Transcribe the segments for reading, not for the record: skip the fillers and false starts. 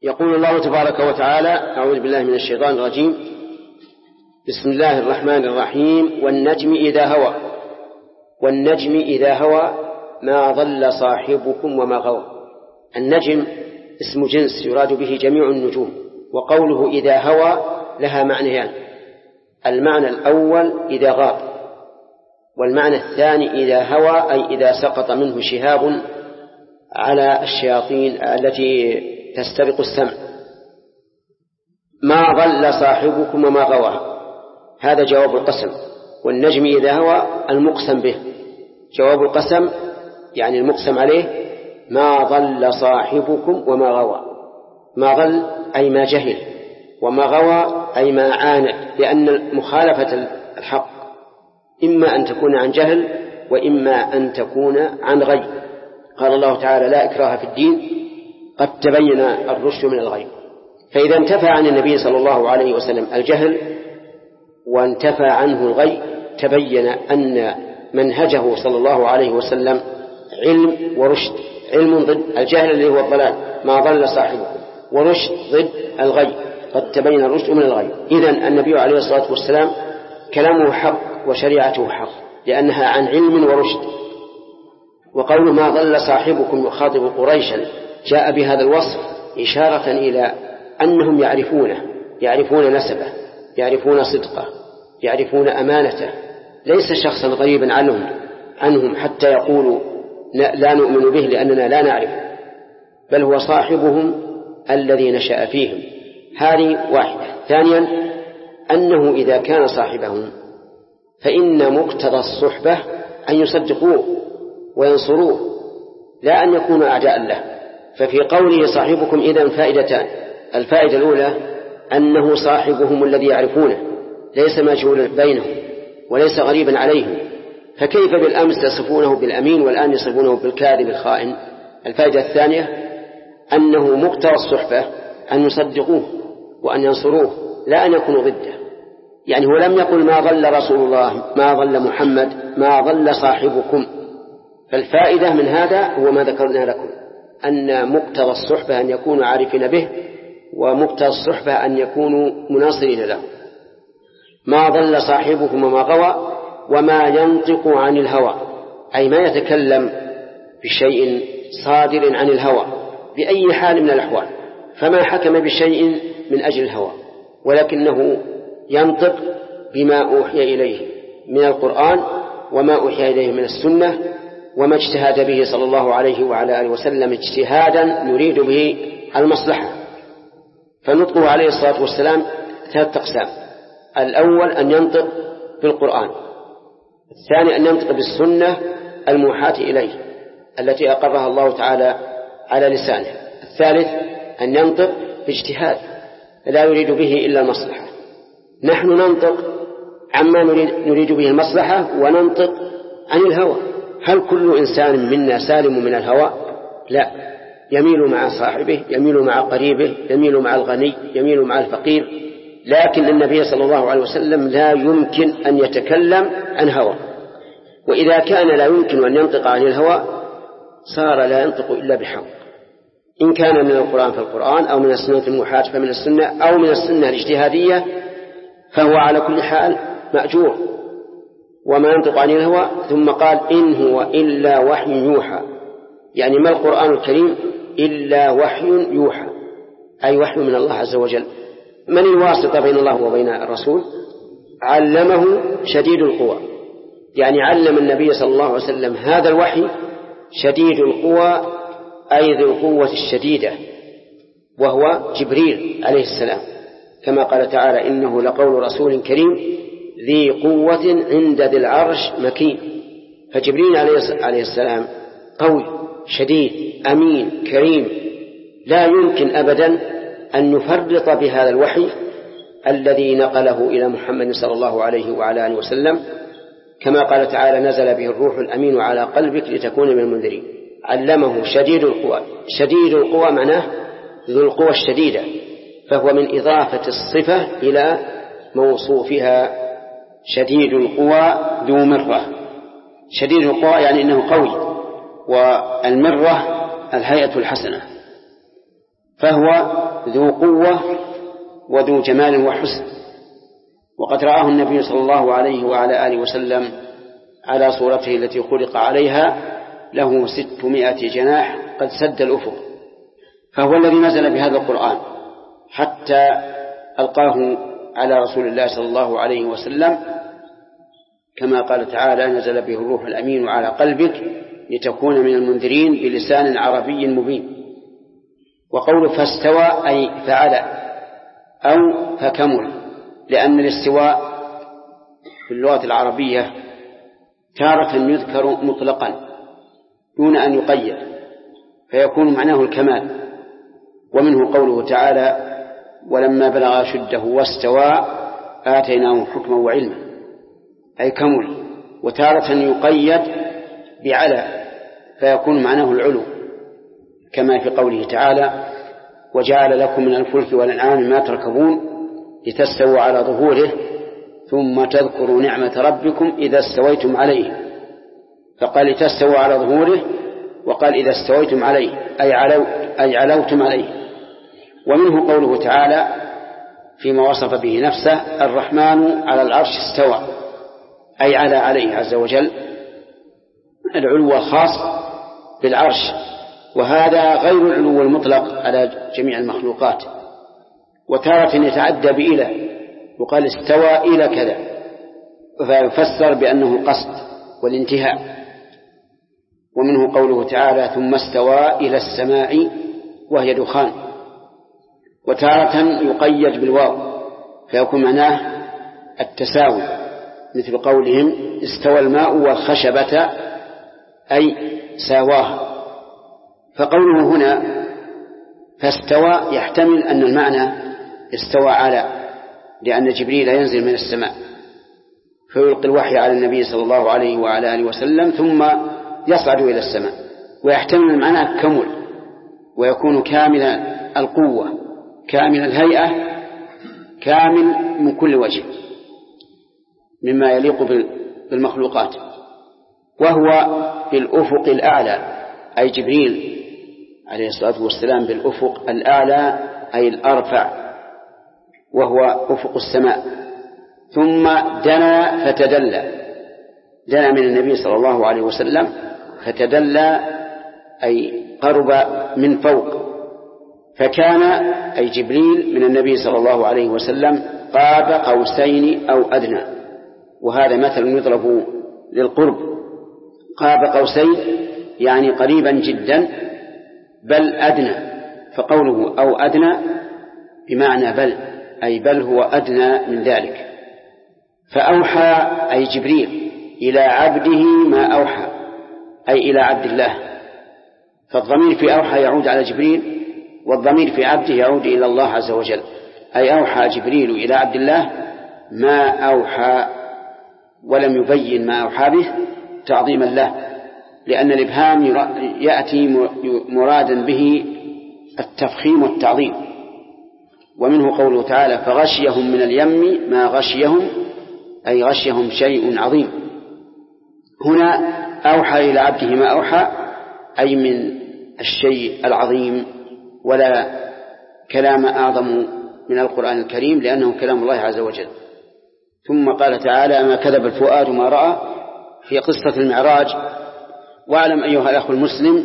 يقول الله تبارك وتعالى: أعوذ بالله من الشيطان الرجيم. بسم الله الرحمن الرحيم. والنجم إذا هوى. والنجم إذا هوى ما ضل صاحبكم وما غوى. النجم اسم جنس يراد به جميع النجوم، وقوله إذا هوى لها معنيان: المعنى الأول إذا غاب، والمعنى الثاني إذا هوى أي إذا سقط منه شهاب على الشياطين التي تستبق السمع. ما ضل صاحبكم وما غوى، هذا جواب القسم. والنجم إذا هوى المقسم به، جواب القسم يعني المقسم عليه: ما ضل صاحبكم وما غوى. ما ضل أي ما جهل، وما غوى أي ما عاند، لأن مخالفة الحق إما أن تكون عن جهل وإما أن تكون عن غي. قال الله تعالى: لا إكراه في الدين قد تبين الرشد من الغي. فإذا انتفى عن النبي صلى الله عليه وسلم الجهل وانتفى عنه الغي، تبين أن منهجه صلى الله عليه وسلم علم ورشد. علم ضد الجهل اللي هو الضلال، ما ضل صاحبكم، ورشد ضد الغي، قد تبين الرشد من الغي. إذن النبي عليه الصلاة والسلام كلامه حق وشريعته حق، لأنها عن علم ورشد. وقوله ما ضل صاحبكم يخاطب قريشا جاء بهذا الوصف إشارة إلى أنهم يعرفون نسبه، يعرفون صدقه، يعرفون أمانته، ليس شخصا غريبا عنهم حتى يقولوا لا نؤمن به لأننا لا نعرف، بل هو صاحبهم الذي نشأ فيهم. هذه واحدة. ثانيا أنه إذا كان صاحبهم فإن مقتضى الصحبة أن يصدقوه وينصروه، لا أن يكونوا أعداء له. ففي قوله صاحبكم إذن فائدتان: الفائدة الأولى أنه صاحبهم الذي يعرفونه، ليس مجهولا بينهم وليس غريبا عليهم، فكيف بالأمس تصفونه بالأمين والآن يصفونه بالكاذب الخائن؟ الفائدة الثانية أنه مقتضى الصحبة أن يصدقوه وأن ينصروه، لا أن يكونوا ضده. يعني هو لم يقل ما ضل رسول الله، ما ضل محمد، ما ضل صاحبكم. فالفائدة من هذا هو ما ذكرنا لكم، أن مقتضى الصحبة أن يكونوا عارفين به، ومقتضى الصحبة أن يكونوا مناصرين له. ما ضل صاحبكم وما غوى. وما ينطق عن الهوى أي ما يتكلم بشيء صادر عن الهوى بأي حال من الأحوال، فما حكم بشيء من أجل الهوى، ولكنه ينطق بما أوحي إليه من القرآن وما أوحي إليه من السنة، وما اجتهد به صلى الله عليه وعلى آله وسلم اجتهادا يريد به المصلحة. فنطقه عليه الصلاة والسلام 3 أقسام: الأول أن ينطق بالقرآن، الثاني أن ينطق بالسنة الموحاة إليه التي أقرها الله تعالى على لسانه، الثالث أن ينطق باجتهاد لا يريد به إلا المصلحة. نحن ننطق عما نريد به المصلحة وننطق عن الهوى. هل كل إنسان منا سالم من الهوى؟ لا، يميل مع صاحبه، يميل مع قريبه، يميل مع الغني، يميل مع الفقير. لكن النبي صلى الله عليه وسلم لا يمكن أن يتكلم عن هوى، وإذا كان لا يمكن أن ينطق عن الهوى صار لا ينطق إلا بحق، إن كان من القرآن فالقرآن، أو من السنة الموحاة فمن السنة، أو من السنة الاجتهادية، فهو على كل حال مأجور. وما ينطق عن الهوى. ثم قال: إن هو إلا وحي يوحى، يعني ما القرآن الكريم إلا وحي يوحى، أي وحي من الله عز وجل. من الواسطة بين الله وبين الرسول؟ علمه شديد القوى، يعني علم النبي صلى الله عليه وسلم هذا الوحي شديد القوى، أي ذي القوة الشديدة، وهو جبريل عليه السلام، كما قال تعالى: إنه لقول رسول كريم ذي قوة عند ذي العرش مكين. فجبريل عليه السلام قوي شديد أمين كريم، لا يمكن أبدا أن يفرط بهذا الوحي الذي نقله إلى محمد صلى الله عليه وعلى آله وسلم، كما قال تعالى: نزل به الروح الأمين على قلبك لتكون من المنذرين. علمه شديد القوى. شديد القوى معناه ذو القوى الشديدة، فهو من إضافة الصفة إلى موصوفها. شديد القوى ذو مرة. شديد القوى يعني إنه قوي، والمرة الهيئة الحسنة. فهو ذو قوة وذو جمال وحسن. وقد رآه النبي صلى الله عليه وعلى آله وسلم على صورته التي خلق عليها، له 600 جناح قد سد الأفق. فهو الذي نزل بهذا القرآن حتى ألقاه على رسول الله صلى الله عليه وسلم، كما قال تعالى: نزل به الروح الأمين على قلبك لتكون من المنذرين بلسان عربي مبين. وقوله فاستوى أي فعل أو فكمل، لأن الاستواء في اللغة العربية تارة يذكر مطلقا دون أن يقيد، فيكون معناه الكمال. ومنه قوله تعالى: ولما بلغ أشده واستوى آتيناه حكما وعلما، أي كمل. وتارة يقيد بعلى فيكون معناه العلو، كما في قوله تعالى: وجعل لكم من الفلك والأنعام ما تركبون لتستووا على ظهوره ثم تذكروا نعمة ربكم إذا استويتم عليه. فقال لتستووا على ظهوره، وقال إذا استويتم عليه أي علوتم عليه. ومنه قوله تعالى فيما وصف به نفسه: الرحمن على العرش استوى، أي عليه عز وجل العلو الخاص بالعرش، وهذا غير العلو المطلق على جميع المخلوقات. وتارة يتعدى بإلى، وقال استوى إلى كذا، فيفسر بأنه القصد والانتهاء. ومنه قوله تعالى: ثم استوى إلى السماء وهي دخان. وتارة يقيد بالواو فيكون معناه التساوي، مثل قولهم: استوى الماء والخشبة، أي ساواها. فقوله هنا فاستوى يحتمل أن المعنى استوى على، لأن جبريل ينزل من السماء فيلقي الوحي على النبي صلى الله عليه وعلى آله وسلم ثم يصعد إلى السماء. ويحتمل المعنى كمل، ويكون كامل القوة، كامل الهيئة، كامل من كل وجه مما يليق بالمخلوقات. وهو في الأفق الأعلى، أي جبريل عليه الصلاة والسلام بالأفق الأعلى أي الأرفع، وهو أفق السماء. ثم دنا فتدلى، دنا من النبي صلى الله عليه وسلم، فتدلى أي قرب من فوق. فكان أي جبريل من النبي صلى الله عليه وسلم قاب قوسين أو أدنى، وهذا مثل يضرب للقرب. قاب قوسين يعني قريبا جدا، بل أدنى، فقوله أو أدنى بمعنى بل، أي بل هو أدنى من ذلك. فأوحى أي جبريل إلى عبده ما أوحى، أي إلى عبد الله. فالضمير في أوحى يعود على جبريل، والضمير في عبده يعود إلى الله عز وجل، أي أوحى جبريل إلى عبد الله ما أوحى، ولم يبين ما أوحى به تعظيما له، لأن الإبهام يأتي مرادا به التفخيم والتعظيم. ومنه قوله تعالى: فغشيهم من اليم ما غشيهم، أي غشيهم شيء عظيم. هنا أوحى إلى عبده ما أوحى، أي من الشيء العظيم، ولا كلام أعظم من القرآن الكريم لأنه كلام الله عز وجل. ثم قال تعالى: ما كذب الفؤاد ما رأى، في قصة المعراج. واعلم أيها الأخ المسلم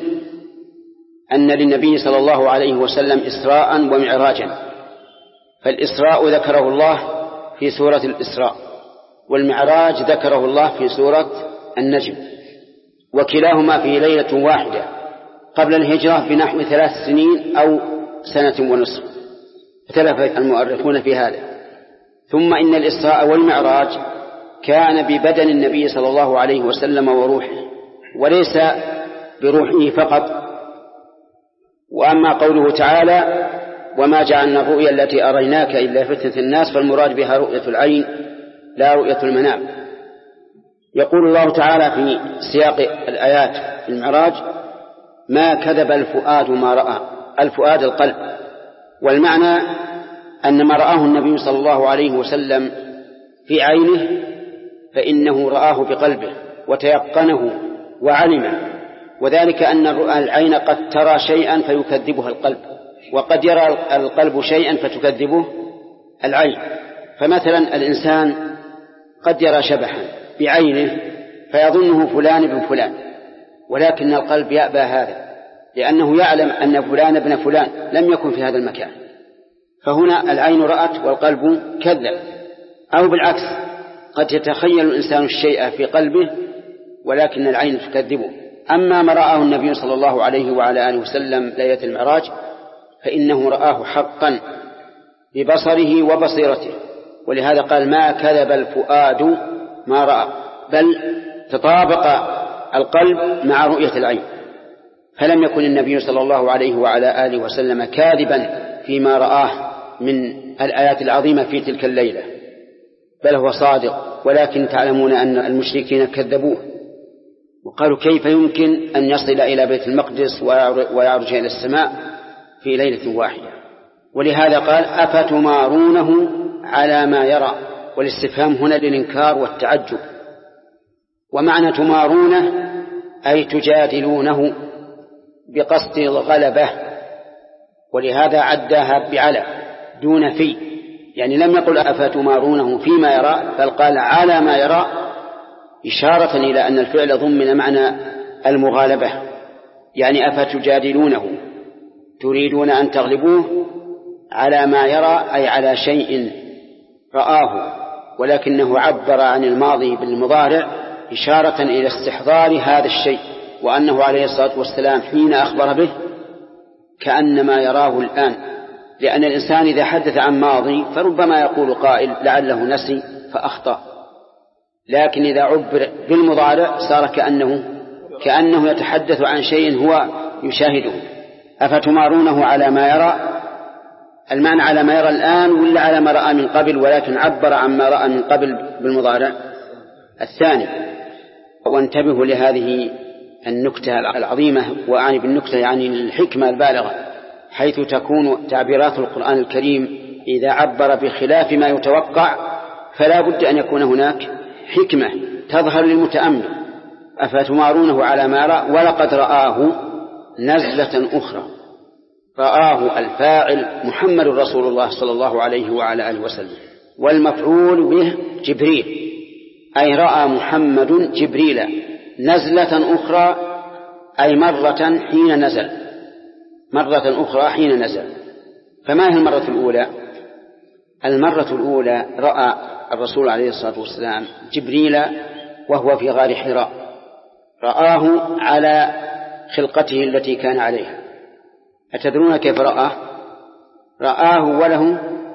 أن للنبي صلى الله عليه وسلم إسراء ومعراجا، فالإسراء ذكره الله في سورة الإسراء، والمعراج ذكره الله في سورة النجم، وكلاهما في ليلة واحدة قبل الهجرة بنحو 3 سنين أو 1 سنة ونصف، اختلف المؤرخون في هذا. ثم إن الإسراء والمعراج كان ببدن النبي صلى الله عليه وسلم وروحه، وليس بروحه فقط. وأما قوله تعالى: وما جعلنا الرؤيا التي أريناك إلا فتنة الناس، فالمراد بها رؤية العين لا رؤية المنام. يقول الله تعالى في سياق الآيات في المعراج: ما كذب الفؤاد ما رأى، الفؤاد القلب. والمعنى أن ما رآه النبي صلى الله عليه وسلم في عينه فإنه رآه بقلبه وتيقنه وعلمه، وذلك أن العين قد ترى شيئا فيكذبها القلب وقد يرى القلب شيئا فتكذبه العين. فمثلا الإنسان قد يرى شبحا بعينه فيظنه فلان ابن فلان، ولكن القلب يأبى هذا لأنه يعلم أن فلان ابن فلان لم يكن في هذا المكان، فهنا العين رأت والقلب كذب. أو بالعكس، قد يتخيل الإنسان الشيء في قلبه ولكن العين تكذبه. أما ما رآه النبي صلى الله عليه وعلى آله وسلم ليلة المعراج فإنه رآه حقا ببصره وبصيرته، ولهذا قال ما كذب الفؤاد ما رأى، بل تطابق القلب مع رؤية العين. فلم يكن النبي صلى الله عليه وعلى آله وسلم كاذبا فيما رآه من الآيات العظيمة في تلك الليلة، بل هو صادق. ولكن تعلمون أن المشركين كذبوه وقالوا كيف يمكن أن يصل إلى بيت المقدس ويعرج إلى السماء في ليلة واحدة. ولهذا قال أفتمارونه على ما يرى، والاستفهام هنا للإنكار والتعجب. ومعنى تمارونه أي تجادلونه بقصد الغلبة، ولهذا عداها بعلى دون في، يعني لم يقل أفتمارونه فيما يرى بل قال على ما يرى، إشارة إلى أن الفعل ضمن معنى المغالبة. يعني أفتجادلونه تريدون أن تغلبوه على ما يرى أي على شيء رآه، ولكنه عبر عن الماضي بالمضارع إشارة إلى استحضار هذا الشيء، وأنه عليه الصلاة والسلام حين أخبر به كأنما يراه الآن. لأن الإنسان إذا حدث عن ماضي فربما يقول قائل لعله نسي فأخطأ، لكن إذا عبر بالمضارع صار كأنه يتحدث عن شيء هو يشاهده. أفتمارونه على ما يرى، المعنى على ما يرى الآن ولا على ما رأى من قبل، ولكن عبر عن ما رأى من قبل بالمضارع الثاني. وانتبهوا لهذه النكتة العظيمة، وأعني بالنكتة يعني الحكمة البالغة، حيث تكون تعبيرات القرآن الكريم إذا عبر بخلاف ما يتوقع فلا بد أن يكون هناك حكمة تظهر للمتأمل. أفتمارونه على ما يرى ولقد رآه نزلة أخرى. رآه الفاعل محمد رسول الله صلى الله عليه وعلى آله وسلم، والمفعول به جبريل، أي رأى محمد جبريل نزلة أخرى أي مرة حين نزل، مرة أخرى حين نزل. فما هي المرة الأولى؟ المرة الأولى رأى الرسول عليه الصلاة والسلام جبريل وهو في غار حراء، رآه على خلقته التي كان عليها. أتدرون كيف رآه؟ رآه وله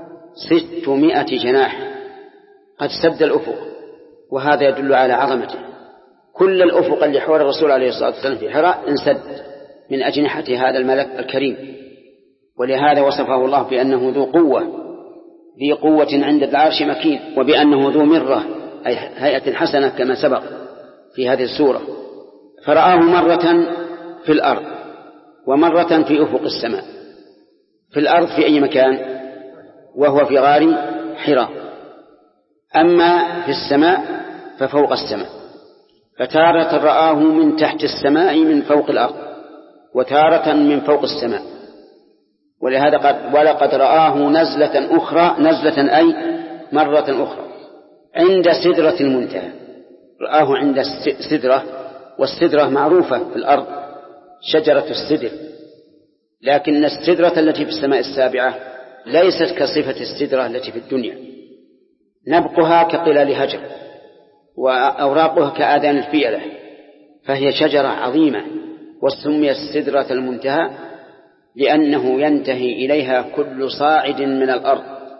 600 جناح قد سد الأفق، وهذا يدل على عظمته. كل الأفق اللي حول الرسول عليه الصلاة والسلام في حراء انسد من أجنحة هذا الملك الكريم، ولهذا وصفه الله بأنه ذو قوة، ذي قوة عند العرش مكين، وبأنه ذو مرة أي هيئة حسنة كما سبق في هذه السورة. فرآه مرة في الأرض ومرة في أفق السماء. في الأرض في أي مكان؟ وهو في غار حراء. أما في السماء ففوق السماء، فتارة رآه من تحت السماء من فوق الأرض، وتارة من فوق السماء. ولهذا ولقد رآه نزلة أخرى، نزلة أي مرة أخرى عند سدرة المنتهى. رآه عند السدرة، والسدرة معروفة في الأرض شجرة السدر، لكن السدرة التي في السماء السابعة ليست كصفة السدرة التي في الدنيا، نبقها كقلال هجر وأوراقها كآذان الفيلة، فهي شجرة عظيمة، وسميت سدرة المنتهى لأنه ينتهي إليها كل صاعد من الأرض،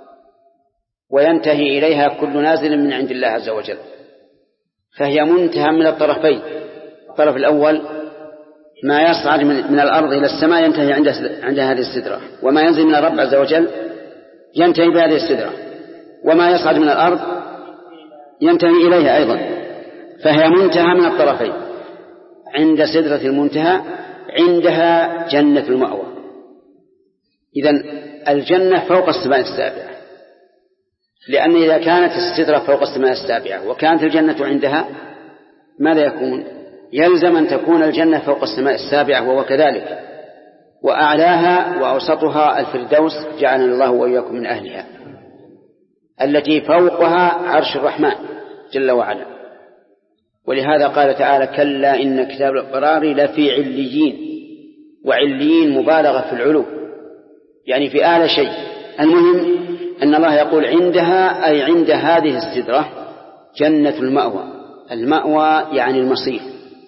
وينتهي إليها كل نازل من عند الله عز وجل، فهي منتهى من الطرفين. الطرف الأول ما يصعد من الأرض إلى السماء ينتهي عند هذه السدرة، وما ينزل من الرب عز وجل ينتهي بهذه السدرة، وما يصعد من الأرض ينتهي إليها أيضا، فهي منتهى من الطرفين. عند سدرة المنتهى عندها جنة المأوى. إذن الجنة فوق السماء السابعة، لأن إذا كانت السدرة فوق السماء السابعة وكانت الجنة عندها ماذا يكون؟ يلزم أن تكون الجنة فوق السماء السابعة، وهو كذلك. وأعلاها وأوسطها الفردوس، جعلنا الله وإياكم من أهلها، التي فوقها عرش الرحمن جل وعلا. ولهذا قال تعالى: كلا إن كتاب الأبرار لفي عليين. وعليين مبالغة في العلو، يعني في أعلى شيء. المهم أن الله يقول عندها، أي عند هذه السدرة، جنة المأوى. المأوى يعني المصير.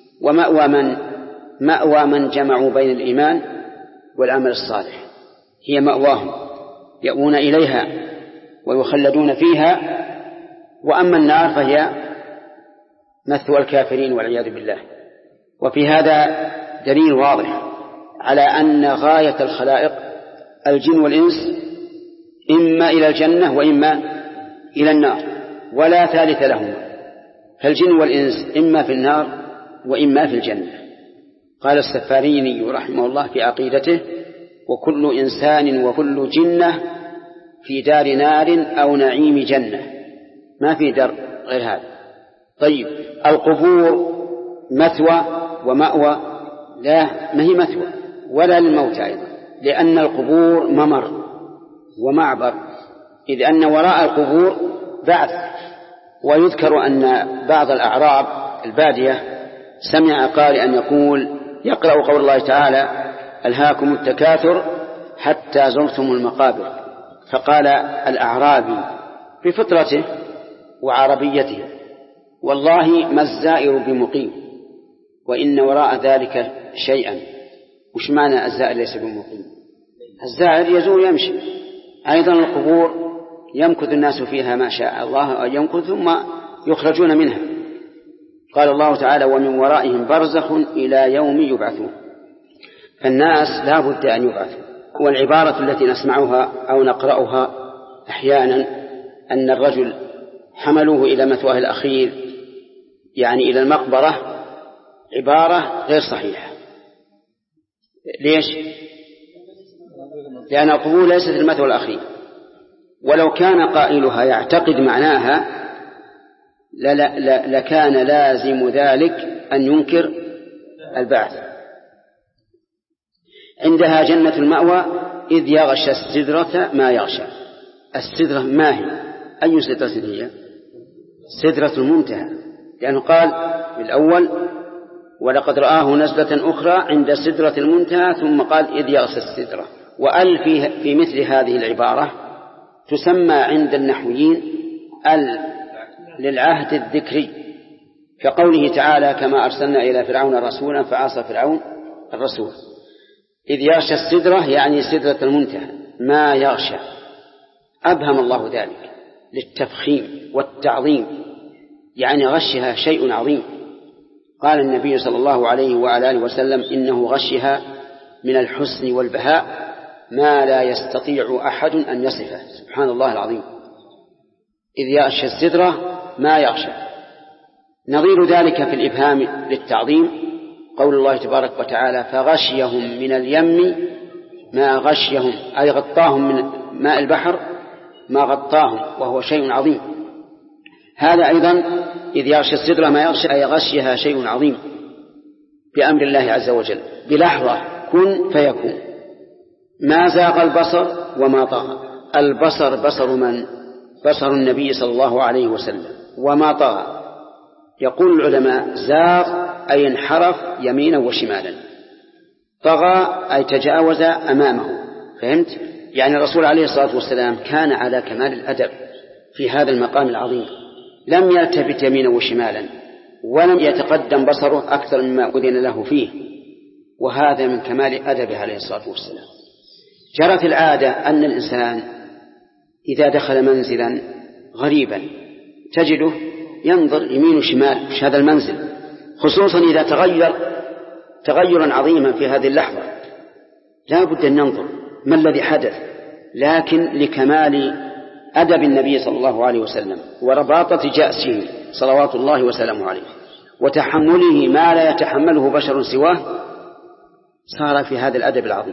مأوى من جمعوا بين الإيمان والعمل الصالح، هي مأواهم، يأوون إليها ويخلدون فيها. وأما النار فهي مثوى الكافرين والعياذ بالله. وفي هذا دليل واضح على أن غاية الخلائق الجن والإنس إما إلى الجنة وإما إلى النار، ولا ثالث لهما. فالجن والإنس إما في النار وإما في الجنة. قال السفاريني رحمه الله في عقيدته: وكل إنسان وكل جنة في دار نار أو نعيم جنة. ما في دار غير هذا. طيب، القبور مثوى ومأوى؟ لا، ما هي مثوى ولا للموت أيضا، لأن القبور ممر ومعبر، إذ أن وراء القبور بعث. ويذكر أن بعض الأعراب البادية سمع قارئا يقرأ قول الله تعالى: ألهاكم التكاثر حتى زرتم المقابر. فقال الأعرابي بفطرته وعربيته: والله ما الزائر بمقيم، وإن وراء ذلك شيئا. وش معنى الزائر ليس بمقيم؟ الزائر يزور يمشي. أيضا القبور يمكث الناس فيها ما شاء الله أن يمكث ثم يخرجون منها. قال الله تعالى: ومن ورائهم برزخ إلى يوم يبعثون. فالناس لا بد أن يبعثوا. والعبارة التي نسمعها أو نقرأها أحيانا أن الرجل حملوه إلى مثواه الأخير، يعني إلى المقبرة، عبارة غير صحيحة. ليش؟ لأن القبور ليست المثوى الأخير. ولو كان قائلها يعتقد معناها لكان لازم ذلك أن ينكر البعث. عندها جنة المأوى إذ يغشى السدرة ما يغشى. السدرة ما هي؟ أي سدرة هي؟ سدرة المنتهى، لأنه قال بالأول: ولقد رآه نزلة أخرى عند سدرة المنتهى، ثم قال: إذ يغشى السدرة. وأل في مثل هذه العبارة تسمى عند النحويين للعهد الذكري، كقوله تعالى: كما أرسلنا إلى فرعون رسولا فعصى فرعون الرسول. إذ يغشى السدرة يعني سدرة المنتهى ما يغشى. أبهم الله ذلك للتفخيم والتعظيم، يعني غشها شيء عظيم. قال النبي صلى الله عليه وعلى آله وسلم: إنه غشها من الحسن والبهاء ما لا يستطيع أحد أن يصفه. سبحان الله العظيم. إذ يغشى السدرة ما يغشى. نظير ذلك في الإبهام للتعظيم قول الله تبارك وتعالى: فغشيهم من اليم ما غشيهم، أي غطاهم من ماء البحر ما غطاهم، وهو شيء عظيم. هذا أيضا إذ يغشى السدرة ما يغشى، أي غشيها شيء عظيم بأمر الله عز وجل، بلحظة كن فيكون. ما زاغ البصر وما طغى. البصر بصر من؟ بصر النبي صلى الله عليه وسلم. وما طغى، يقول العلماء: زاغ أي انحرف يمينا وشمالا، طغى أي تجاوز أمامه. فهمت؟ يعني الرسول عليه الصلاة والسلام كان على كمال الأدب في هذا المقام العظيم، لم يلتفت يمينا وشمالا، ولم يتقدم بصره أكثر مما أذن له فيه، وهذا من كمال أدبه عليه الصلاة والسلام. جرت العادة أن الإنسان إذا دخل منزلا غريبا تجده ينظر يمين وشمال في هذا المنزل، خصوصا إذا تغيرا عظيما في هذه اللحظة، لا بد أن ننظر ما الذي حدث. لكن لكمال أدب النبي صلى الله عليه وسلم ورباطة جأسه صلوات الله وسلامه عليه وتحمله ما لا يتحمله بشر سواه، صار في هذا الأدب العظيم.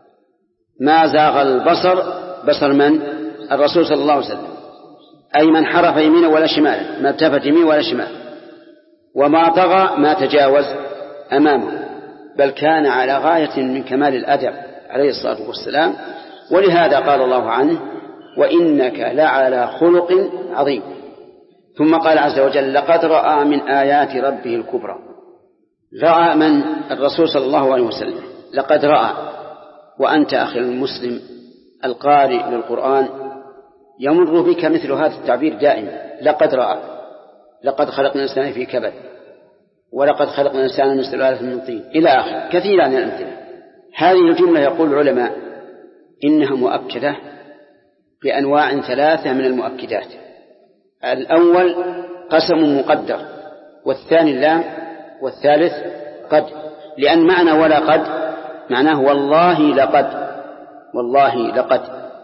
ما زاغ البصر، بصر من؟ الرسول صلى الله عليه وسلم، أي من حرف يمينا ولا شمالا، ما التفت يمين ولا شمال. وما طغى، ما تجاوز أمامه، بل كان على غاية من كمال الأدب عليه الصلاة والسلام. ولهذا قال الله عنه: وإنك لعلى خلق عظيم. ثم قال عز وجل: لقد رأى من آيات ربه الكبرى. رأى من؟ الرسول صلى الله عليه وسلم. لقد رأى. وأنت أخي المسلم القارئ للقرآن يمر بك مثل هذا التعبير دائما: لقد رأى. لقد خلقنا الإنسان في كبد، ولقد خلقنا الإنسان من سلالة من طين، إلى آخر. كثيرا من الأمثلة. هذه الجملة يقول العلماء إنها مؤكدة بأنواع 3 من المؤكدات. الأول قسم مقدر، والثاني اللام، والثالث قد. لأن معنى ولا قد معناه والله لقد، والله لقد،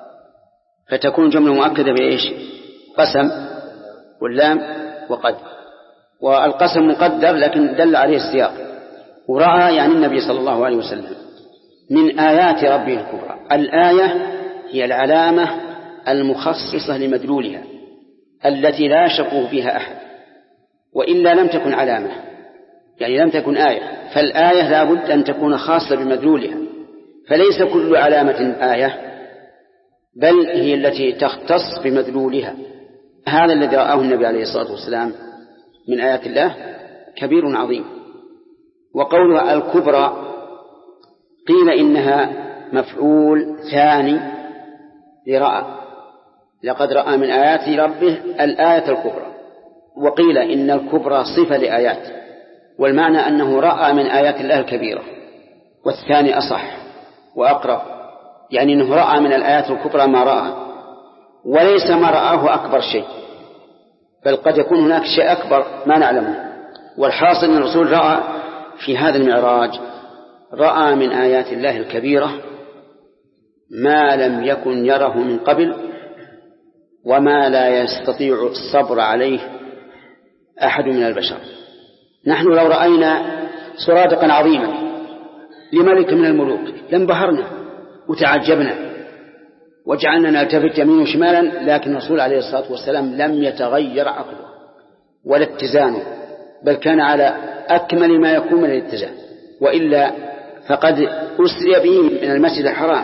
فتكون جملة مؤكدة بإيش؟ قسم واللام وقد. والقسم مقدر لكن دل عليه السياق. ورأى يعني النبي صلى الله عليه وسلم من آيات ربه الكبرى. الآية هي العلامة المخصصة لمدلولها التي لا يشك فيها أحد، وإلا لم تكن علامة، يعني لم تكن آية. فالآية لا بد أن تكون خاصة بمدلولها، فليس كل علامة آية، بل هي التي تختص بمدلولها. هذا الذي رآه النبي عليه الصلاة والسلام من آيات الله كبير عظيم. وقولها الكبرى قيل إنها مفعول ثاني لرأى. لقد رأى من آيات ربه الآية الكبرى. وقيل إن الكبرى صفة لآيات، والمعنى أنه رأى من آيات الله الكبيرة. والثاني أصح وأقرب، يعني أنه رأى من الآيات الكبرى ما رأى، وليس ما رآه أكبر شيء، بل قد يكون هناك شيء أكبر ما نعلمه. والحاصل أن الرسول رأى في هذا المعراج، رأى من آيات الله الكبيرة ما لم يكن يره من قبل، وما لا يستطيع الصبر عليه أحد من البشر. نحن لو رأينا سرادقا عظيما لملك من الملوك لانبهرنا وتعجبنا وجعلنا نلتفت يمين وشمالا، لكن الرسول عليه الصلاة والسلام لم يتغير عقله ولا اتزانه، بل كان على أكمل ما يكون من الاتزان. وإلا فقد أسري به من المسجد الحرام،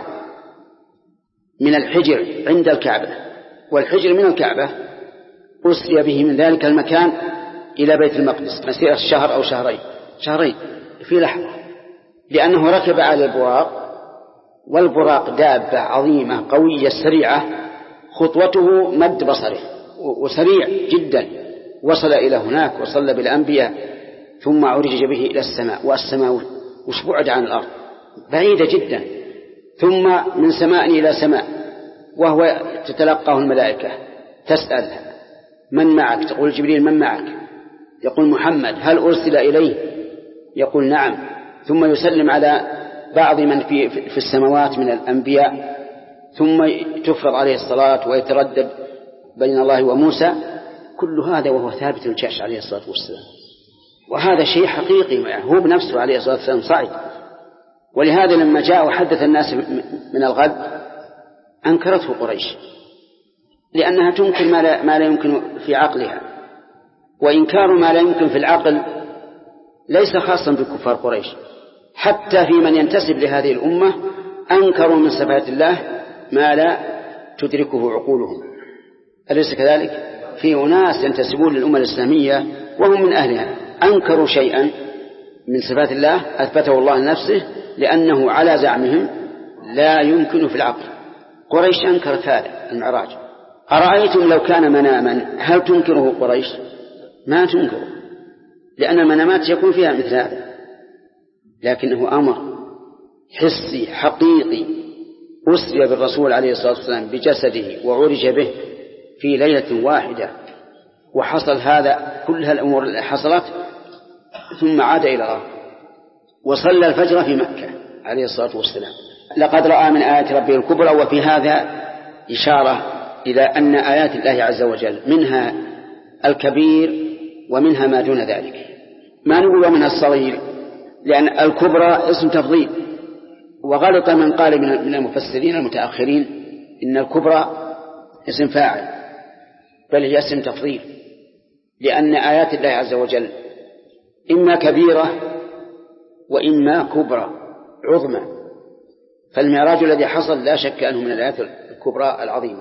من الحجر عند الكعبة، والحجر من الكعبة، أسري به من ذلك المكان إلى بيت المقدس مسيرة شهر أو شهرين في لحظة، لأنه ركب على البراق، والبراق دابة عظيمة قوية سريعة، خطوته مد بصره وسريع جدا، وصل إلى هناك وصل بالأنبياء، ثم عرج به إلى السماء، والسماء وش بعد عن الأرض بعيدة جدا، ثم من سماء إلى سماء، وهو تتلقاه الملائكة تسأل من معك؟ تقول جبريل من معك؟ يقول محمد. هل أرسل إليه؟ يقول نعم. ثم يسلم على بعض من في السماوات من الأنبياء، ثم تفرض عليه الصلاة ويتردد بين الله وموسى. كل هذا وهو ثابت الجأش عليه الصلاة والسلام، وهذا شيء حقيقي، هو بنفسه عليه الصلاة والسلام صعد. ولهذا لما جاء وحدث الناس من الغد أنكرته قريش، لأنها تنكر ما لا يمكن في عقلها، وإنكار ما لا يمكن في العقل ليس خاصا بكفار قريش، حتى في من ينتسب لهذه الأمة أنكروا من صفات الله ما لا تدركه عقولهم. أليس كذلك؟ في أناس ينتسبون للأمة الإسلامية وهم من أهلها أنكروا شيئا من صفات الله أثبته الله لنفسه، لأنه على زعمهم لا يمكن في العقل. قريش أنكرت هذا المعراج. أرأيتم لو كان مناما هل تنكره قريش؟ ما تنكره، لأن المنامات يكون فيها مثل هذا، لكنه أمر حسي حقيقي. أسري بالرسول عليه الصلاة والسلام بجسده وعرج به في ليلة واحدة، وحصل هذا كل الأمور اللي حصلت، ثم عاد إلى الأرض وصلى الفجر في مكة عليه الصلاة والسلام. لقد رأى من آيات ربه الكبرى. وفي هذا إشارة إلى أن آيات الله عز وجل منها الكبير ومنها ما دون ذلك، ما نقول منها الصغير، لأن الكبرى اسم تفضيل. وغلط من قال من المفسرين المتأخرين إن الكبرى اسم فاعل، بل هي اسم تفضيل، لأن آيات الله عز وجل إما كبيرة وإما كبرى عظمى، فالمعراج الذي حصل لا شك أنه من الآيات الكبرى العظيمة.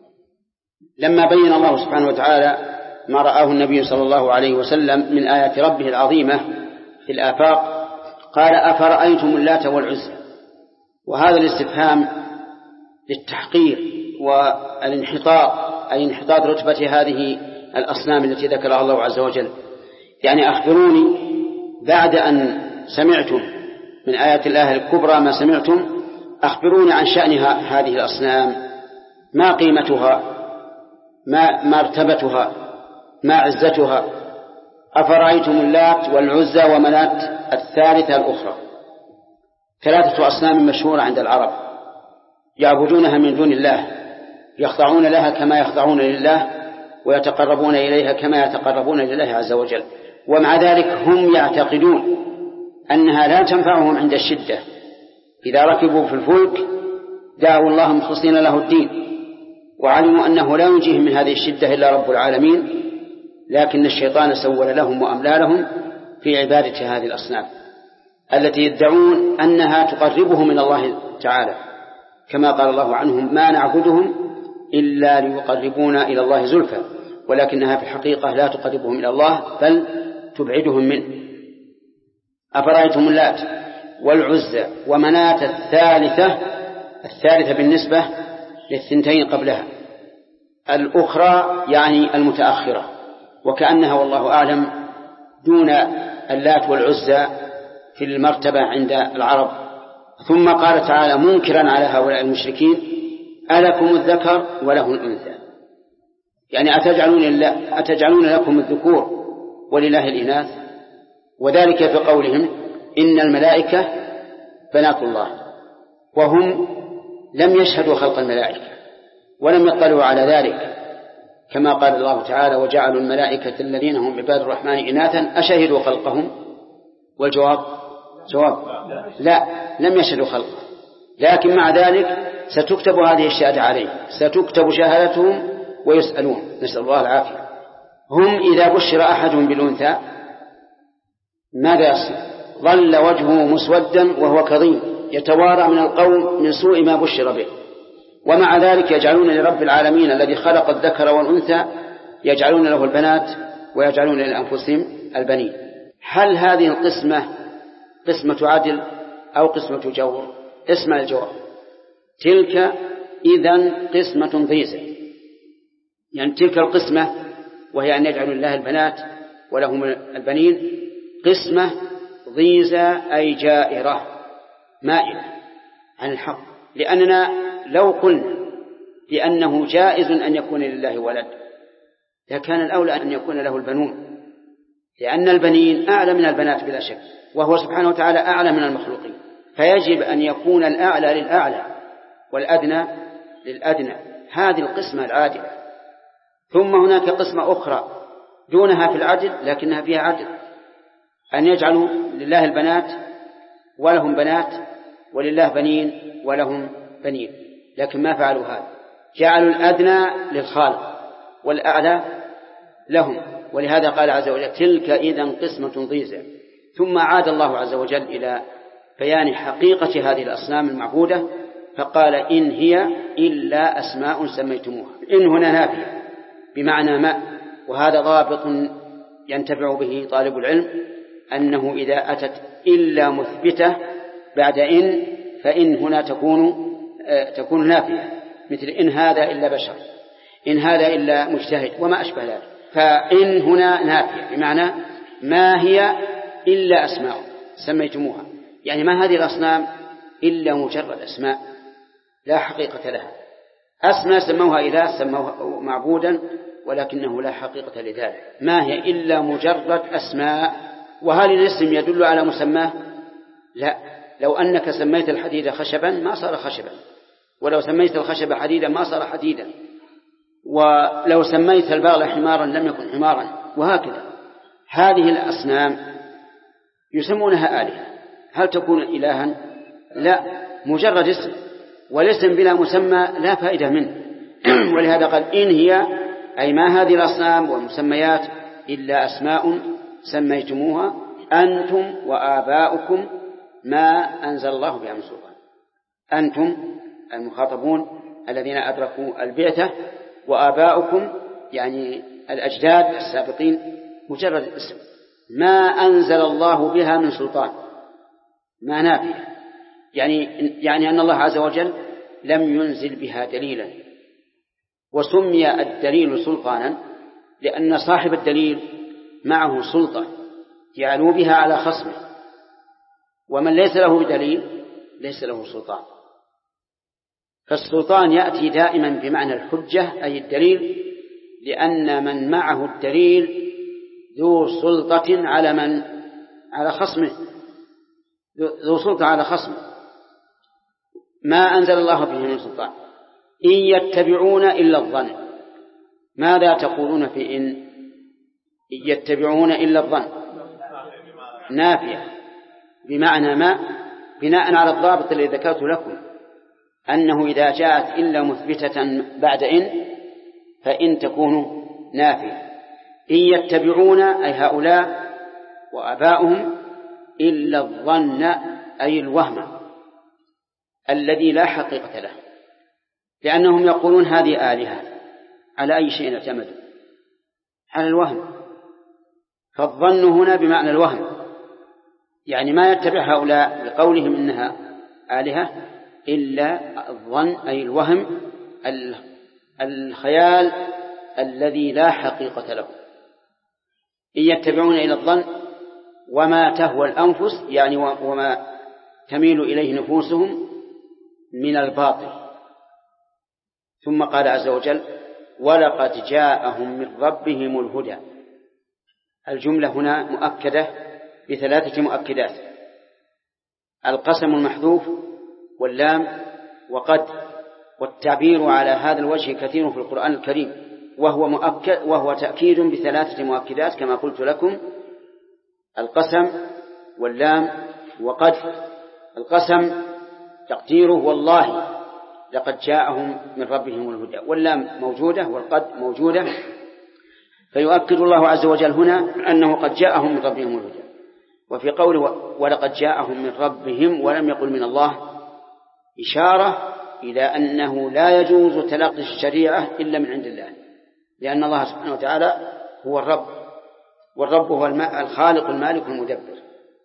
لما بين الله سبحانه وتعالى ما رآه النبي صلى الله عليه وسلم من آيات ربه العظيمة في الآفاق قال أفرأيتم اللات والعزى، وهذا الاستفهام للتحقير والانحطاط، أي انحطاط رتبة هذه الأصنام التي ذكرها الله عز وجل. يعني أخبروني بعد أن سمعتم من آيات الله الكبرى ما سمعتم، أخبروني عن شأنها هذه الأصنام، ما قيمتها، ما مرتبتها، ما عزتها. أفرأيتم اللات والعزى ومناة الثالثة الأخرى، ثلاثة أصنام مشهورة عند العرب يعبدونها من دون الله، يخضعون لها كما يخضعون لله، ويتقربون إليها كما يتقربون لله عز وجل، ومع ذلك هم يعتقدون أنها لا تنفعهم عند الشدة. إذا ركبوا في الفلك دعوا الله مخلصين له الدين، وعلموا أنه لا ينجيهم من هذه الشدة إلا رب العالمين، لكن الشيطان سول لهم وأملى لهم في عبادة هذه الأصنام التي يدعون أنها تقربهم من الله تعالى، كما قال الله عنهم ما نعبدهم إلا ليقربونا إلى الله زلفى، ولكنها في الحقيقة لا تقربهم إلى الله بل تبعدهم منه. أفرأيتم اللات والعزى ومناة الثالثة بالنسبة للثنتين قبلها، الأخرى يعني المتأخرة، وكأنها والله أعلم دون اللات والعزى في المرتبة عند العرب. ثم قال تعالى منكرا على هؤلاء المشركين ألكم الذكر وله الأنثى، يعني أتجعلون لكم الذكور ولله الإناث، وذلك في قولهم إن الملائكة بنات الله، وهم لم يشهدوا خلق الملائكة ولم يطلعوا على ذلك، كما قال الله تعالى وجعلوا الملائكة الذين هم عباد الرحمن إناثا أشهدوا خلقهم، والجواب جواب لا، لم يشهدوا خلقه، لكن مع ذلك ستكتب هذه الشهادة عليه، ستكتب شهادتهم ويسألون، نسأل الله العافية. هم إذا بشر أحدهم بالأنثى ماذا يصنع؟ ظل وجهه مسودا وهو كظيم يتوارى من القوم من سوء ما بشر به، ومع ذلك يجعلون لرب العالمين الذي خلق الذكر والأنثى يجعلون له البنات ويجعلون لأنفسهم البنين. هل هذه القسمة قسمة عدل أو قسمة جور؟ اسمع الجواب، تلك إذن قسمة ضيزة، يعني تلك القسمة وهي أن يجعلوا لله البنات ولهم البنين قسمة ضيزة أي جائرة مائلة عن الحق، لأننا لو قلنا بأنه جائز أن يكون لله ولد لكان الأولى أن يكون له البنون، لأن البنين أعلى من البنات بلا شك، وهو سبحانه وتعالى أعلى من المخلوقين، فيجب أن يكون الأعلى للأعلى والأدنى للأدنى، هذه القسمة العادلة. ثم هناك قسمة أخرى دونها في العدل لكنها فيها عدل، أن يجعلوا لله البنات ولهم بنات ولله بنين ولهم بنين، لكن ما فعلوا هذا، جعلوا الأدنى للخالق والأعلى لهم، ولهذا قال عز وجل تلك إذن قسمة ضيزى. ثم عاد الله عز وجل إلى بيان حقيقة هذه الأصنام المعبودة فقال إن هي إلا أسماء سميتموها. إن هنا نافية بمعنى ما، وهذا ضابط ينتفع به طالب العلم، أنه إذا أتت إلا مثبتة بعد إن فإن هنا تكون نافية، مثل إن هذا إلا بشر، إن هذا إلا مجتهد وما أشبه ذلك. فإن هنا نافية بمعنى ما هي إلا أسماء سميتموها، يعني ما هذه الأصنام إلا مجرد أسماء لا حقيقة لها، أسماء سموها إله سموها معبودا ولكنه لا حقيقة لذلك، ما هي إلا مجرد أسماء. وهل الاسم يدل على مسماه؟ لا، لو أنك سميت الحديد خشبا ما صار خشبا، ولو سميت الخشب حديدا ما صار حديدا، ولو سميت البغل حمارا لم يكن حمارا، وهكذا. هذه الأصنام يسمونها آلهة، هل تكون إلها؟ لا، مجرد اسم، والاسم بلا مسمى لا فائدة منه. ولهذا قال إن هي أي ما هذه الأصنام والمسميات إلا أسماء سميتموها أنتم وآباؤكم ما أنزل الله بها من سلطان. أنتم المخاطبون الذين أدركوا البعثة، وآباؤكم يعني الأجداد السابقين مجرد الاسم، ما أنزل الله بها من سلطان، ما نافية، يعني أن الله عز وجل لم ينزل بها دليلا. وسمي الدليل سلطانا لأن صاحب الدليل معه سلطة يعلو بها على خصمه، ومن ليس له دليل ليس له سلطان. فالسلطان يأتي دائما بمعنى الحجة أي الدليل، لأن من معه الدليل ذو سلطة على خصمه، ذو سلطة على خصمه. ما أنزل الله به من سلطان. إن يتبعون إلا الظن. ماذا تقولون في إن يتبعون إلا الظن؟ نافية بمعنى ما، بناء على الضابط الذي ذكرت لكم أنه إذا جاءت إلا مثبتة بعد إن فإن تكون نافية. إن يتبعون أي هؤلاء وآباؤهم إلا الظن أي الوهم الذي لا حقيقة له، لأنهم يقولون هذه آلهة، على أي شيء اعتمدوا؟ على الوهم. فالظن هنا بمعنى الوهم، يعني ما يتبع هؤلاء بقولهم إنها آلهة إلا الظن أي الوهم، الخيال الذي لا حقيقة له. إن يتبعون إلى الظن وما تهوى الأنفس، يعني وما تميل إليه نفوسهم من الباطل. ثم قال عز وجل ولقد جاءهم من ربهم الهدى. الجملة هنا مؤكدة بثلاثة مؤكدات: القسم المحذوف واللام وقد، والتعبير على هذا الوجه كثير في القرآن الكريم، وهو تأكيد بثلاثة مؤكدات كما قلت لكم: القسم واللام وقد. القسم تقديره والله لقد جاءهم من ربهم الهدى، واللام موجودة والقد موجودة، فيؤكد الله عز وجل هنا أنه قد جاءهم من ربهم الهدى. وفي قوله ولقد جاءهم من ربهم ولم يقل من الله إشارة إلى أنه لا يجوز تلقي الشريعة إلا من عند الله، لأن الله سبحانه وتعالى هو الرب، والرب هو الخالق المالك المدبر.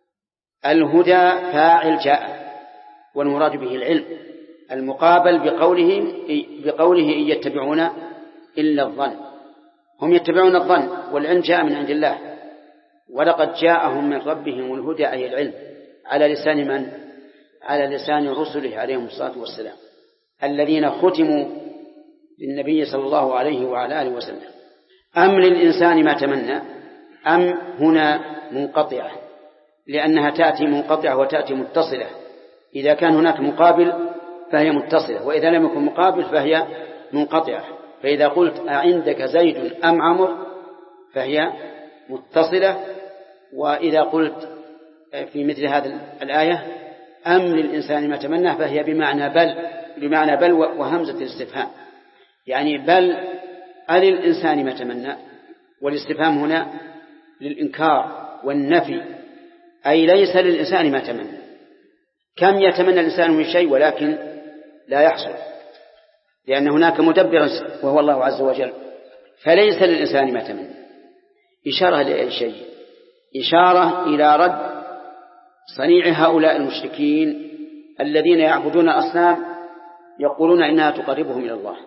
الهدى فاعل جاء، والمراد به العلم، المقابل بقوله إن يتبعون إلا الظن. هم يتبعون الظن، والعلم جاء من عند الله. ولقد جاءهم من ربهم الهدى أي العلم، على لسان من؟ على لسان رسله عليهم الصلاة والسلام، الذين ختموا للنبي صلى الله عليه وعلى آله وسلم. أم للإنسان ما تمنى؟ أم هنا منقطعة، لأنها تأتي منقطعة وتأتي متصلة. إذا كان هناك مقابل فهي متصلة، وإذا لم يكن مقابل فهي منقطعة. فإذا قلت أعندك زيد أم عمرو فهي متصلة. وإذا قلت في مثل هذه الآية أم للإنسان ما تمنى فهي بمعنى بل وهمزة الاستفهام، يعني بل للإنسان ما تمنى، والاستفهام هنا للإنكار والنفي، أي ليس للإنسان ما تمنى. كم يتمنى الإنسان من شيء ولكن لا يحصل، لأن هناك مدبرا وهو الله عز وجل، فليس للإنسان ما تمنى. إشارة لأي شيء؟ إشارة إلى رد صنيع هؤلاء المشركين الذين يعبدون الأصنام يقولون إنها تقربهم إلى الله.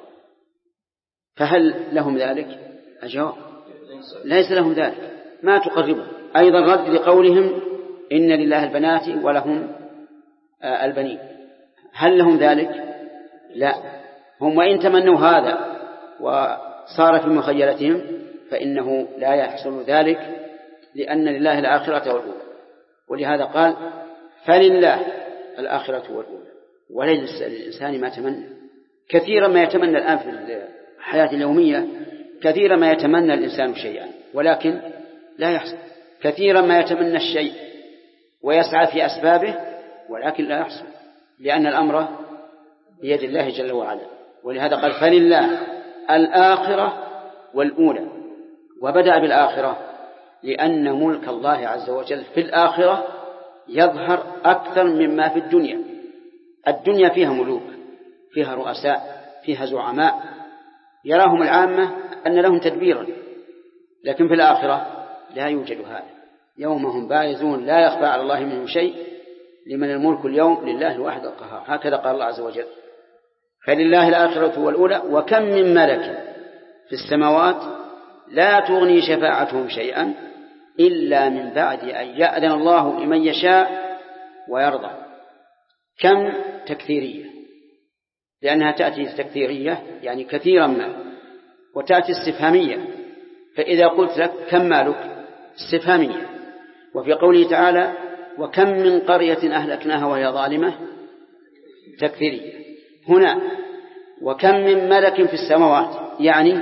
فهل لهم ذلك؟ الجواب ليس لهم ذلك، ما تقربهم. أيضا رد لقولهم إن لله البنات ولهم البنين، هل لهم ذلك؟ لا. هم وإن تمنوا هذا وصار في مخيلتهم فإنه لا يحصل ذلك، لأن لله الآخرة والأولى. ولهذا قال فلله الآخرة والأولى وليس للإنسان ما تمنى. كثيرا ما يتمنى الآن في الحياة اليومية، كثيرا ما يتمنى الإنسان شيئا ولكن لا يحصل، كثيرا ما يتمنى الشيء ويسعى في أسبابه ولكن لا يحصل، لأن الأمر بيد الله جل وعلا. ولهذا قال فلله الآخرة والأولى، وبدأ بالآخرة لأن ملك الله عز وجل في الآخرة يظهر أكثر مما في الدنيا. الدنيا فيها ملوك، فيها رؤساء، فيها زعماء يراهم العامة أن لهم تدبيرا، لكن في الآخرة لا يوجد هذا. يوم هم بارزون لا يخفى على الله منهم شيء، لمن الملك اليوم لله الواحد القهار، هكذا قال الله عز وجل. فلله الآخرة والأولى. وكم من ملك في السماوات لا تغني شفاعتهم شيئا إلا من بعد أن يأذن الله لمن يشاء ويرضى. كم تكثيرية، لأنها تأتي تكثيرية يعني كثيرا ما، وتأتي استفهامية، فإذا قلت لك كم مالك استفهامية. وفي قوله تعالى وكم من قرية أهلكناها وهي ظالمة تكثيرية. هنا وكم من ملك في السماوات يعني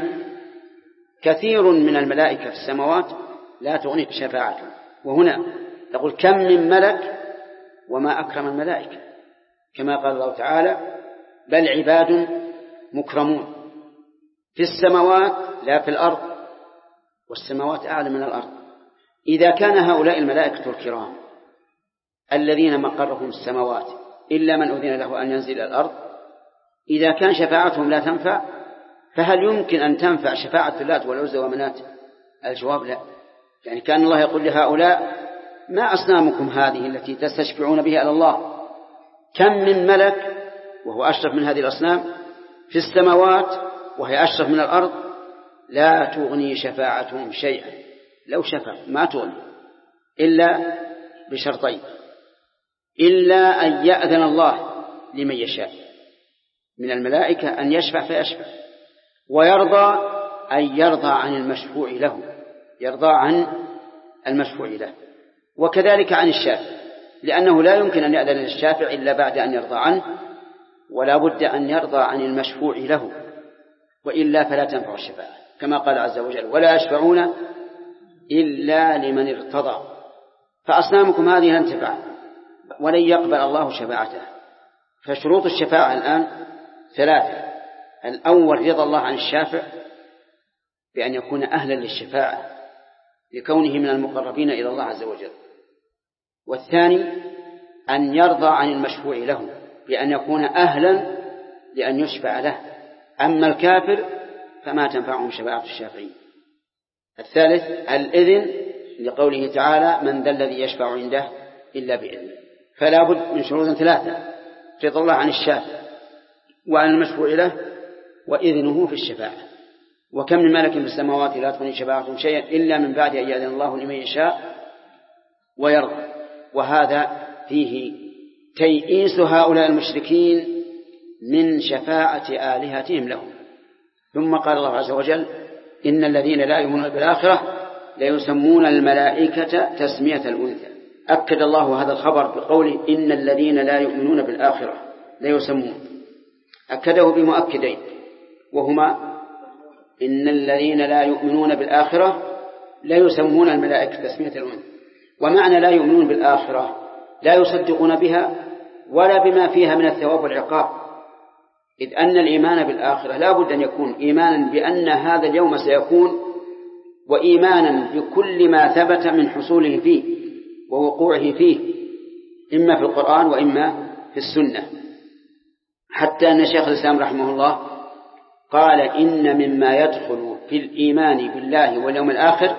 كثير من الملائكة في السماوات لا تغني شفاعته. وهنا تقول كم من ملك وما أكرم الملائكة، كما قال الله تعالى بل عباد مكرمون في السماوات لا في الأرض، والسماوات أعلى من الأرض. إذا كان هؤلاء الملائكة الكرام الذين مقرهم السماوات إلا من أذن له أن ينزل إلى الأرض، إذا كان شفاعتهم لا تنفع، فهل يمكن أن تنفع شفاعة اللات والعزى ومنات؟ الجواب لا. يعني كان الله يقول لهؤلاء ما أصنامكم هذه التي تستشفعون بها على الله؟ كم من ملك وهو أشرف من هذه الأصنام في السماوات وهي أشرف من الأرض لا تغني شفاعتهم شيئا، لو شفع ما تغني إلا بشرطين: إلا أن يأذن الله لمن يشاء من الملائكة أن يشفع فيشفع، ويرضى أن يرضى عن المشفوع له، يرضى عن المشفوع له، وكذلك عن الشافع، لأنه لا يمكن أن يأذن للشافع إلا بعد أن يرضى عنه، ولا بد أن يرضى عن المشفوع له، وإلا فلا تنفع الشفاعة، كما قال عز وجل ولا يشفعون إلا لمن ارتضى. فأصنامكم هذه لن تنفع ولن يقبل الله شفاعتها. فشروط الشفاعة الآن ثلاثة: الأول رضا الله عن الشافع بأن يكون أهلا للشفاعة لكونه من المقربين إلى الله عز وجل، والثاني أن يرضى عن المشفوع له بأن يكون أهلا لأن يشفع له، أما الكافر فما تنفعهم شفاعة الشافعين. الثالث الإذن لقوله تعالى من ذا الذي يشفع عنده إلا بإذنه. فلا بد من شروط ثلاثة: رضا الله عن الشافع وعن المشفوع له وإذنه في الشفاعة. وكم من ملك في السماوات لا تغني شفاعتهم شيئا إلا من بعد أن يأذن الله لمن يشاء ويرضى. وهذا فيه تيئيس هؤلاء المشركين من شفاعة آلهتهم لهم. ثم قال الله عز وجل إن الذين لا يؤمنون بالآخرة ليسمون الملائكة تسمية الأنثى. أكد الله هذا الخبر بقوله إن الذين لا يؤمنون بالآخرة ليسمون، أكده بمؤكدين، وهما إن الذين لا يؤمنون بالآخرة ليسمون الملائكة تسمية الأنثى. ومعنى لا يؤمنون بالآخرة لا يصدقون بها ولا بما فيها من الثواب والعقاب، إذ أن الإيمان بالآخرة لا بد أن يكون إيمانا بأن هذا اليوم سيكون، وإيمانا بكل ما ثبت من حصوله فيه ووقوعه فيه، إما في القرآن وإما في السنة. حتى أن شيخ الإسلام رحمه الله قال إن مما يدخل في الإيمان بالله واليوم الآخر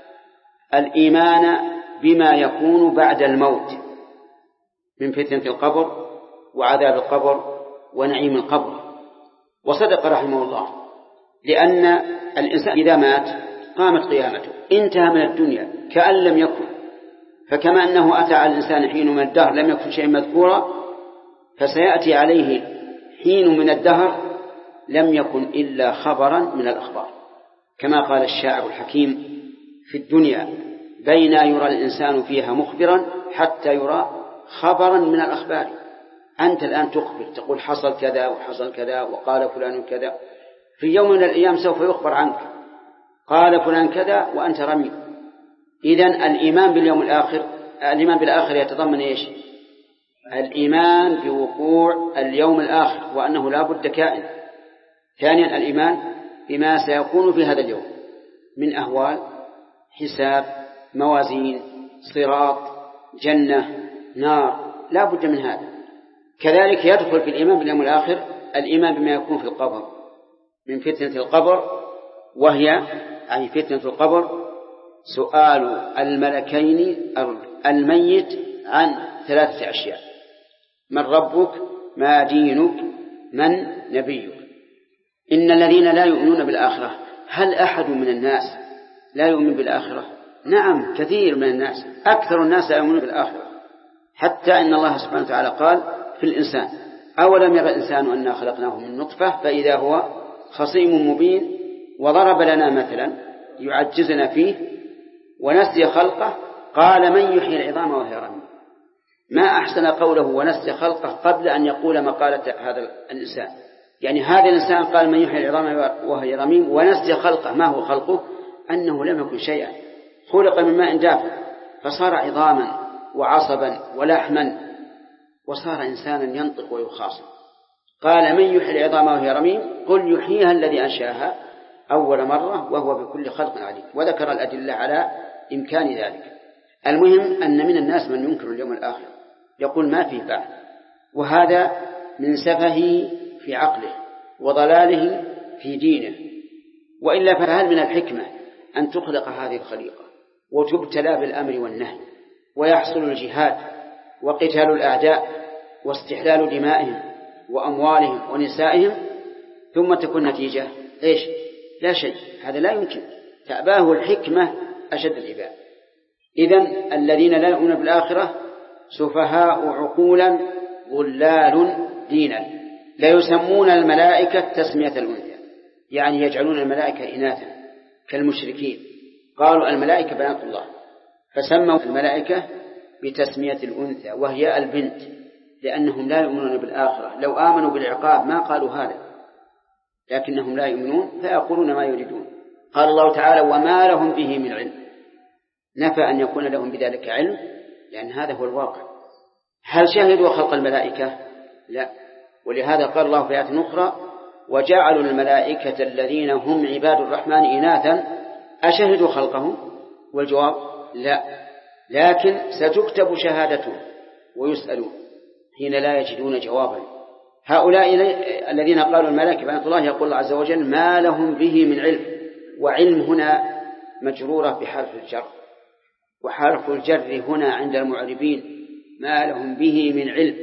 الإيمان بما يكون بعد الموت من فتنة القبر وعذاب القبر ونعيم القبر. وصدق رحمه الله، لأن الإنسان إذا مات قامت قيامته، انتهى من الدنيا كأن لم يكن. فكما أنه أتى على الإنسان حين من الدهر لم يكن شيء مذكورا، فسيأتي عليه حين من الدهر لم يكن إلا خبرا من الأخبار، كما قال الشاعر الحكيم في الدنيا بين يرى الإنسان فيها مخبرا حتى يرى خبرا من الأخبار. أنت الآن تخبر تقول حصل كذا وحصل كذا وقال فلان كذا، في يوم من الأيام سوف يخبر عنك قال فلان كذا وأنت رمي. إذن الإيمان باليوم الآخر، الإيمان بالآخر يتضمن إيش؟ الإيمان بوقوع اليوم الآخر وأنه لا بد كائن. ثانيا الإيمان بما سيكون في هذا اليوم من أهوال، حساب، موازين، صراط، جنة، نار، لا بد من هذا. كذلك يدخل في الإيمان باليوم الآخر الإيمان بما يكون في القبر من فتنة القبر، وهي أي فتنة القبر سؤال الملكين الميت عن 3 أشياء: من ربك، ما دينك، من نبيك. إن الذين لا يؤمنون بالآخرة، هل أحد من الناس لا يؤمن بالآخرة؟ نعم، كثير من الناس، أكثر الناس لا يؤمنون بالآخرة، حتى إن الله سبحانه وتعالى قال في الإنسان: أولم يرى الإنسان أنا خلقناه من نطفة فإذا هو خصيم مبين، وضرب لنا مثلا يعجزنا فيه ونسي خلقه قال من يحيي العظام وهي رميم. ما أحسن قوله ونسي خلقه قبل أن يقول مقالة هذا الإنسان. يعني هذا الإنسان قال من يحيي العظام وهي رميم ونسي خلقه. ما هو خلقه؟ أنه لم يكن شيئا، خلق من ماء دافئ فصار عظاما وعصبا ولحما وصار إنسانا ينطق ويخاصم. قال من يحيي العظام وهي رميم قل يحييها الذي أنشاها أول مرة وهو بكل خلق عليم. وذكر الأدلة على إمكان ذلك. المهم أن من الناس من ينكر اليوم الآخر، يقول ما فيه بعد، وهذا من سفهه في عقله وضلاله في دينه. وإلا فهل من الحكمة أن تخلق هذه الخليقة وتبتلى بالأمر والنهي ويحصل الجهاد وقتال الأعداء واستحلال دمائهم وأموالهم ونسائهم، ثم تكون نتيجة إيش؟ لا شيء. هذا لا يمكن، تأباه الحكمة أشد الإباء. إذن الذين لا يؤمنون بالآخرة سفهاء عقولا ضلال دينا. لا يسمون الملائكة تسمية الأنثى، يعني يجعلون الملائكة إناثا كالمشركين، قالوا الملائكة بنات الله، فسموا الملائكة بتسمية الأنثى وهي البنت، لأنهم لا يؤمنون بالآخرة. لو آمنوا بالعقاب ما قالوا هذا، لكنهم لا يؤمنون فيقولون ما يريدون. قال الله تعالى وما لهم به من علم، نفى أن يكون لهم بذلك علم لأن هذا هو الواقع. هل شهدوا خلق الملائكة؟ لا. ولهذا قال الله في آية أخرى وجعلوا الملائكة الذين هم عباد الرحمن إناثا أشهدوا خلقهم؟ والجواب لا، لكن ستكتب شهادتهم ويسألون حين لا يجدون جوابا. هؤلاء الذين قالوا الملائكة بنات الله يقول الله عز وجل ما لهم به من علم، وعلم هنا مجرورة بحرف الجر، وحرف الجر هنا عند المعربين ما لهم به من علم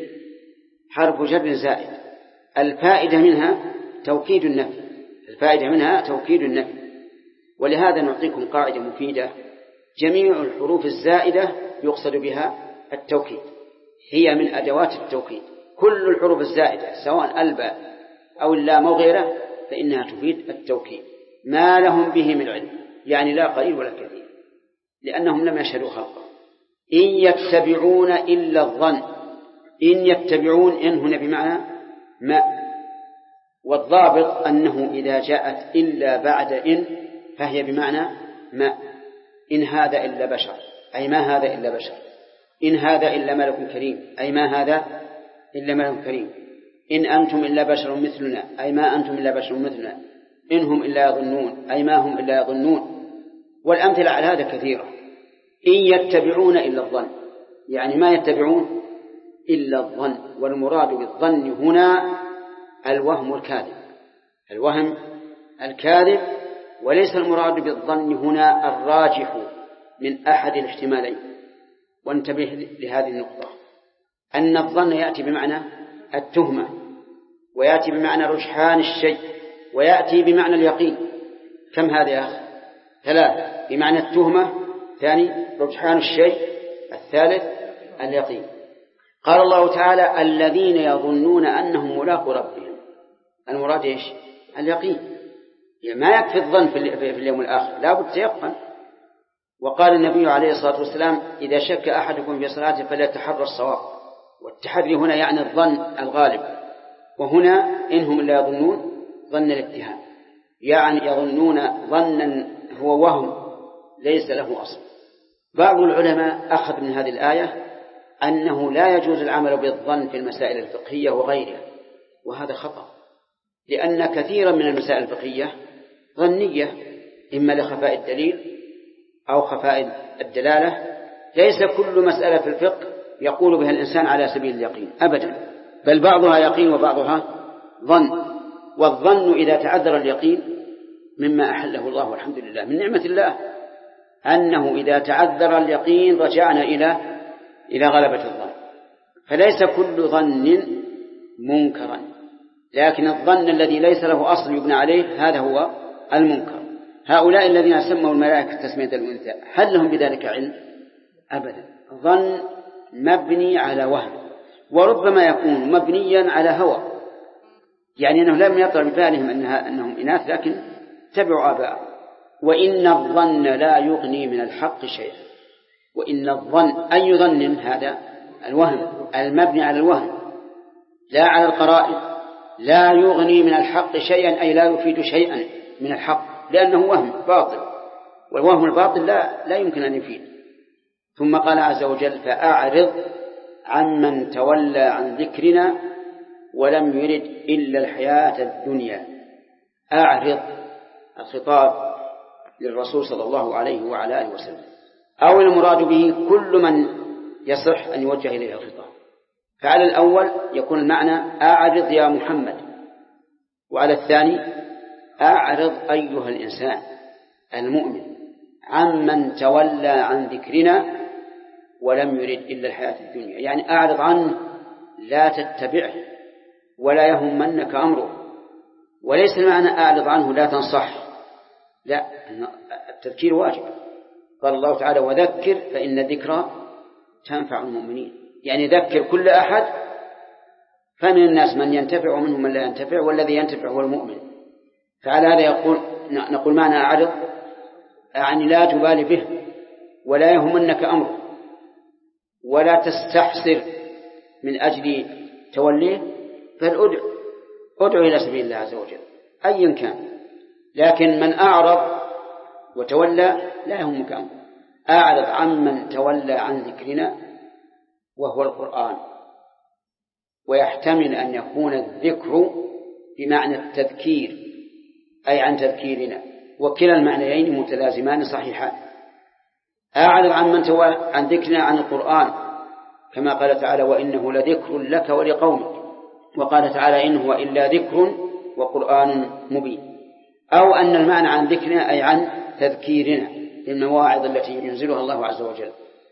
حرف جر زائد. الفائدة منها توكيد النفي، الفائدة منها توكيد النفي. ولهذا نعطيكم قاعدة مفيدة: جميع الحروف الزائدة يقصد بها التوكيد، هي من أدوات التوكيد. كل الحروف الزائدة سواء الباء أو اللام أو غيره فإنها تفيد التوكيد. ما لهم به من علم يعني لا قليل ولا كثير، لأنهم لم يشهدوا خلقه. إن يتبعون إلا الظن. إن يتبعون إن هنا بمعنى ما، والضابط أنه إذا جاءت إلا بعد إن فهي بمعنى ما. إن هذا إلا بشر أي ما هذا إلا بشر. إن هذا إلا ملك كريم أي ما هذا إلا ملك كريم. إن أنتم إلا بشر مثلنا أي ما أنتم إلا بشر مثلنا. إن هم إلا يظنون أي ما هم إلا يظنون. والأمثلة على هذا كثيرة. إن يتبعون إلا الظن يعني ما يتبعون إلا الظن، والمراد بالظن هنا الوهم الكاذب، الوهم الكاذب، وليس المراد بالظن هنا الراجح من أحد الاحتمالين. وانتبه لهذه النقطة، أن الظن يأتي بمعنى التهمة، ويأتي بمعنى رجحان الشيء، ويأتي بمعنى اليقين. كم هذا يا أخي؟ 3: بمعنى التهمة، ثاني رجحان الشيء، الثالث اليقين. قال الله تعالى الذين يظنون أنهم ملاقو ربهم. المراد إيش؟ اليقين. ما يكفي الظن في اليوم الآخر، لا بد تيقن. وقال النبي عليه الصلاة والسلام إذا شك أحدكم في صلاته فليتحرى الصواب. والتحري هنا يعني الظن الغالب، وهنا إنهم لا يظنون ظن الاتهام، يعني يظنون ظنا هو وهم ليس له أصل. بعض العلماء أخذ من هذه الآية أنه لا يجوز العمل بالظن في المسائل الفقهية وغيرها، وهذا خطأ، لأن كثيرا من المسائل الفقهية ظنية، إما لخفاء الدليل أو خفاء الدلالة. ليس كل مسألة في الفقه يقول بها الإنسان على سبيل اليقين أبدا، بل بعضها يقين وبعضها ظن. والظن إذا تعذر اليقين مما أحله الله والحمد لله من نعمة الله، أنه إذا تعذر اليقين رجعنا إلى غلبة الظن. فليس كل ظن منكرا، لكن الظن الذي ليس له أصل يبنى عليه هذا هو المنكر. هؤلاء الذين سموا الملائكة تسمية الأنثى هل لهم بذلك علم؟ أبدا. ظن مبني على وهم، وربما يكون مبنيا على هوى، يعني أنه لم يطلع ببالهم أنهم إناث لكن تبعوا آباءهم. وإن الظن لا يغني من الحق شيئا. وإن الظن أي ظن؟ هذا الوهم المبني على الوهم لا على القرائن. لا يغني من الحق شيئا أي لا يفيد شيئا من الحق، لأنه وهم باطل، والوهم الباطل لا يمكن أن يفيد. ثم قال عز وجل فأعرض عمن تولى عن ذكرنا ولم يرد إلا الحياة الدنيا. أعرض الخطاب للرسول صلى الله عليه وعلى آله وسلم، أو المراد به كل من يصح أن يوجه إليه الخطاب. فعلى الأول يكون المعنى أعرض يا محمد، وعلى الثاني أعرض أيها الإنسان المؤمن عمن تولى عن ذكرنا ولم يرد إلا الحياة الدنيا، يعني أعرض عنه لا تتبعه ولا يهمنك أمره. وليس المعنى أعرض عنه لا تنصح، لا، التذكير واجب. قال الله تعالى وذكر فإن الذكرى تنفع المؤمنين، يعني ذكر كل أحد، فمن الناس من ينتفع ومنهم من لا ينتفع، والذي ينتفع هو المؤمن. فعلى هذا نقول معنى أعرض يعني لا تبالي به ولا يهمنك أمره ولا تستحسر من أجل توليه، بل ادعو إلى سبيل الله عز وجل أيا كان. لكن من أعرض وتولى لا يهمك أمره. أعرض عمن تولى عن ذكرنا وهو القرآن، ويحتمل أن يكون الذكر بمعنى التذكير أي عن تذكيرنا، وكلا المعنيين متلازمان صحيحان. أعرض عمن تولى عن ذكرنا عن القرآن، كما قال تعالى وإنه لذكر لك ولقومك، وقال تعالى إن هو إلا ذكر وقرآن مبين. أو أن المعنى عن ذكرنا أي عن تذكيرنا للمواعظ التي ينزلها الله عز وجل.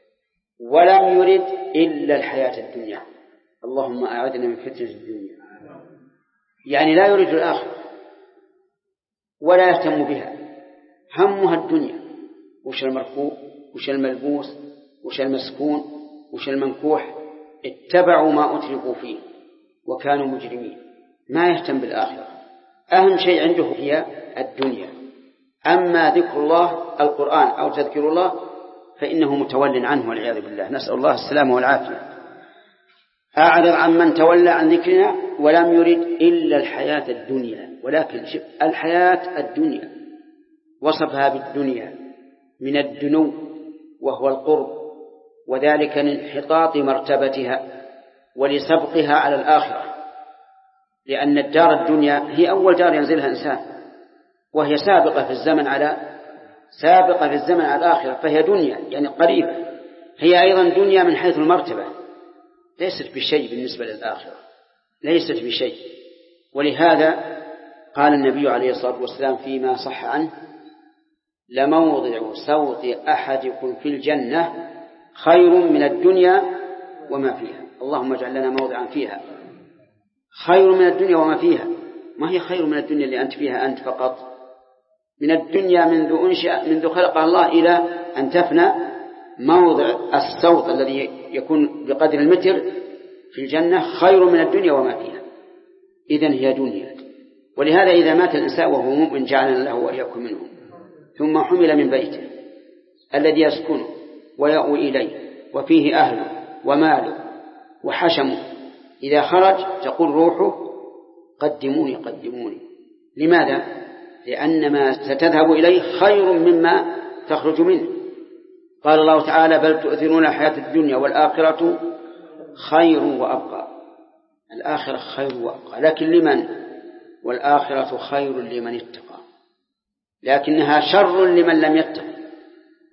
ولم يرد إلا الحياة الدنيا، اللهم أعذنا من فتنة الدنيا، يعني لا يريد الآخرة ولا يهتم بها، همها الدنيا. وش المرفوع وش الملبوس وش المسكون وش المنكوح، اتبعوا ما أتركوا فيه وكانوا مجرمين. ما يهتم بالآخرة، أهم شيء عنده هي الدنيا. أما ذكر الله القرآن أو تذكر الله فإنه متول عنه والعياذ بالله، نسأل الله السلامة والعافية. أعرض عمن تولى عن ذكرنا ولم يرد إلا الحياة الدنيا. ولكن الحياة الدنيا وصفها بالدنيا من الدنو وهو القرب، وذلك لانحطاط مرتبتها ولسبقها على الآخرة، لأن الدار الدنيا هي أول دار ينزلها إنسان، وهي سابقة في الزمن على الآخرة، فهي دنيا يعني قريبة. هي أيضا دنيا من حيث المرتبة، ليست بشيء بالنسبة للآخرة، ليست بشيء. ولهذا قال النبي عليه الصلاة والسلام فيما صح عنه لموضع سوط أحدكم في الجنة خير من الدنيا وما فيها. اللهم اجعل لنا موضعا فيها. خير من الدنيا وما فيها، ما هي خير من الدنيا اللي أنت فيها أنت فقط؟ من الدنيا منذ خلق الله إلى أن تفنى، موضع السوط الذي يكون بقدر المتر في الجنة خير من الدنيا وما فيها. إذن هي دنيا. ولهذا إذا مات الإنسان وهو مؤمن جعلنا له وإياكم منهم، ثم حمل من بيته الذي يسكنه ويأوي إليه وفيه أهله وماله وحشمه، إذا خرج تقول روحه قدموني قدموني. لماذا؟ لأن ما ستذهب إليه خير مما تخرج منه. قال الله تعالى بل تؤثرون الحياة الدنيا والآخرة خير وأبقى. الآخرة خير وأبقى، لكن لمن؟ والآخرة خير لمن اتقى، لكنها شر لمن لم يتق.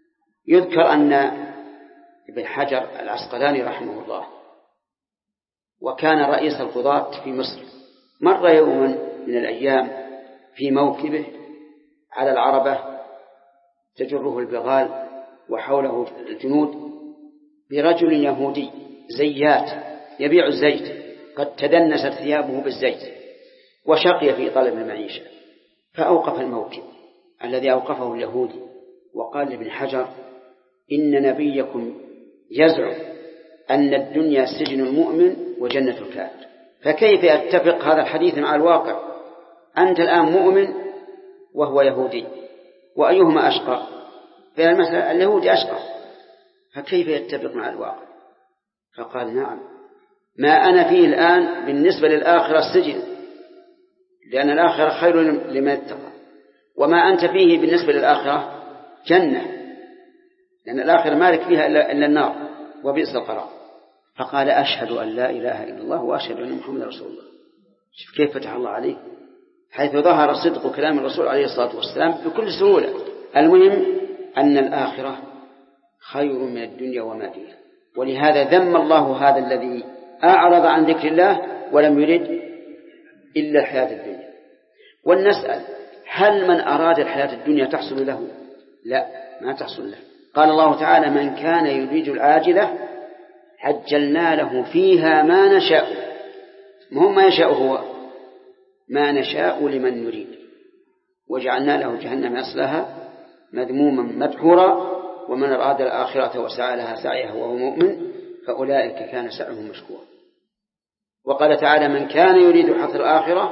يذكر أن ابن حجر العسقلاني رحمه الله وكان رئيس القضاة في مصر. مر يوما من الأيام في موكبه على العربة تجره البغال وحوله الجنود برجل يهودي زيات يبيع الزيت، قد تدنست ثيابه بالزيت وشقي في طلب المعيشة، فأوقف الموكب الذي أوقفه اليهودي وقال لابن حجر: إن نبيكم يزعم أن الدنيا سجن المؤمن وجنة الكافر، فكيف يتفق هذا الحديث مع الواقع؟ أنت الآن مؤمن وهو يهودي، وأيهما أشقى؟ في المسألة اليهودي أشقى، فكيف يتفق مع الواقع؟ فقال: نعم، ما أنا فيه الآن بالنسبة للآخرة السجن، لأن الآخرة خير لمن اتقى، وما أنت فيه بالنسبة للآخرة جنة، لأن الآخرة مالك فيها إلا النار وبئس القرار. فقال: أشهد أن لا إله إلا الله وأشهد أن محمد رسول الله. شوف كيف فتح الله عليه، حيث ظهر صدق كلام الرسول عليه الصلاة والسلام بكل سهولة. المهم أن الآخرة خير من الدنيا وما فيها، ولهذا ذم الله هذا الذي أعرض عن ذكر الله ولم يرد إلا الحياة الدنيا. ونسأل: هل من أراد الحياة الدنيا تحصل له؟ لا، ما تحصل له. قال الله تعالى: من كان يريد العاجلة عجلنا له فيها ما نشاء. ما يشاء هو ما نشاء لمن نريد، وجعلنا له جهنم يصلاها مذموما مدحورا، ومن أراد الآخرة وسعى لها سعيها وهو مؤمن فأولئك كان سعيهم مشكورا. وقال تعالى: من كان يريد حرث الآخرة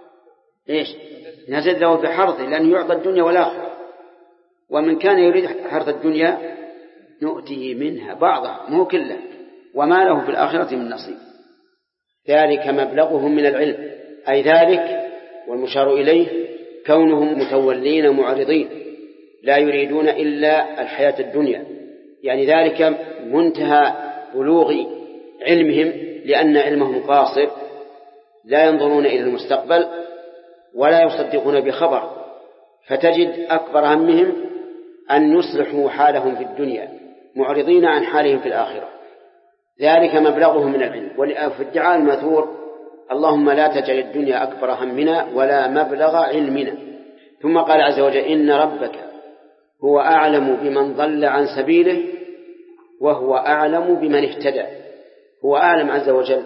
نزد له بحرثه، لأنه يعطى الدنيا والآخرة. ومن كان يريد حرث الدنيا نؤتيه منها بعضها مو كله، وما له في الآخرة من نصيب. ذلك مبلغهم من العلم، أي ذلك والمشار إليه كونهم متولين معرضين لا يريدون إلا الحياة الدنيا، يعني ذلك منتهى بلوغ علمهم، لأن علمهم قاصر، لا ينظرون إلى المستقبل ولا يصدقون بخبر، فتجد أكبر همهم أن يصلحوا حالهم في الدنيا معرضين عن حالهم في الآخرة. ذلك مبلغهم من العلم. وفي الدعاء الماثور: اللهم لا تجعل الدنيا أكبر همنا ولا مبلغ علمنا. ثم قال عز وجل: إن ربك هو أعلم بمن ضل عن سبيله وهو أعلم بمن اهتدى. هو أعلم عز وجل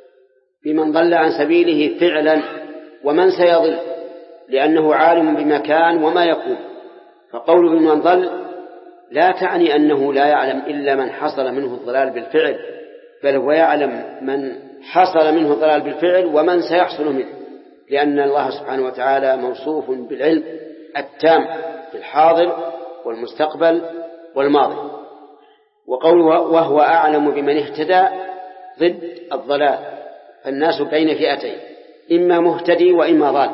بمن ضل عن سبيله فعلا ومن سيضل، لأنه عالم بما كان وما يكون. فقول بمن ضل لا تعني أنه لا يعلم إلا من حصل منه الضلال بالفعل، بل هو يعلم من حصل منه الضلال بالفعل ومن سيحصل منه، لأن الله سبحانه وتعالى موصوف بالعلم التام في الحاضر والمستقبل والماضي. وقوله وهو أعلم بمن اهتدى ضد الضلال، فالناس بين فئتين، إما مهتدي وإما ضال.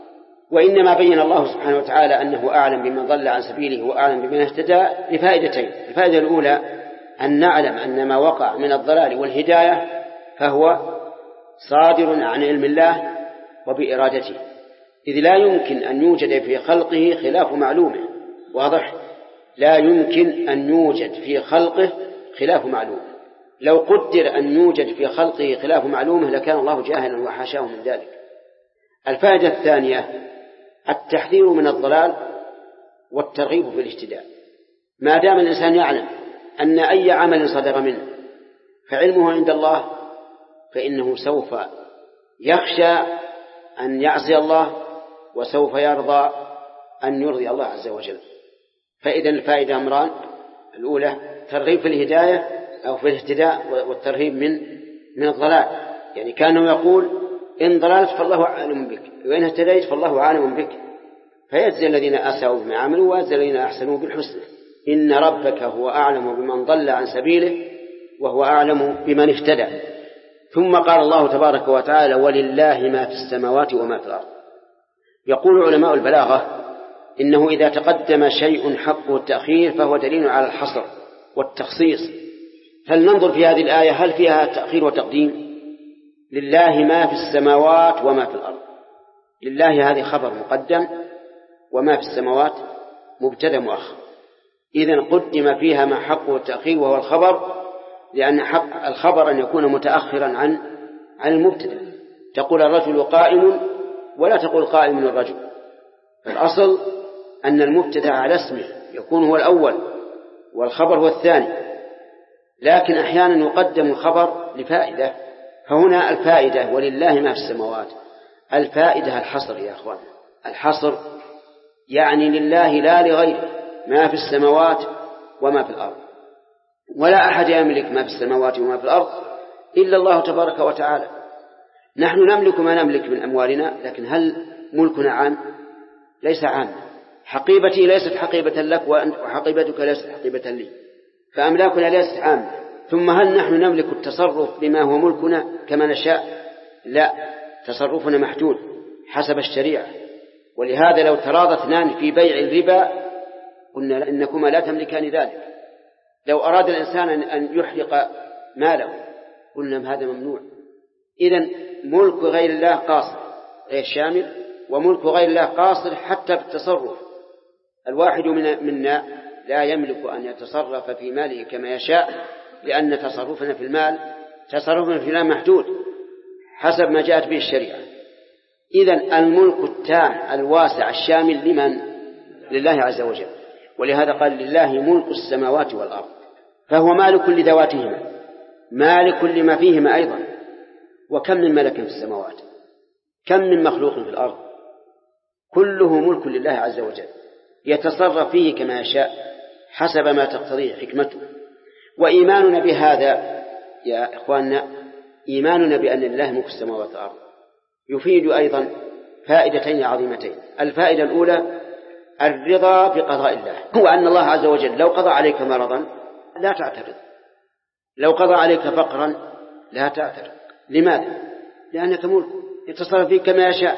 وإنما بين الله سبحانه وتعالى أنه أعلم بمن ضل عن سبيله وأعلم بمن اهتدى لفائدتين: الفائدة الأولى أن نعلم أن ما وقع من الضلال والهداية فهو صادر عن علم الله وبإرادته، إذ لا يمكن أن يوجد في خلقه خلاف معلومه. واضح؟ لا يمكن أن يوجد في خلقه خلاف معلومه. لو قدر أن يوجد في خلقه خلاف معلومه لكان الله جاهلا وحاشاه من ذلك. الفائدة الثانية التحذير من الضلال والترغيب في الاهتداء. ما دام الإنسان يعلم أن أي عمل صدر منه فعلمه عند الله، فإنه سوف يخشى أن يعصي الله وسوف يرضى أن يرضي الله عز وجل. فإذا الفائدة أمران: الأولى ترغيب في الهداية أو في الاهتداء، والترهيب من الضلال، يعني كانه يقول: إن ضللت فالله عالم بك، وإن اهتديت فالله عالم بك، فيجزي الذين أساءوا بما عملوا ويجزي الذين أحسنوا بالحسنى. إن ربك هو أعلم بمن ضل عن سبيله وهو أعلم بمن اهتدى. ثم قال الله تبارك وتعالى: ولله ما في السماوات وما في الأرض. يقول علماء البلاغة إنه إذا تقدم شيء حقه التأخير فهو دليل على الحصر والتخصيص. فلننظر في هذه الآية هل فيها تأخير وتقديم؟ لله ما في السماوات وما في الأرض. لله هذه خبر مقدم، وما في السماوات مبتدأ مؤخر. إذن قدم فيها ما حقه التأخير وهو الخبر، لأن حق الخبر أن يكون متأخرا عن عن المبتدأ، تقول الرجل قائم ولا تقول قائم الرجل. الأصل أن المبتدأ على اسمه يكون هو الأول والخبر هو الثاني، لكن أحيانا يقدم الخبر لفائدة، فهنا الفائدة ولله ما في السماوات. الفائدة الحصر يا أخوان، الحصر يعني لله لا لغيره ما في السماوات وما في الأرض، ولا أحد يملك ما في السماوات وما في الأرض إلا الله تبارك وتعالى. نحن نملك ما نملك من أموالنا، لكن هل ملكنا عام؟ ليس عام. حقيبتي ليست حقيبة لك وحقيبتك ليست حقيبة لي، فأملاكنا ليست عامة. ثم هل نحن نملك التصرف بما هو ملكنا كما نشاء؟ لا، تصرفنا محدود حسب الشريعة. ولهذا لو تراضى اثنان في بيع الربا قلنا إنكما لا تملكان ذلك. لو أراد الإنسان أن يحرق ماله قلنا هذا ممنوع. إذن ملك غير الله قاصر غير شامل، وملك غير الله قاصر حتى في التصرف. الواحد منا لا يملك أن يتصرف في ماله كما يشاء، لأن تصرفنا في المال محدود حسب ما جاءت به الشريعة. إذن الملك التام الواسع الشامل لمن؟ لله عز وجل. ولهذا قال لله ملك السماوات والأرض، فهو مالك لذواتهما مالك لما فيهما أيضا. وكم من ملك في السماوات، كم من مخلوق في الأرض، كله ملك لله عز وجل يتصرف فيه كما يشاء حسب ما تقتضيه حكمته. وإيماننا بهذا يا إخواننا، إيماننا بأن لله ملك السماوات والأرض يفيد أيضا فائدتين عظيمتين. الفائدة الأولى الرضا بقضاء الله، هو أن الله عز وجل لو قضى عليك مرضا لا تعترض، لو قضى عليك فقرا لا تعترض. لماذا؟ لأنك ملك يتصرف فيه كما يشاء.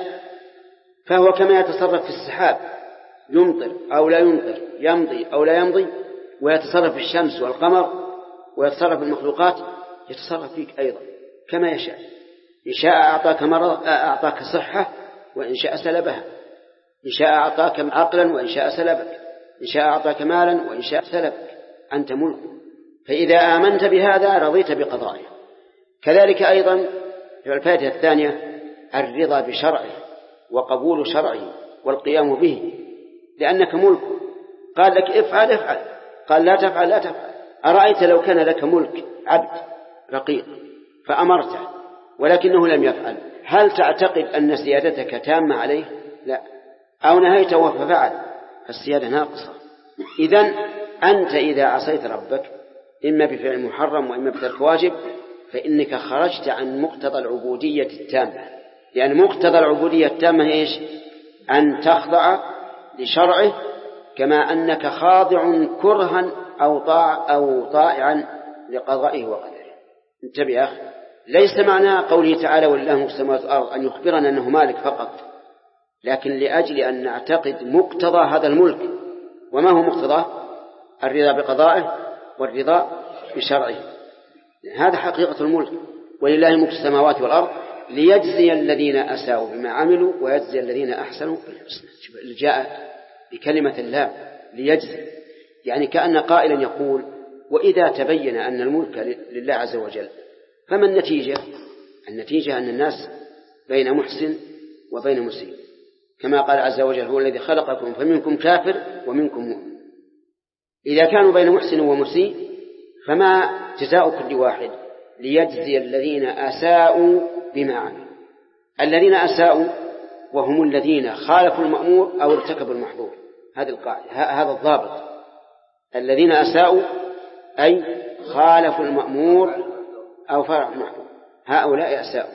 فهو كما يتصرف في السحاب، يمطر أو لا يمطر، يمضي أو لا يمضي، ويتصرف في الشمس والقمر، ويتصرف في المخلوقات، يتصرف فيك أيضا كما يشاء. إن شاء أعطاك مرض أعطاك صحة، وإن شاء سلبها. إن شاء أعطاك عقلا وإن شاء سلبك. إن شاء أعطاك مالا وإن شاء سلبك. أنت ملك. فإذا آمنت بهذا رضيت بقضائه. كذلك أيضا الفائدة الثانية الرضا بشرعه وقبول شرعه والقيام به، لأنك ملك. قال لك افعل افعل، قال لا تفعل لا تفعل. أرأيت لو كان لك ملك عبد رقيق فأمرته ولكنه لم يفعل، هل تعتقد أن سيادتك تامة عليه؟ لا. أو نهيته ففعل، فالسيادة ناقصة. إذن أنت إذا عصيت ربك إما بفعل محرم وإما بترك واجب فإنك خرجت عن مقتضى العبودية التامة. يعني مقتضى العبودية التامة إيش؟ أن تخضع لشرعه كما أنك خاضع كرها أو طائعا لقضائه وقدره. انتبه يا أخي، ليس معنى قوله تعالى ولله ملك السماوات والأرض أن يخبرنا أنه مالك فقط، لكن لأجل أن نعتقد مقتضى هذا الملك. وما هو مقتضى؟ الرضا بقضائه والرضا بشرعه. هذا حقيقة الملك. ولله ملك السماوات والأرض ليجزي الذين أساءوا بما عملوا ويجزي الذين أحسنوا بالحسنى. جاء بكلمة اللام ليجزي، يعني كأن قائلا يقول وإذا تبين أن الملك لله عز وجل فما النتيجة؟ النتيجة أن الناس بين محسن وبين مسيء، كما قال عز وجل هو الذي خلقكم فمنكم كافر ومنكم مؤمن. إذا كانوا بين محسن ومسيء فما جزاء كل واحد؟ ليجزي الذين أساءوا بما عملوا. الذين أساءوا وهم الذين خالفوا المأمور أو ارتكبوا المحظور. هذه القاعدة، هذا الضابط. الذين أساءوا أي خالفوا المأمور أو فرعوا المحظور، هؤلاء أساءوا.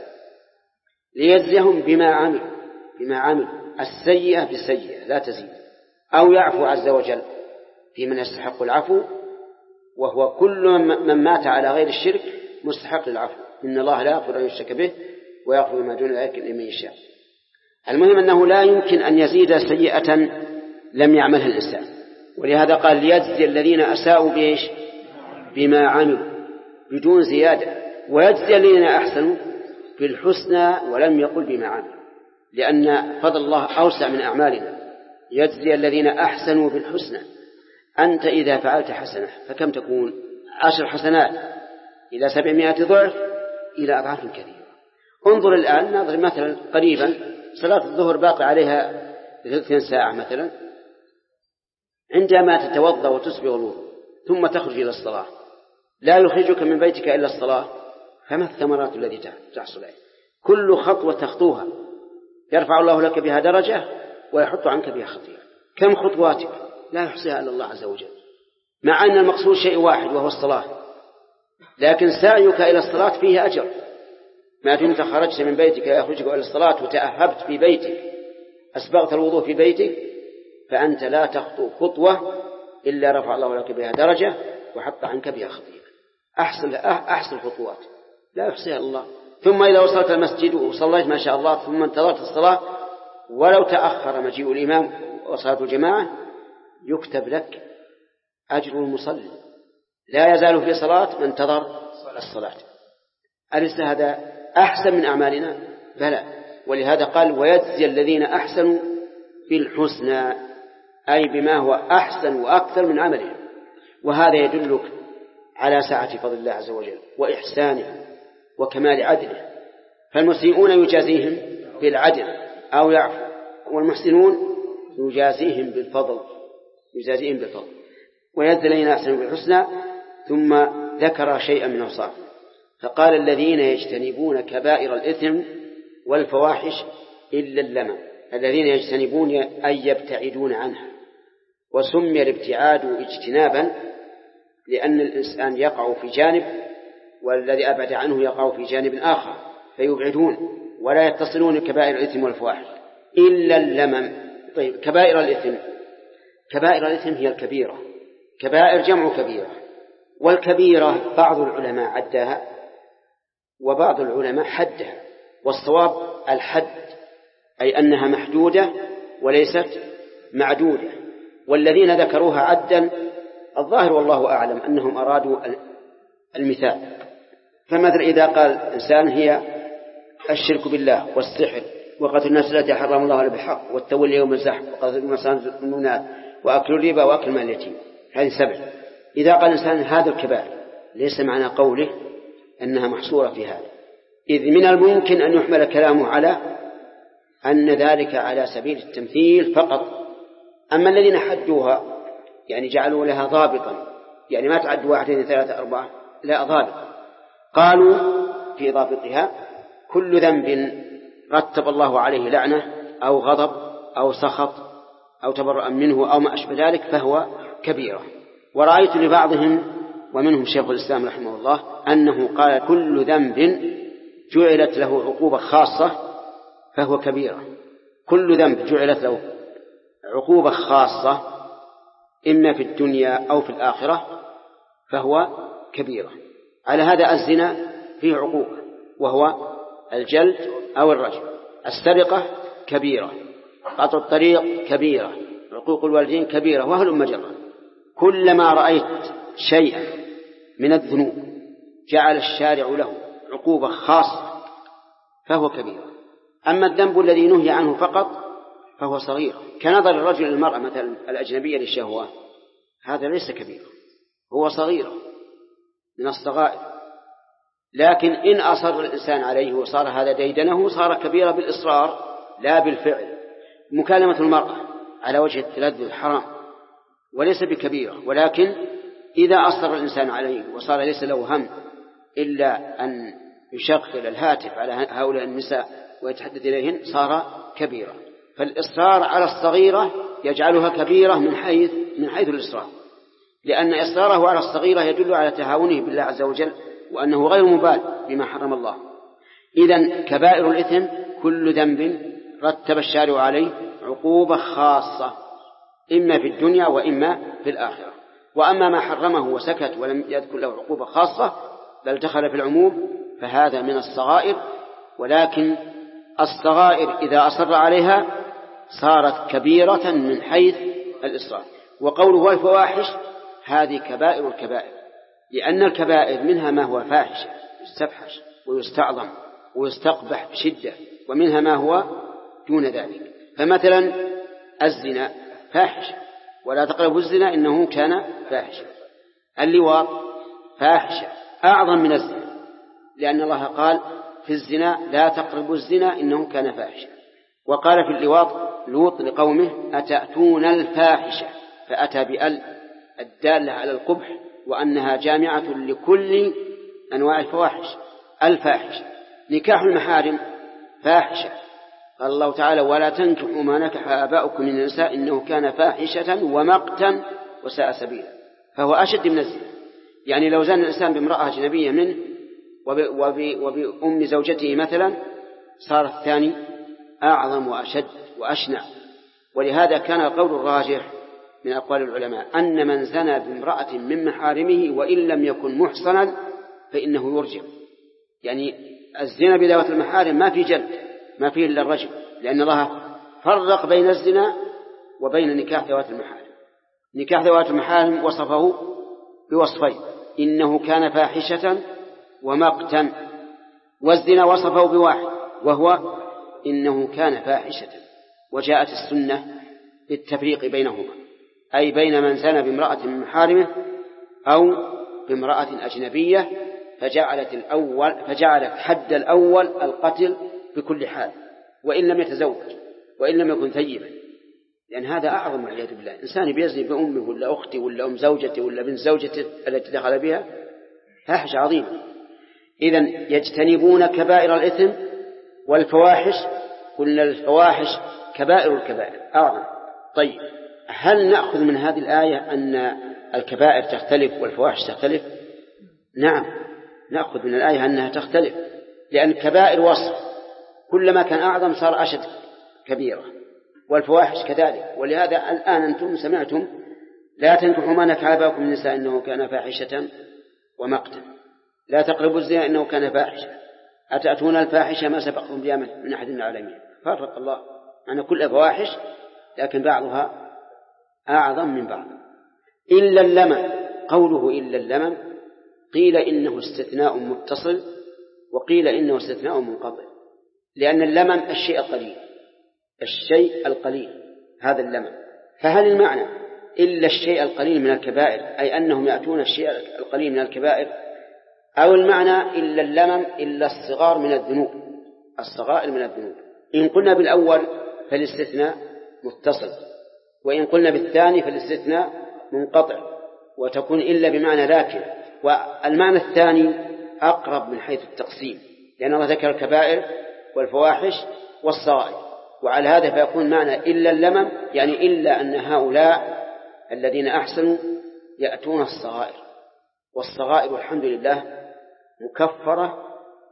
ليجزيهم بما عملوا السيئة بالسيئة لا تزيد، أو يعفو عز وجل في من يستحق العفو، وهو كل من مات على غير الشرك مستحق للعفو. إن الله لا يغفر أن يشرك به ويغفر ما دون ذلك لمن يشاء. المهم أنه لا يمكن أن يزيد سيئة لم يعملها الإنسان، ولهذا قال ليجزي الذين أساءوا بإيش؟ بما عملوا بدون زيادة، ويجزي الذين أحسنوا بالحسنى ولم يقل بما عملوا، لأن فضل الله أوسع من أعمالنا. يجزي الذين أحسنوا بالحسنى. أنت إذا فعلت حسنة فكم تكون؟ 10 حسنات إلى 700 ضعف إلى أضعاف كثيرة. انظر الآن، نظر مثلا قريبا صلاة الظهر باقي عليها 2 ساعة مثلا، عندما تتوضأ وتسبغ الوضوء ثم تخرج إلى الصلاة لا يخرجك من بيتك إلا الصلاة، فما الثمرات التي تحصل عليها؟ كل خطوة تخطوها يرفع الله لك بها درجة ويحط عنك بها خطيئة. كم خطواتك لا يحصيها إلا الله عز وجل، مع أن المقصود شيء واحد وهو الصلاة، لكن سعيك إلى الصلاة فيه أجر. ما دمت خرجت من بيتك يخرجك إلى الصلاة وتأهبت في بيتك، أسبغت الوضوء في بيتك، فأنت لا تخطو خطوة إلا رفع الله لك بها درجة وحط عنك بها خطيئة. أحسن خطوات لا يحصيها الله. ثم إذا وصلت المسجد وصليت ما شاء الله ثم انتظرت الصلاة، ولو تأخر مجيء الإمام وصلاة الجماعة يكتب لك أجر المصلي، لا يزال في صلاة من انتظر الصلاة. أليس هذا أحسن من أعمالنا؟ بلى. ولهذا قال ويجزي الذين أحسنوا بالحسنى، أي بما هو أحسن وأكثر من عملهم. وهذا يدلك على سعة فضل الله عز وجل وإحسانه وكمال عدله. فالمسيئون يجازيهم بالعدل أو يعفو، والمحسنون يجازيهم بالفضل. ويجزي الذين أحسنوا بالحسنى، ثم ذكر شيئا من أوصاف فقال الذين يجتنبون كبائر الإثم والفواحش إلا اللمم. الذين يجتنبون أي يبتعدون عنها، وسمي الابتعاد اجتنابا لأن الإنسان يقع في جانب والذي أبعد عنه يقع في جانب آخر، فيبعدون ولا يتصلون كبائر الإثم والفواحش إلا اللمم. طيب، كبائر الإثم هي الكبيرة. كبائر جمع كبيرة، والكبيرة بعض العلماء عدها وبعض العلماء حدها، والصواب الحد، أي أنها محدودة وليست معدودة. والذين ذكروها عدا الظاهر والله أعلم أنهم أرادوا المثال. فمثل إذا قال إنسان هي الشرك بالله والسحر وقتل الناس التي حرم الله بالحق والتولي يوم الزحف وقتل المسلمات وأكل الربا وأكل مال اليتيم، هذه 7. إذا قال إنسان هذا الكبائر ليس معنى قوله أنها محصورة في هذا، إذ من الممكن أن يحمل كلامه على أن ذلك على سبيل التمثيل فقط. أما الذين حدوها يعني جعلوا لها ضابطا، يعني ما تعد 1 2 3 4، لا ضابط. قالوا في ضابطها كل ذنب رتب الله عليه لعنة أو غضب أو سخط أو تبرأ منه أو ما أشبه ذلك فهو كبيرة. ورأيت لبعضهم ومنهم شيخ الإسلام رحمه الله أنه قال كل ذنب جعلت له عقوبة خاصة فهو كبيرة. كل ذنب جعلت له عقوبة خاصة إما في الدنيا أو في الآخرة فهو كبيرة. على هذا الزنا فيه عقوبة وهو الجلد أو الرجم، السرقة كبيرة، قطع الطريق كبيرة، عقوق الوالدين كبيرة، وهل مجرة. كلما رأيت شيئا من الذنوب جعل الشارع له عقوبة خاصة فهو كبيرة. أما الذنب الذي نهي عنه فقط فهو صغير، كنظر الرجل للمرأة مثلا الأجنبية للشهوة، هذا ليس كبير، هو صغير من الصغائر. لكن إن أصر الإنسان عليه وصار هذا ديدنه صار كبيرة بالإصرار لا بالفعل. مكالمة المرأة على وجه التلذذ حرام وليس بكبيرة، ولكن إذا أصر الإنسان عليه وصار ليس له هم إلا أن يشغل الهاتف على هؤلاء النساء ويتحدث إليهن صار كبيرة. فالإصرار على الصغيرة يجعلها كبيرة من حيث الإصرار، لأن إصراره على الصغيرة يدل على تهاونه بالله عز وجل وأنه غير مبال بما حرم الله. إذن كبائر الإثم كل ذنب رتب الشارع عليه عقوبة خاصة إما في الدنيا وإما في الآخرة. وأما ما حرمه وسكت ولم يذكر له عقوبة خاصة بل دخل في العموم فهذا من الصغائر. ولكن الصغائر إذا أصر عليها صارت كبيرة من حيث الإصرار. وقوله والفواحش هذه كبائر الكبائر، لأن الكبائر منها ما هو فاحش يستفحش ويستعظم ويستقبح بشدة، ومنها ما هو دون ذلك. فمثلا الزنا فاحش ولا تقربوا الزنا إنه كان فاحشا. اللواط فاحشة أعظم من الزنا، لأن الله قال في الزنا لا تقربوا الزنا إنه كان فاحشا. وقال في اللواط لوط لقومه أتأتون الفاحشة، فأتى بأل الدالة على القبح وأنها جامعة لكل أنواع الفواحش. الفاحشة نكاح المحارم فاحشة، قال الله تعالى ولا تنكحوا ما نكح آباؤكم من النساء إنه كان فاحشة ومقتا وساء سبيلا، فهو أشد من الزنا. يعني لو زن الإنسان بامرأة أجنبية منه وبأم زوجته مثلا صار الثاني أعظم وأشد وأشنع. ولهذا كان القول الراجح من أقوال العلماء أن من زنى بامرأة من محارمه وإن لم يكن محصنا فإنه يرجم. يعني الزنا بذوات المحارم ما في جلد، ما فيه إلا الرجم، لأن الله فرق بين الزنا وبين نكاح ذوات المحارم. نكاح ذوات المحارم وصفه بوصفين، إنه كان فاحشة ومقتا، والزنا وصفه بواحد وهو إنه كان فاحشة. وجاءت السنة بالتفريق بينهما، أي بين من زنى بامرأة من محارمه أو بامرأة أجنبية، فجعلت حد الأول القتل بكل حال وإن لم يتزوج وإن لم يكن ثيبا، لأن هذا أعظم والعياذ بالله. إنسان بيزني بأمه ولا أخته ولا أم زوجته ولا بنت زوجته التي دخل بها، فاحشة عظيمة. إذن يجتنبون كبائر الإثم والفواحش، كل الفواحش كبائر الكبائر أعظم. طيب هل نأخذ من هذه الآية أن الكبائر تختلف والفواحش تختلف؟ نعم نأخذ من الآية أنها تختلف، لأن الكبائر وصف، كلما كان أعظم صار أشد كبيرة، والفواحش كذلك. ولهذا الآن أنتم سمعتم لا تنكحوا ما نكح آباؤكم من النساء إنه كان فاحشة ومقتا، لا تقربوا الزنا إنه كان فاحشة، أتأتون الفاحشة ما سبقكم بها من أحد من العالمين. فرق الله أن كل فواحش لكن بعضها أعظم من بعض. إلا اللمم، قوله إلا اللمم قيل إنه استثناء متصل وقيل إنه استثناء منقطع، لأن اللمم الشيء القليل هذا اللمم. فهل المعنى إلا الشيء القليل من الكبائر أي أنهم يأتون الشيء القليل من الكبائر، أو المعنى إلا اللمم إلا الصغار من الذنوب، الصغائر من الذنوب؟ إن قلنا بالأول فالاستثناء متصل، وإن قلنا بالثاني فالاستثناء منقطع، وتكون إلا بمعنى لكن. والمعنى الثاني أقرب من حيث التقسيم، لأن الله ذكر الكبائر والفواحش والصغائر، وعلى هذا فيكون معنى إلا اللمم يعني إلا أن هؤلاء الذين أحسنوا يأتون الصغائر، والصغائر والحمد لله مكفرة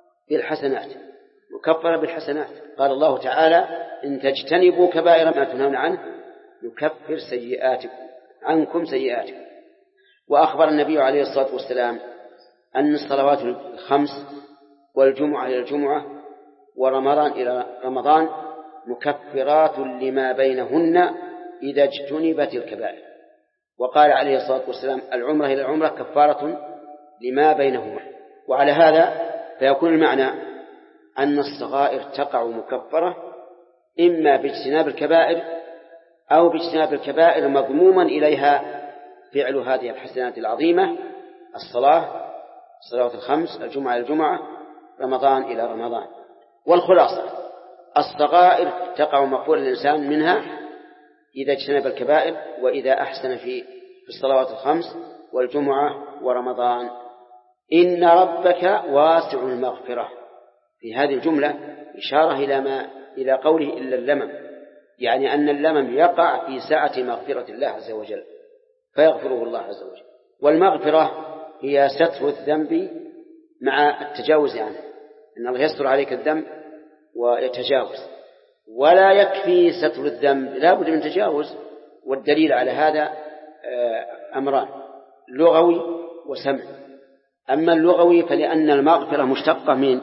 بالحسنات. قال الله تعالى إن تجتنبوا كبائر ما تنهون عنه يكفر عنكم سيئاتكم. وأخبر النبي عليه الصلاة والسلام أن الصلوات الخمس والجمعة إلى الجمعة ورمضان إلى رمضان مكفرات لما بينهن إذا اجتنبت الكبائر. وقال عليه الصلاة والسلام العمرة إلى العمرة كفارة لما بينهما. وعلى هذا فيكون المعنى أن الصغائر تقع مكفرة إما باجتناب الكبائر أو باجتناب الكبائر مضموما إليها فعل هذه الحسنات العظيمة: الصلوات الخمس، الجمعة إلى الجمعة، رمضان إلى رمضان. والخلاصة الصغائر تقع مغفور الإنسان منها إذا اجتنب الكبائر وإذا أحسن في الصلوات الخمس والجمعة ورمضان. إن ربك واسع المغفرة، في هذه الجملة إشارة إلى قوله إلا اللمم، يعني أن اللمم يقع في سعة مغفرة الله عز وجل فيغفره الله عز وجل. والمغفرة هي ستر الذنب مع التجاوز عنه، إن الله يستر عليك الذنب ويتجاوز، ولا يكفي ستر الذنب، لا بد من تجاوز. والدليل على هذا أمران: لغوي وسمع. أما اللغوي فلأن المغفرة مشتقة من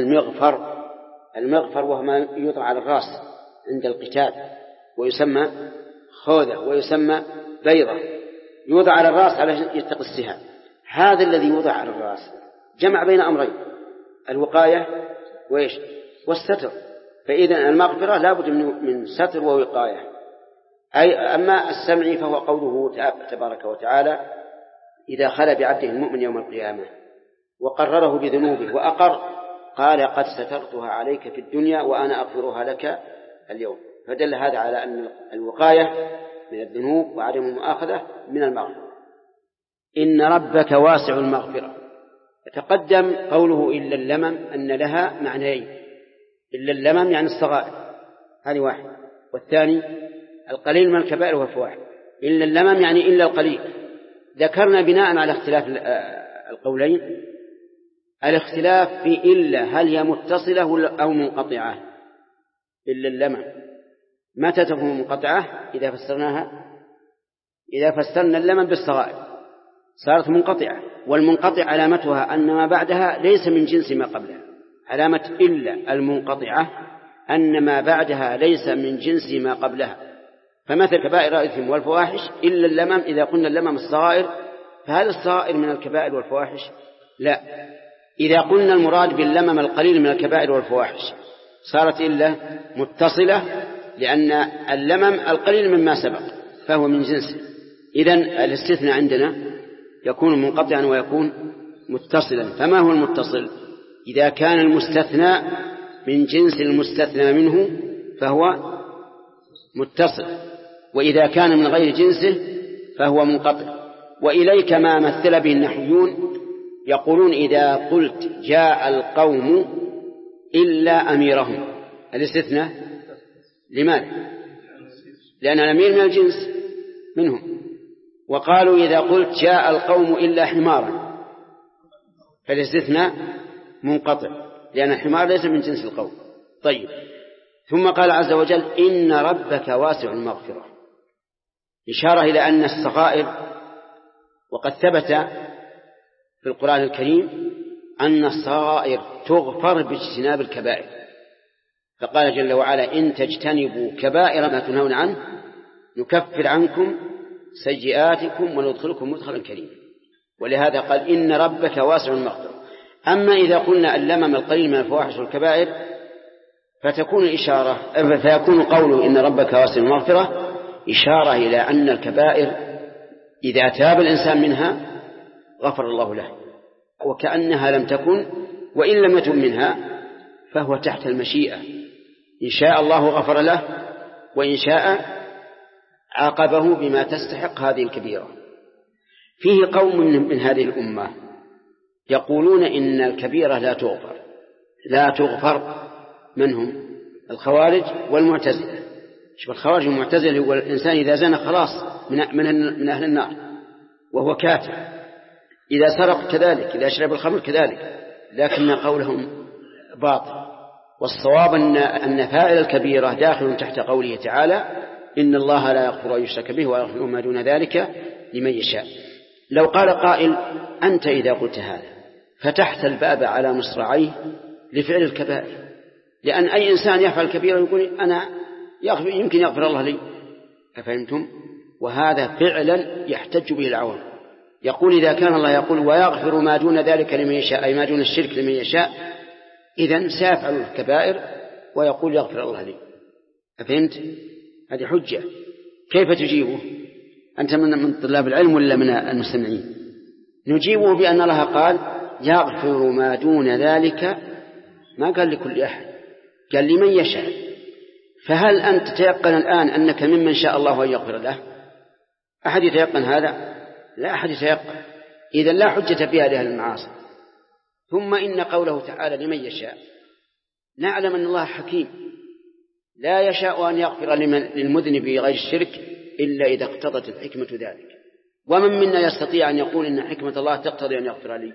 المغفر وهو ما يوضع على الرأس عند القتال، ويسمى خوذة ويسمى بيضة، يوضع على الرأس على يتقي السهام. هذا الذي يوضع على الرأس جمع بين أمرين: الوقاية والستر. فإذا المغفرة لا بد من ستر ووقاية. أما السمع فهو قوله تبارك وتعالى: إذا خلى بعبده المؤمن يوم القيامة وقرره بذنوبه وأقر قال قد سترتها عليك في الدنيا وأنا أغفرها لك اليوم. فدل هذا على أن الوقاية من الذنوب وعدم المؤاخذة من المغفرة. إن ربك واسع المغفرة. يتقدم قوله إلا اللمم أن لها معنيين: إلا اللمم يعني الصغائر، هذه واحد، والثاني القليل من الكبائر والفواحش. إلا اللمم يعني إلا القليل. ذكرنا بناء على اختلاف القولين الاختلاف في إلا هل هي متصلة أو منقطعة. إلا اللمم متى تكون منقطعة؟ إذا فسرنا اللمم بالصغائر صارت منقطعة، والمنقطع علامتها أن ما بعدها ليس من جنس ما قبلها. علامة إلا المنقطعة أن ما بعدها ليس من جنس ما قبلها. فمثل كبائر الإثم والفواحش إلا اللمم. إذا قلنا اللمم الصغائر فهل الصغائر من الكبائر والفواحش؟ لا. إذا قلنا المراد باللمم القليل من الكبائر والفواحش صارت إلا متصلة، لأن اللمم القليل مما سبق فهو من جنسه. إذن الاستثناء عندنا يكون منقطعا ويكون متصلا. فما هو المتصل؟ إذا كان المستثنى من جنس المستثنى منه فهو متصل، وإذا كان من غير جنسه فهو منقطع. وإليك ما مثل به النحويون يقولون إذا قلت جاء القوم إلا أميرهم، الاستثناء لماذا؟ لأن الأمير من الجنس منهم. وقالوا إذا قلت جاء القوم إلا حمارا فالاستثناء منقطع، لأن الحمار ليس من جنس القوم. طيب، ثم قال عز وجل إن ربك واسع المغفرة، إشارة إلى أن الصغائر، وقد ثبت في القرآن الكريم أن الصغائر تغفر باجتناب الكبائر. فقال جل وعلا إن تجتنبوا كبائر ما تنهون عنه نكفر عنكم سيئاتكم وندخلكم مدخلا كريما. ولهذا قال إن ربك واسع المغفرة. أما إذا قلنا اللمم القليل من الفواحش والكبائر فيكون قوله إن ربك واسع المغفرة إشارة إلى أن الكبائر إذا تاب الإنسان منها غفر الله له، وكأنها لم تكن، وإن لم يتب منها فهو تحت المشيئة. إن شاء الله غفر له، وإن شاء عاقبه بما تستحق هذه الكبيرة. فيه قوم من هذه الأمة يقولون إن الكبيرة لا تغفر. من هم؟ الخوارج والمعتزلة. شوف، الخوارج والمعتزلة هو الإنسان إذا زنى خلاص من أهل النار وهو كافر، إذا سرق كذلك، إذا شرب الخمر كذلك، لكن قولهم باطل. والصواب أن فاعل الكبيرة داخل تحت قوله تعالى إن الله لا يغفر أن يشرك به ويغفر ما دون ذلك لمن يشاء. لو قال قائل أنت إذا قلت هذا فتحت الباب على مصراعيه لفعل الكبائر، لأن أي إنسان يفعل كبيرة يقول أنا يمكن يغفر الله لي، أفهمتم؟ وهذا فعلا يحتج به العوام. يقول إذا كان الله يقول ويغفر ما دون ذلك لمن يشاء، أي ما دون الشرك لمن يشاء، إذن سيفعل الكبائر ويقول يغفر الله لي. أفهمت؟ هذه حجة. كيف تجيبه؟ أنت من طلاب العلم ولا من المستمعين؟ نجيبه بأن الله قال يغفر ما دون ذلك، ما قال لكل أحد، قال لمن يشاء. فهل أنت تيقن الآن أنك ممن شاء الله أن يغفر له؟ أحد يتيقن هذا؟ لا أحد يتيقن. إذن لا حجة في هذه المعاصي. ثم إن قوله تعالى لمن يشاء، نعلم أن الله حكيم لا يشاء أن يغفر للمذنب غير الشرك إلا إذا اقتضت الحكمة ذلك. ومن منا يستطيع أن يقول إن حكمة الله تقتضي أن يغفر لي؟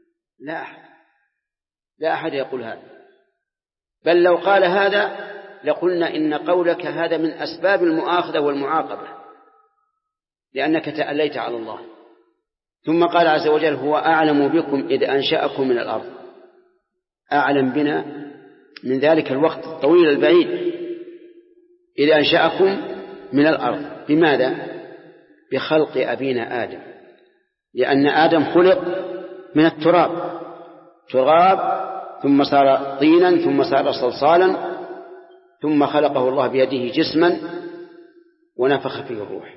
لا أحد يقول هذا. بل لو قال هذا لقلنا إن قولك هذا من أسباب المؤاخذة والمعاقبة، لأنك تأليت على الله. ثم قال عز وجل هو أعلم بكم إذ أنشأكم من الأرض. أعلم بنا من ذلك الوقت الطويل البعيد، إذ أنشأكم من الأرض. بماذا؟ بخلق أبينا آدم، لأن آدم خلق من التراب، ثم صار طينا، ثم صار صلصالا، ثم خلقه الله بيده جسما ونفخ فيه الروح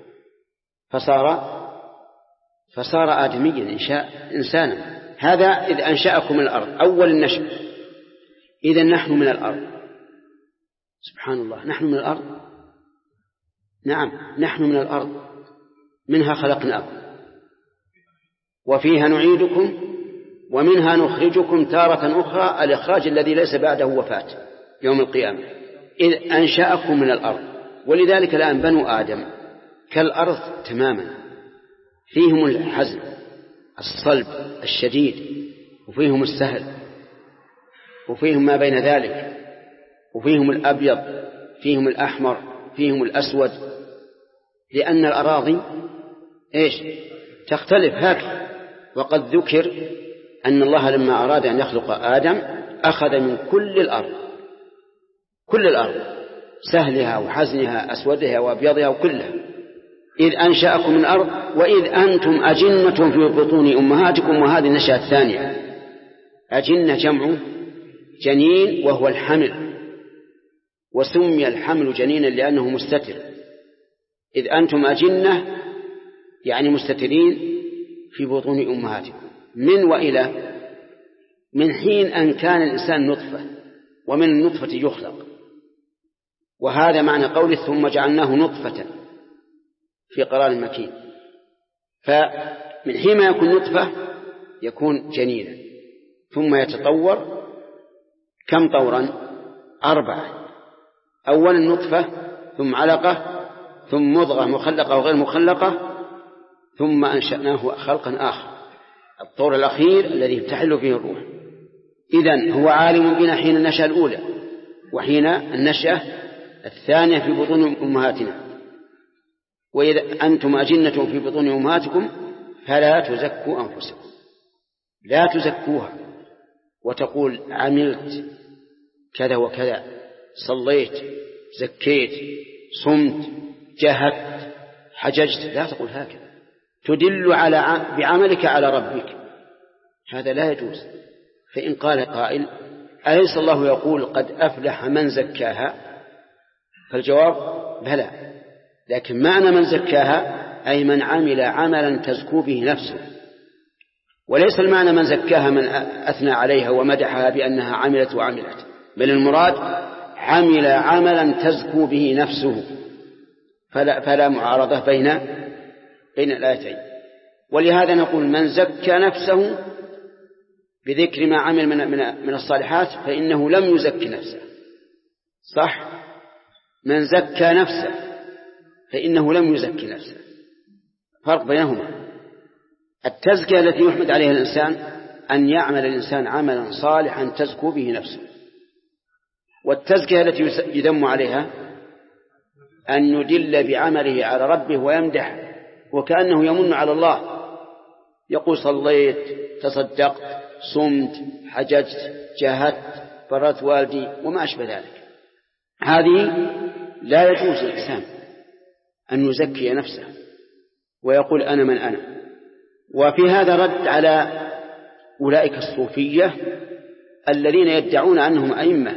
فصار آدميا إنسانا. هذا إذ أنشأكم من الأرض، أول النشأ. إذن نحن من الأرض. سبحان الله، نحن من الأرض. نعم، نحن من الأرض، منها خلقناكم وفيها نعيدكم ومنها نخرجكم تارة أخرى، الإخراج الذي ليس بعده وفاة يوم القيامة. إذ أنشأكم من الأرض. ولذلك الآن بنو آدم كالأرض تماما، فيهم الحزن الصلب الشديد، وفيهم السهل، وفيهم ما بين ذلك، وفيهم الأبيض، فيهم الأحمر، فيهم الأسود، لأن الأراضي تختلف هكذا. وقد ذكر أن الله لما أراد أن يخلق آدم أخذ من كل الأرض سهلها وحزنها أسودها وأبيضها وكلها. إذ أنشأكم من الأرض وإذ أنتم أجنة في بطون أمهاتكم. وهذه النشأة الثانية. أجنة جمع جنين وهو الحمل، وسمي الحمل جنينا لأنه مستتر. إذ أنتم أجنة يعني مستترين في بطون أمهاتكم من وإلى، من حين أن كان الإنسان نطفة، ومن النطفة يخلق. وهذا معنى قوله ثم جعلناه نطفة في قرار مكين. فمن حين ما يكون نطفة يكون جنينا، ثم يتطور. كم طورا؟ 4. أولا نطفة، ثم علقة، ثم مضغة مخلقة وغير مخلقة، ثم أنشأناه خلقا آخر، الطور الأخير الذي تحل فيه الروح. إذن هو عالم بنا حين النشأة الأولى وحين النشأة الثانية في بطون أمهاتنا. وإذا أنتم أجنة في بطون أمهاتكم فلا تزكوا أنفسكم، لا تزكوها وتقول عملت كذا وكذا، صليت، زكيت، صمت، جاهدت، حججت، لا تقول هكذا، تدل بعملك على ربك، هذا لا يجوز. فإن قال قائل أليس الله يقول قد أفلح من زكاها؟ فالجواب بلى، لكن معنى من زكاها أي من عمل عملا تزكو به نفسه، وليس المعنى من زكاها من أثنى عليها ومدحها بأنها عملت وعملت، بل المراد عمل عملا تزكو به نفسه. فلا معارضة بين الآيتين. ولهذا نقول من زكى نفسه بذكر ما عمل من الصالحات فإنه لم يزكي نفسه. صح؟ من زكى نفسه فإنه لم يزكي نفسه، فرق بينهما. التزكية التي يحمد عليها الإنسان أن يعمل الإنسان عملا صالحا تزكو به نفسه، والتزكية التي يذم عليها أن يدل بعمله على ربه ويمدح وكأنه يمن على الله، يقول صليت، تصدقت، صمت، حججت، جاهدت، بررت والدي وما أشبه ذلك. هذه لا يجوز الإنسان أن يزكي نفسه ويقول أنا من أنا. وفي هذا رد على أولئك الصوفية الذين يدعون أنهم أئمة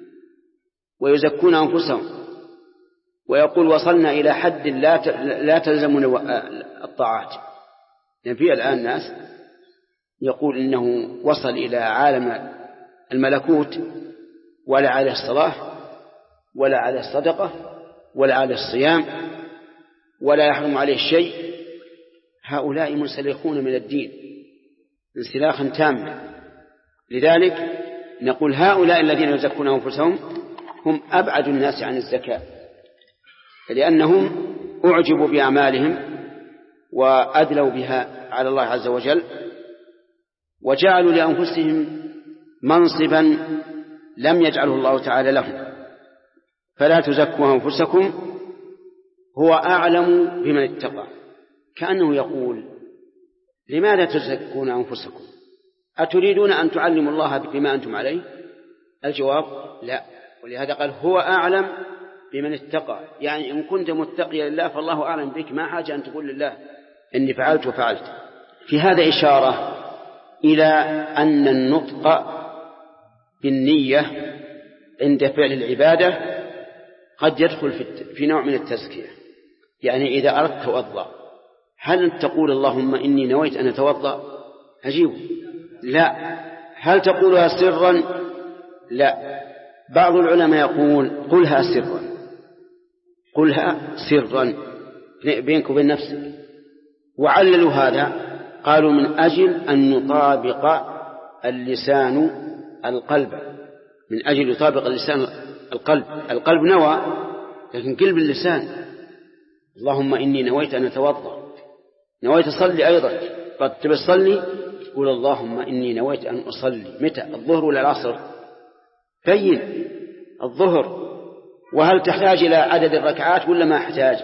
ويزكون أنفسهم، ويقول وصلنا إلى حد لا تلزمنا الطاعات. يعني في الآن ناس يقول إنه وصل إلى عالم الملكوت ولا على الصلاة ولا على الصدقة ولا على الصيام ولا يحرم عليه شيء. هؤلاء منسلخون من الدين انسلاخا تاما. لذلك نقول هؤلاء الذين يزكون أنفسهم هم أبعد الناس عن الزكاة، لأنهم أعجبوا بأعمالهم وأدلوا بها على الله عز وجل، وجعلوا لأنفسهم منصبا لم يجعله الله تعالى لهم. فلا تزكوا أنفسكم هو أعلم بمن اتقى. كأنه يقول لماذا تزكون أنفسكم؟ أتريدون أن تعلموا الله بما أنتم عليه؟ الجواب لا. ولهذا قال هو أعلم بمن اتقى، يعني إن كنت متقيا لله فالله أعلم بك، ما حاجة أن تقول لله إني فعلت وفعلت. في هذا إشارة إلى أن النطق بالنية عند فعل العبادة قد يدخل في نوع من التزكية. يعني إذا أردت توضأ هل تقول اللهم إني نويت أن أتوضأ؟ أجيب لا. هل تقولها سرا لا، بعض العلماء يقول قلها سرا بينك وبين نفسك. وعللوا هذا، قالوا من أجل أن يطابق اللسان القلب، من أجل يطابق اللسان القلب نوى، لكن قلب اللسان. اللهم إني نويت أن أتوضأ، نويت أصلي أيضا، قد تصلي قول اللهم إني نويت أن أصلي. متى؟ الظهر ولا العصر؟ بين الظهر. وهل تحتاج إلى عدد الركعات ولا ما احتاج؟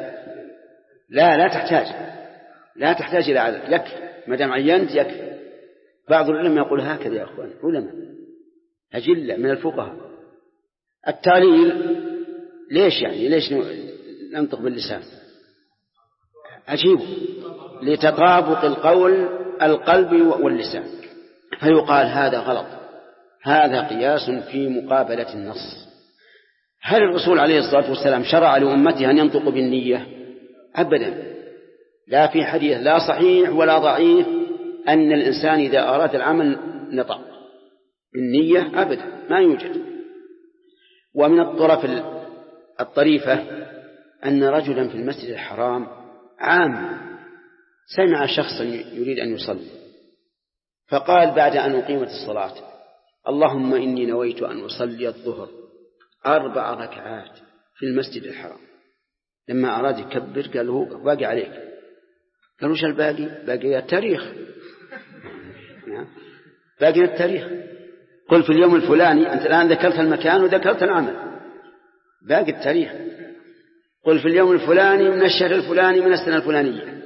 لا تحتاج إلى عدد، يكفي ما دام عينت يكفي. بعض العلماء يقول هكذا يا أخوان، علماء أجلة من الفقهاء. التعليل ليش ننطق باللسان؟ أجيب لتطابق القلب واللسان، فيقال هذا غلط، هذا قياس في مقابلة النص. هل الرسول عليه الصلاة والسلام شرع لأمته أن ينطقوا بالنية؟ أبدا، لا في حديث لا صحيح ولا ضعيف أن الإنسان إذا أراد العمل نطق بالنية، أبدا ما يوجد. ومن الطرف الطريفة أن رجلا في المسجد الحرام عام سمع شخصا يريد أن يصلي، فقال بعد أن أقيمت الصلاة اللهم إني نويت أن أصلي الظهر 4 ركعات في المسجد الحرام. لما أراد يكبر قال له باقي عليك. قال وش الباقي؟ باقي التاريخ. باقي التاريخ. قل في اليوم الفلاني، أنت الآن ذكرت المكان وذكرت العمل، باقي التاريخ. قل في اليوم الفلاني من الشهر الفلاني من السنة الفلانية.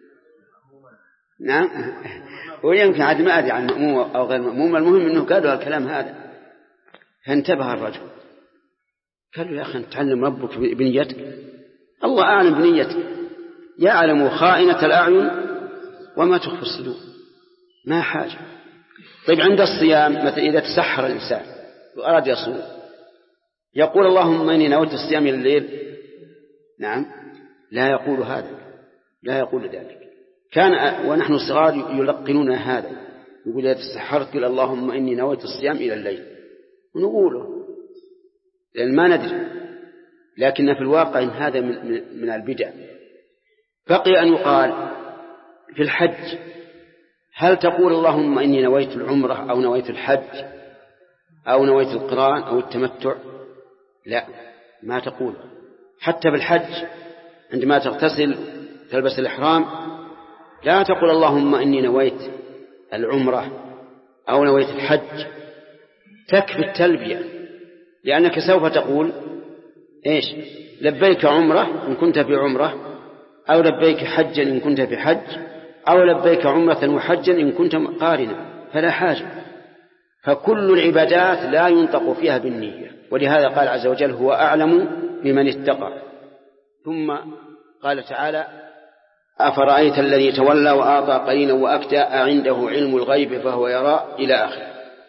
نعم. ويمكن عاد ما أدري عن مأموم أو غير مأموم، المهم أنه قالوا الكلام هذا. فانتبه الرجل، قال له يا أخي تعلم ربك بنيتك، الله أعلم بنيتك، يعلم خائنة الأعين وما تخفي الصدور، ما حاجة. طيب عند الصيام مثلا إذا تسحر الإنسان وأراد يصوم يقول اللهم إني نويت الصيام إلى الليل؟ نعم، لا يقول هذا، لا يقول ذلك. كان ونحن صغار يلقنون هذا، يقول إذا تسحرت قل اللهم إني نويت الصيام إلى الليل، ونقوله لأن ما ندري، لكن في الواقع إن هذا من البدع. بقي أن يقال في الحج، هل تقول اللهم إني نويت العمرة أو نويت الحج أو نويت القران أو التمتع؟ لا، ما تقول. حتى بالحج عندما تغتسل تلبس الإحرام لا تقول اللهم إني نويت العمرة أو نويت الحج، تكفي التلبية، لأنك سوف تقول إيش؟ لبيك عمرة إن كنت في عمرة، أو لبيك حجا إن كنت في حج، أو لبيك عمرة وحجا إن كنت قارنا، فلا حاجة. فكل العبادات لا ينطق فيها بالنية، ولهذا قال عز وجل هو أعلم بمن اتقى. ثم قال تعالى أفرأيت الذي تولى وأعطى قليلا وأكدى أعنده علم الغيب فهو يرى إلى آخر.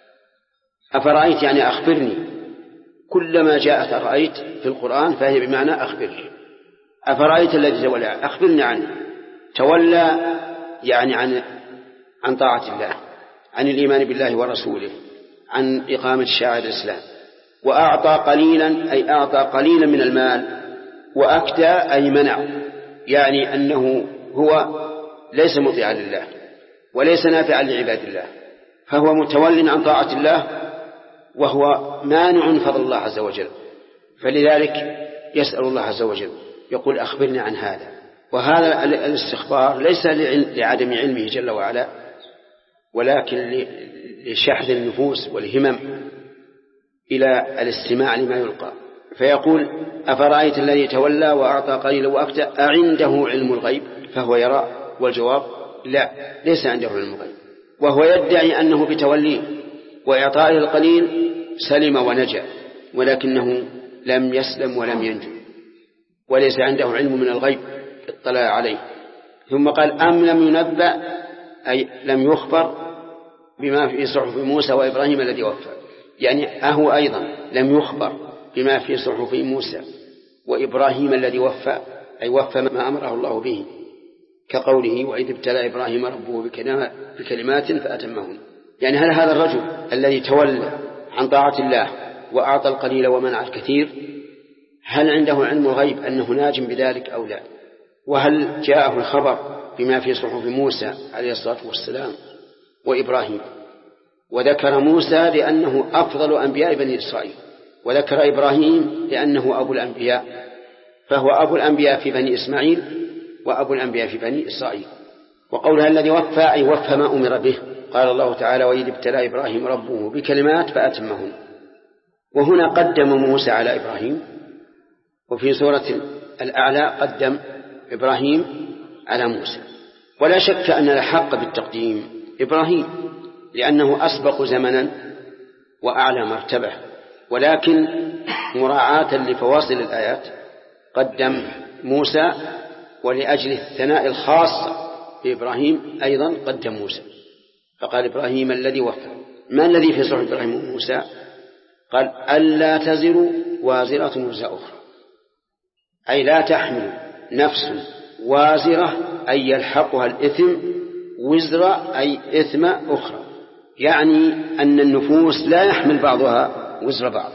أفرأيت يعني أخبرني، كلما جاءت أرأيت في القرآن فهي بمعنى أخبرني. أفرأيت الذي تولى أخبرني عنه. تولى يعني عن طاعة الله، عن الإيمان بالله ورسوله، عن إقامة شعائر الإسلام. وأعطى قليلا أي أعطى قليلا من المال، وأكدى أي منع، يعني أنه هو ليس مطيعا لله وليس نافعا لعباد الله، فهو متول عن طاعة الله وهو مانع فضل الله عز وجل، فلذلك يسأل الله عز وجل يقول أخبرني عن هذا. وهذا الاستخبار ليس لعدم علمه جل وعلا، ولكن لشحذ النفوس والهمم إلى الاستماع لما يلقى. فيقول أفرأيت الذي تولى وأعطى قليلا وأكدى أعنده علم الغيب فهو يرى؟ والجواب لا، ليس عنده علم الغيب، وهو يدعي أنه بتوليه وإعطائه القليل سلم ونجا، ولكنه لم يسلم ولم ينجو، وليس عنده علم من الغيب اطلع عليه. ثم قال أم لم ينبأ أي لم يخبر بما في صحف موسى وإبراهيم الذي وفى، يعني أهو أيضا لم يخبر بما في صحف موسى وإبراهيم الذي وفى، أي وفى ما أمره الله به، كقوله وإذ ابتلى إبراهيم ربه بكلمات فأتمهن. يعني هل هذا الرجل الذي تولى عن طاعة الله وأعطى القليل ومنع الكثير، هل عنده علم الغيب أنه ناج بذلك أو لا؟ وهل جاءه الخبر بما في صحف موسى عليه الصلاة والسلام وإبراهيم؟ وذكر موسى لأنه أفضل أنبياء بني إسرائيل، وذكر إبراهيم لأنه أبو الأنبياء، فهو أبو الأنبياء في بني إسماعيل وأبو الأنبياء في بني إسرائيل. وقولها الذي وفى أي وفى ما أمر به. قال الله تعالى وإذ ابتلى إبراهيم ربه بكلمات فأتمهن. وهنا قدم موسى على إبراهيم، وفي سورة الأعلى قدم إبراهيم على موسى. ولا شك أن الحق بالتقديم إبراهيم لأنه أسبق زمنا وأعلى مرتبة، ولكن مراعاة لفواصل الآيات قدم موسى، ولأجل الثناء الخاص بإبراهيم أيضا قدم موسى، فقال إبراهيم الذي وفى. ما الذي في صحف إبراهيم وموسى؟ قال ألا تزر وازرة وزر أخرى، أي لا تحمل نفس وازرة أي يلحقها الإثم، وزر أي إثم أخرى، يعني أن النفوس لا يحمل بعضها وزر بعض.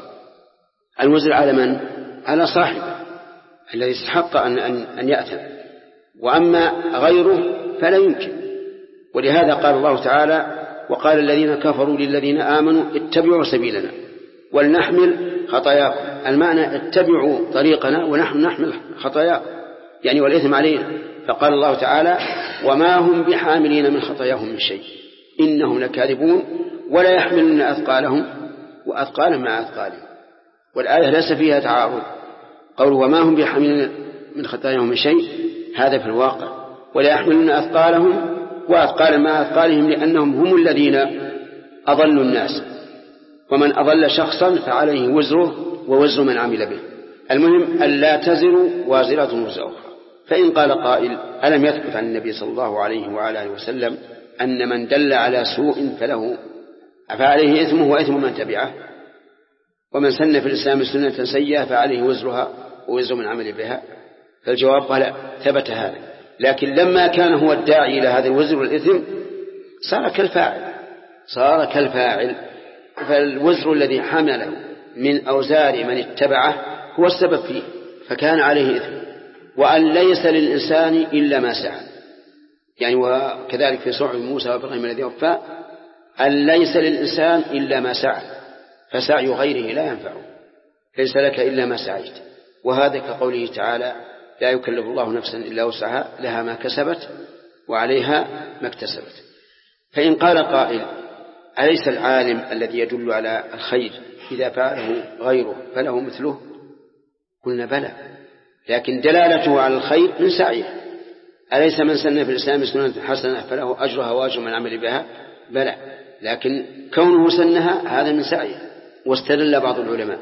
الوزر على من؟ على صاحب الذي استحق أن يأثم، وأما غيره فلا يمكن. ولهذا قال الله تعالى وقال الذين كفروا للذين آمنوا اتبعوا سبيلنا ولنحمل خطاياكم. المعنى اتبعوا طريقنا ونحن نحمل خطاياكم، يعني والإثم علينا. فقال الله تعالى وما هم بحاملين من خطاياهم من شيء إنهم لكاذبون ولا يحملون أثقالهم وأثقالا مع أثقالهم. والآية ليس فيها تعارض، قول وما هم بحاملين من خطاياهم من شيء هذا في الواقع، ولا يحملون أثقالهم وأثقالا مع أثقالهم، لأنهم هم الذين أضلوا الناس، ومن أضل شخصا فعليه وزره ووزر من عمل به. المهم ألا تزر وازرة وزر أخرى. فإن قال قائل ألم يثبت عن النبي صلى الله عليه وعلى آله وسلم أن من دل على سوء فعليه إثمه وإثم من تبعه، ومن سن في الإسلام سنة سيئة فعليه وزرها ووزر من عمل بها؟ فالجواب قال ثبت هذا، لكن لما كان هو الداعي إلى هذا الوزر والإثم صار كالفاعل، فالوزر الذي حمله من أوزار من اتبعه هو السبب فيه، فكان عليه إثم. وأن ليس للإنسان إلا ما سعى، يعني وكذلك في صحف موسى وإبراهيم الذي وفى أن ليس للإنسان إلا ما سعى، فسعي غيره لا ينفعه، ليس لك إلا ما سعيت. وهذا كقوله تعالى لا يكلف الله نفسا إلا وسعها لها ما كسبت وعليها ما اكتسبت. فإن قال قائل أليس العالم الذي يدل على الخير إذا فعله غيره فله مثله؟ قلنا بلى، لكن دلالته على الخير من سعيه. أليس من سن في الإسلام سنة حسنة فله أجرها وأجر من عمل بها؟ بلى، لكن كونه سنها هذا من سعيه. واستدل بعض العلماء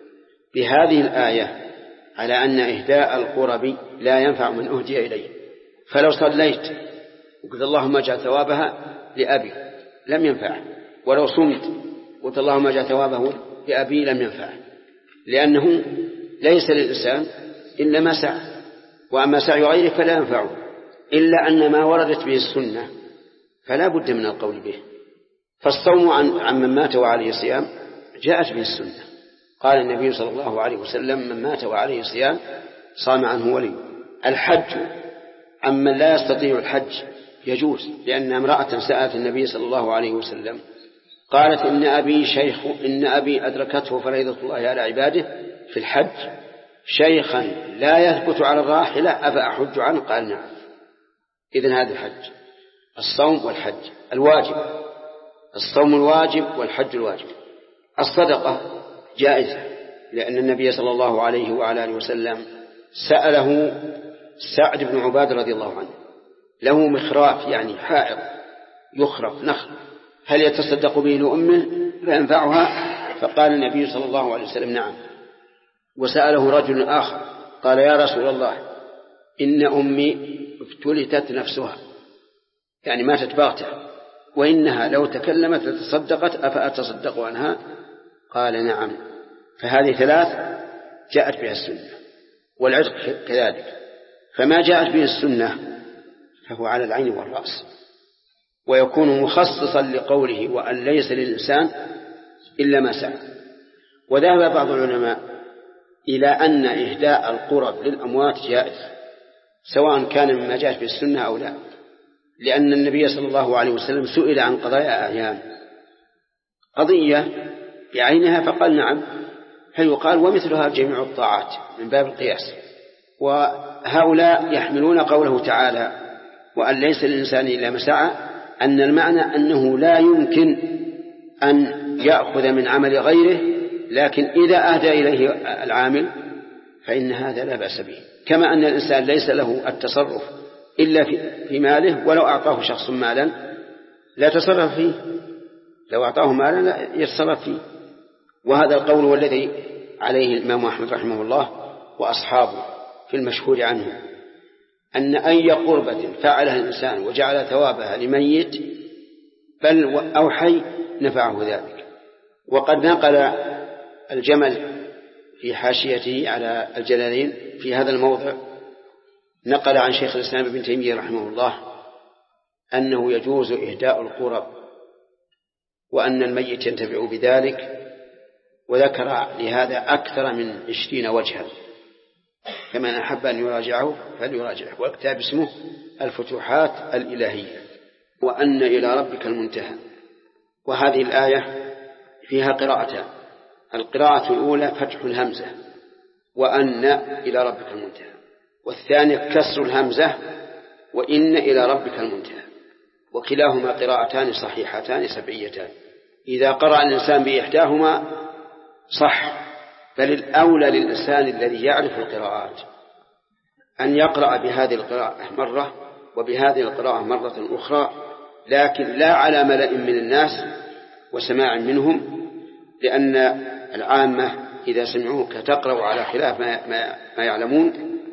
بهذه الآية على أن إهداء القرب لا ينفع من أهدي إليه. فلو صليت وقلت اللهم اجعل ثوابها لأبي لم ينفعه، ولو صمت قلت اللهم اجعل ثوابه لأبي لم ينفعه، لأنه ليس للإنسان إلا ما سعى، وأما سعي غيره فلا ينفعه، إلا أن ما وردت به السنة فلا بد من القول به. فالصوم عن من مات وعليه صيام جاءت به السنة، قال النبي صلى الله عليه وسلم من مات وعليه صيام صام عنه ولي. الحج عمن لا يستطيع الحج يجوز، لأن امرأة سألت النبي صلى الله عليه وسلم قالت إن أبي شيخ، إن أبي أدركته فريضة الله على عباده في الحج شيخا لا يثبت على الراحلة أفأحج عنه؟ قال نعم. إذن هذا الحج، الصوم والحج الواجب، الصوم الواجب والحج الواجب. الصدقة جائزة، لأن النبي صلى الله عليه وعلى آله وسلم سأله سعد بن عبادة رضي الله عنه، له مخراف يعني حائط يخرف نخل، هل يتصدق به لأمه فينفعها؟ فقال النبي صلى الله عليه وسلم نعم. وسأله رجل آخر قال يا رسول الله إن أمي افتلتت نفسها، يعني ماتت باغتة، وإنها لو تكلمت لتصدقت أفأتصدق عنها؟ قال نعم. فهذه ثلاث جاءت بها السنة، والعتق كذلك. فما جاءت به السنة فهو على العين والرأس، ويكون مخصصا لقوله وأن ليس للإنسان إلا ما سعى. وذهب بعض العلماء إلى أن إهداء القرب للأموات جائز سواء كان مما جاء في السنة أو لا، لأن النبي صلى الله عليه وسلم سئل عن قضايا أعيان قضية بعينها فقال نعم، فيقال ومثلها جميع الطاعات من باب القياس. وهؤلاء يحملون قوله تعالى وأن ليس للإنسان إلا ما سعى، أن المعنى أنه لا يمكن أن يأخذ من عمل غيره، لكن إذا أهدى إليه العامل فإن هذا لا بأس به، كما أن الإنسان ليس له التصرف إلا في ماله، ولو أعطاه شخص مالا لا تصرف فيه، لو أعطاه مالا لا يتصرف فيه. وهذا القول والذي عليه الإمام أحمد رحمه الله وأصحابه في المشهور عنه، أن أي قربة فعلها الإنسان وجعل ثوابها لميت بل أو حي نفعه ذلك. وقد نقل الجمل في حاشيته على الجلالين في هذا الموضع، نقل عن شيخ الإسلام ابن تيمية رحمه الله أنه يجوز إهداء القرب وأن الميت ينتفع بذلك، وذكر لهذا أكثر من 20 وجها، فمن أحب أن يراجعه فليراجعه، والكتاب اسمه الفتوحات الإلهية. وأن إلى ربك المنتهى. وهذه الآية فيها قراءتان، القراءة الأولى فتح الهمزة وأن إلى ربك المنتهى، والثانية كسر الهمزة وإن إلى ربك المنتهى، وكلاهما قراءتان صحيحتان سبعيتان. إذا قرأ الإنسان بإحداهما صح، بل الأولى للإنسان الذي يعرف القراءات أن يقرأ بهذه القراءة مرة وبهذه القراءة مرة أخرى، لكن لا على ملأ من الناس وسماع منهم، لأن العامة إذا سمعوك تقرأ على خلاف ما يعلمون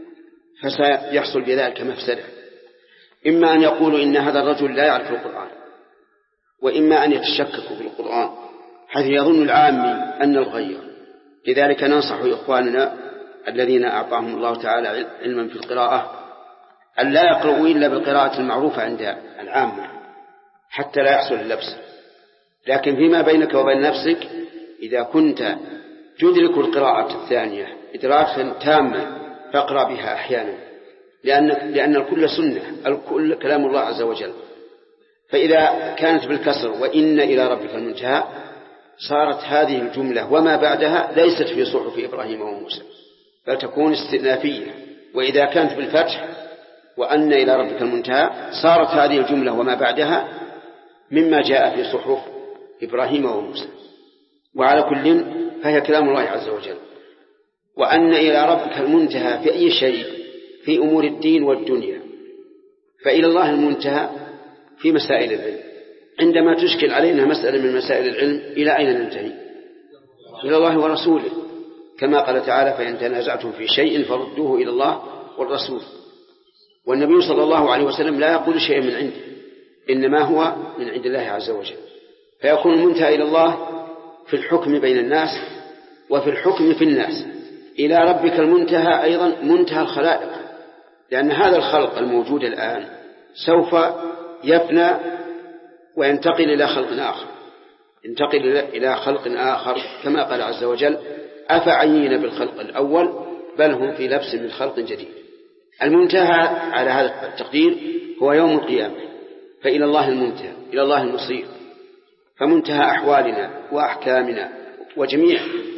فسيحصل بذلك مفسدة، إما أن يقولوا إن هذا الرجل لا يعرف القرآن، وإما أن يتشككوا في القرآن حيث يظن العامي أن الغير. لذلك ننصح إخواننا الذين أعطاهم الله تعالى علما في القراءة أن لا يقرؤوا إلا بالقراءة المعروفة عند العامة حتى لا يحصل اللبس، لكن فيما بينك وبين نفسك إذا كنت تدرك القراءة الثانية إدراكا تاما فاقرأ بها أحيانا، لأن الكل سنة، الكل كلام الله عز وجل. فإذا كانت بالكسر وإن إلى ربك المنتهى صارت هذه الجملة وما بعدها ليست في صحف إبراهيم وموسى بل تكون استئنافية. وإذا كانت بالفتح وأن إلى ربك المنتهى صارت هذه الجملة وما بعدها مما جاء في صحف إبراهيم وموسى. وعلى كل فهي كلام الله عز وجل. وأن إلى ربك المنتهى في أي شيء في أمور الدين والدنيا، فإلى الله المنتهى في مسائل العلم. عندما تشكل علينا مسألة من مسائل العلم إلى أين ننتهي؟ إلى الله ورسوله، كما قال تعالى فإن تنازعتم في شيء فردوه إلى الله والرسول. والنبي صلى الله عليه وسلم لا يقول شيء من عنده، إنما هو من عند الله عز وجل، فيكون المنتهى إلى الله في الحكم بين الناس وفي الحكم في الناس. إلى ربك المنتهى أيضا منتهى الخلائق، لأن هذا الخلق الموجود الآن سوف يفنى وينتقل إلى خلق آخر، ينتقل إلى خلق آخر كما قال عز وجل أفعيين بالخلق الأول بل هم في لبس من خلق جديد. المنتهى على هذا التقدير هو يوم القيامة، فإلى الله المنتهى، إلى الله المصير، فمنتهى أحوالنا وأحكامنا وجميع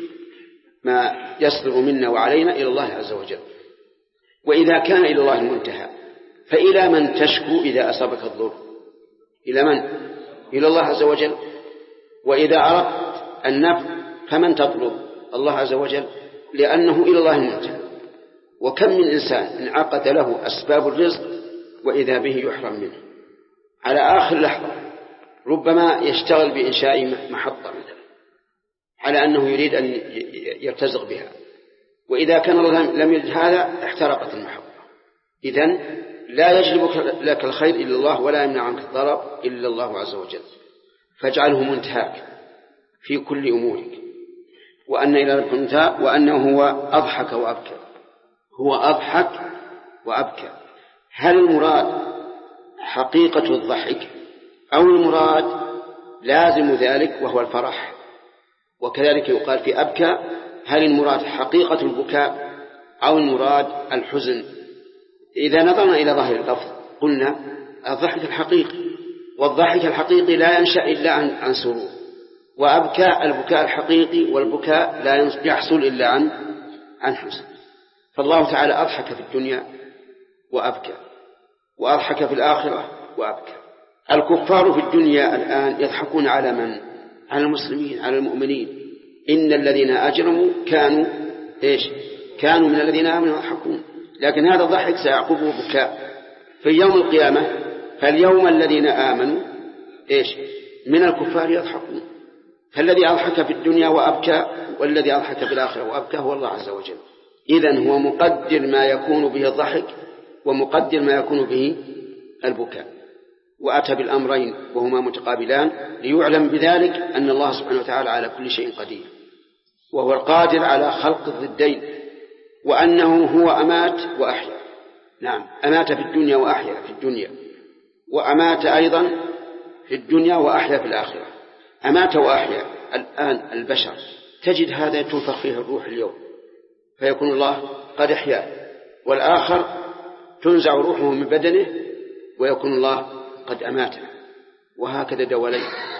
ما يصدر منا وعلينا إلى الله عز وجل. وإذا كان إلى الله المنتهى فإلى من تشكو إذا أصابك الضر؟ إلى من؟ إلى الله عز وجل. وإذا أردت النفع فمن تطلب؟ الله عز وجل، لأنه إلى الله المنتهى. وكم من إنسان انعقد له أسباب الرزق وإذا به يحرم منه على آخر لحظة، ربما يشتغل بإنشاء محطة مثلا على أنه يريد أن يرتزق بها، وإذا كان الله لم يرد هذا احترقت المحطة. إذن لا يجلب لك الخير إلا الله ولا يمنع عنك الضرر إلا الله عز وجل، فاجعله منتهاك في كل أمورك. وأن إلى ربك المنتهى وأنه هو أضحك وأبكى، هو أضحك وأبكى. هل المراد حقيقة الضحك أو المراد لازم ذلك وهو الفرح؟ وكذلك يقال في أبكى هل المراد حقيقة البكاء أو المراد الحزن؟ إذا نظرنا إلى ظاهر اللفظ قلنا الضحك الحقيقي، والضحك الحقيقي لا ينشأ إلا عن سرور، وأبكى البكاء الحقيقي والبكاء لا يحصل إلا عن حزن. فالله تعالى أضحك في الدنيا وأبكى، وأضحك في الآخرة وأبكى. الكفار في الدنيا الآن يضحكون على من؟ على المسلمين، على المؤمنين. إن الذين أجرموا كانوا من الذين آمنوا يضحكون، لكن هذا الضحك سيعقبه بكاء في يوم القيامة. فاليوم الذين آمنوا من الكفار يضحكون. فالذي أضحك في الدنيا وأبكى والذي أضحك في الآخرة وأبكى هو الله عز وجل. إذن هو مقدر ما يكون به الضحك ومقدر ما يكون به البكاء، وأتى بالأمرين وهما متقابلان ليعلم بذلك أن الله سبحانه وتعالى على كل شيء قدير، وهو القادر على خلق الضدين، وأنه هو أمات وأحيا. نعم، أمات في الدنيا وأحيا في الدنيا، وأمات أيضا في الدنيا وأحيا في الآخرة. أمات وأحيا. الآن البشر تجد هذا تنفخ فيه الروح اليوم فيكون الله قد أحيا، والآخر تنزع روحه من بدنه ويكون الله قد أماته، وهكذا دولين.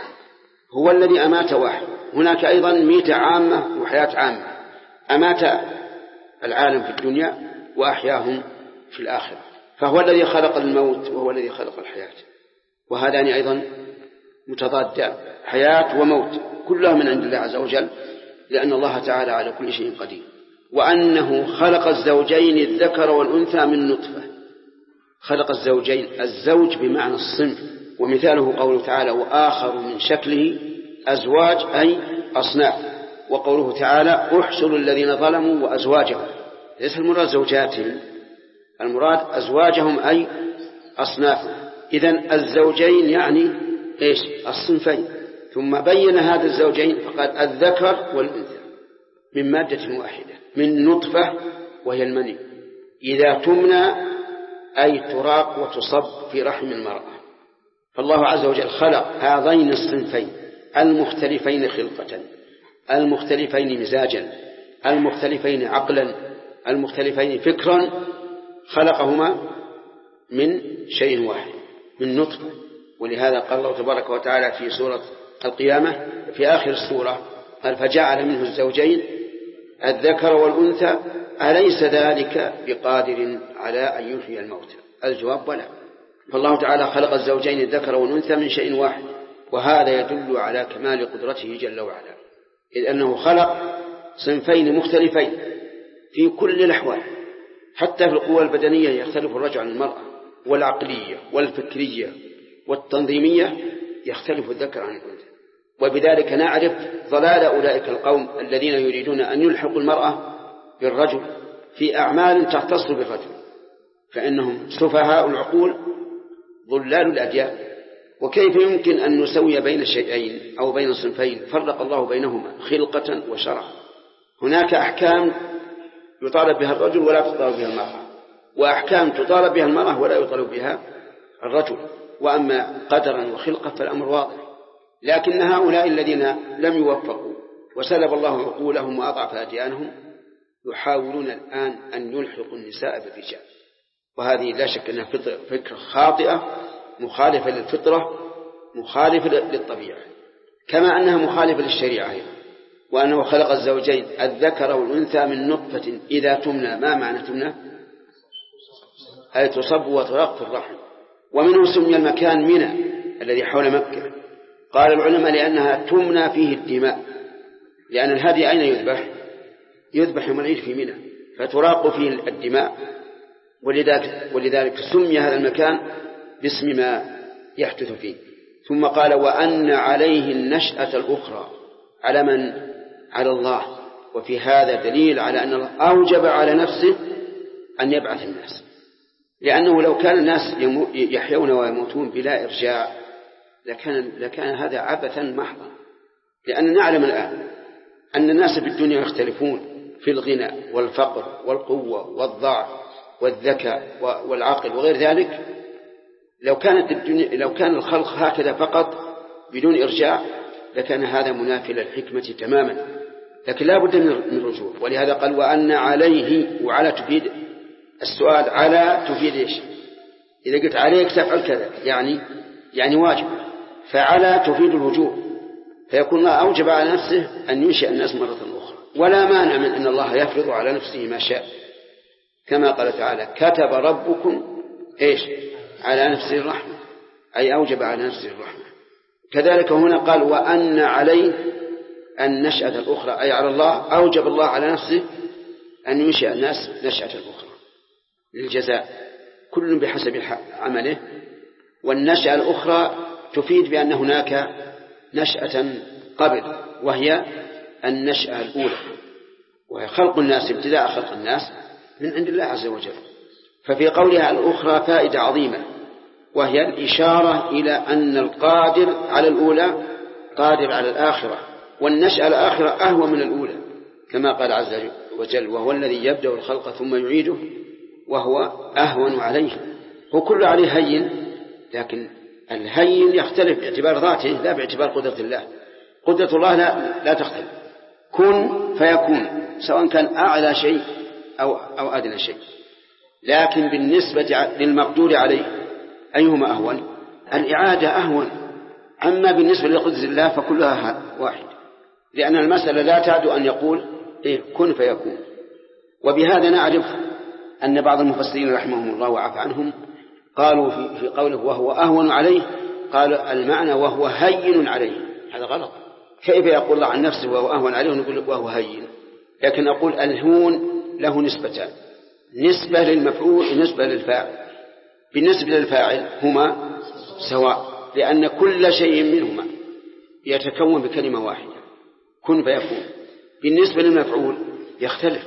هو الذي أمات وأحيا. هناك أيضا ميتة عامة وحياة عامة. أمات العالم في الدنيا وأحياهم في الآخرة، فهو الذي خلق الموت وهو الذي خلق الحياة، وهذان أيضا متضادان، حياة وموت كلها من عند الله عز وجل، لأن الله تعالى على كل شيء قدير. وأنه خلق الزوجين الذكر والأنثى من نطفة. خلق الزوجين، الزوج بمعنى الصنف، ومثاله قوله تعالى وآخر من شكله أزواج أي أصناف. وقوله تعالى احشروا الذين ظلموا وأزواجهم، ليس المراد زوجاتهم، المراد أزواجهم أي أصنافهم. إذن الزوجين يعني الصنفين. ثم بين هذا الزوجين فقال الذكر والأنثى من مادة واحدة، من نطفة وهي المني، إذا تمنى أي تراق وتصب في رحم المرأة. فالله عز وجل خلق هذين الصنفين المختلفين خلقة، المختلفين مزاجا، المختلفين عقلا، المختلفين فكرا، خلقهما من شيء واحد، من نطفة. ولهذا قال الله تبارك وتعالى في سورة القيامة في آخر السورة قال فجعل منه الزوجين الذكر والأنثى أليس ذلك بقادر على أن يحيي الموتى؟ الجواب بلى. فالله تعالى خلق الزوجين الذكر والأنثى من شيء واحد، وهذا يدل على كمال قدرته جل وعلا، إذ أنه خلق صنفين مختلفين في كل الأحوال، حتى في القوى البدنية يختلف الرجل عن المرأة، والعقلية والفكرية والتنظيمية يختلف الذكر عن الأنثى. وبذلك نعرف ضلال أولئك القوم الذين يريدون أن يلحقوا المرأة بالرجل في أعمال تختص بالرجل، فإنهم سفهاء العقول ضلال الأديان. وكيف يمكن أن نسوي بين الشيئين أو بين صنفين فرق الله بينهما خلقة وشرعا؟ هناك أحكام يطالب بها الرجل ولا تطالب بها المرأة، وأحكام تطالب بها المرأة ولا يطالب بها الرجل. وأما قدرا وخلقة فالأمر واضح. لكن هؤلاء الذين لم يوفقوا وسلب الله عقولهم وأضعف أديانهم يحاولون الآن أن يلحقوا النساء بالرجال، وهذه لا شك أنها فكرة خاطئة مخالفة للفطرة، مخالفة للطبيعة، كما أنها مخالفة للشريعة أيضا. وأنه خلق الزوجين الذكر والأنثى من نطفة إذا تمنى. ما معنى تمنى؟ أي تصب وتراق في الرحم. ومنه سمي المكان منى الذي حول مكة. قال العلماء لأنها تمنى فيه الدماء، لأن الهدي أين يذبح؟ يذبح يوم العيد في منى، فتراق فيه الدماء. ولذلك سمي هذا المكان باسم ما يحدث فيه. ثم قال وأن عليه النشأة الأخرى. على من؟ على الله. وفي هذا دليل على أن الله أوجب على نفسه أن يبعث الناس، لأنه لو كان الناس يحيون ويموتون بلا إرجاع لكان هذا عبثا محضا. لأننا نعلم الآن أن الناس في الدنيا يختلفون في الغنى والفقر والقوة والضعف والذكاء والعقل وغير ذلك. لو كان الخلق هكذا فقط بدون إرجاع لكان هذا منافي للحكمة تماما، لكن لا بد من الرجوع. ولهذا قال وأن عليه، وعلى تفيد السؤال، على تفيد إيش؟ إذا قلت عليك تفعل كذا يعني واجب، فعلى تفيد الوجوب، فيكون الله أوجب على نفسه أن ينشئ الناس مرة أخرى. ولا مانع من أن الله يفرض على نفسه ما شاء، كما قال تعالى كتب ربكم إيش على نفسه الرحمة، أي أوجب على نفسه الرحمة. كذلك هنا قال وأن عليه النشأة الأخرى، أي على الله أوجب الله على نفسه أن ينشئ الناس نشأة الأخرى للجزاء، كل بحسب عمله. والنشأة الأخرى تفيد بأن هناك نشأة قبل، وهي النشأة الأولى، وهي خلق الناس، ابتداء خلق الناس من عند الله عز وجل. ففي قولها الأخرى فائدة عظيمة، وهي الإشارة إلى أن القادر على الأولى قادر على الآخرة، والنشأة الآخرة أهوى من الأولى، كما قال عز وجل وهو الذي يبدأ الخلق ثم يعيده وهو أهون عليه. وكل عليه هين، لكن الهين يختلف باعتبار ذاته لا باعتبار قدرة الله. قدرة الله لا تختلف، كن فيكون، سواء كان أعلى شيء أو أدنى شيء. لكن بالنسبة للمقدور عليه أيهما أهون؟ الإعادة أهون. أما بالنسبة لقدرة الله فكلها واحد، لأن المسألة لا تعد أن يقول كن فيكون. وبهذا نعرف أن بعض المفسرين رحمهم الله وعفى عنهم قالوا في قوله وهو أهون عليه، قال المعنى وهو هين عليه. هذا غلط. كيف يقول الله عن نفسه وهو أهون عليه ونقول وهو هين؟ لكن نقول الهون له نسبتان، نسبة للمفعول ونسبة للفاعل. بالنسبة للفاعل هما سواء، لأن كل شيء منهما يتكون بكلمة واحدة كن فيكون. بالنسبة للمفعول يختلف،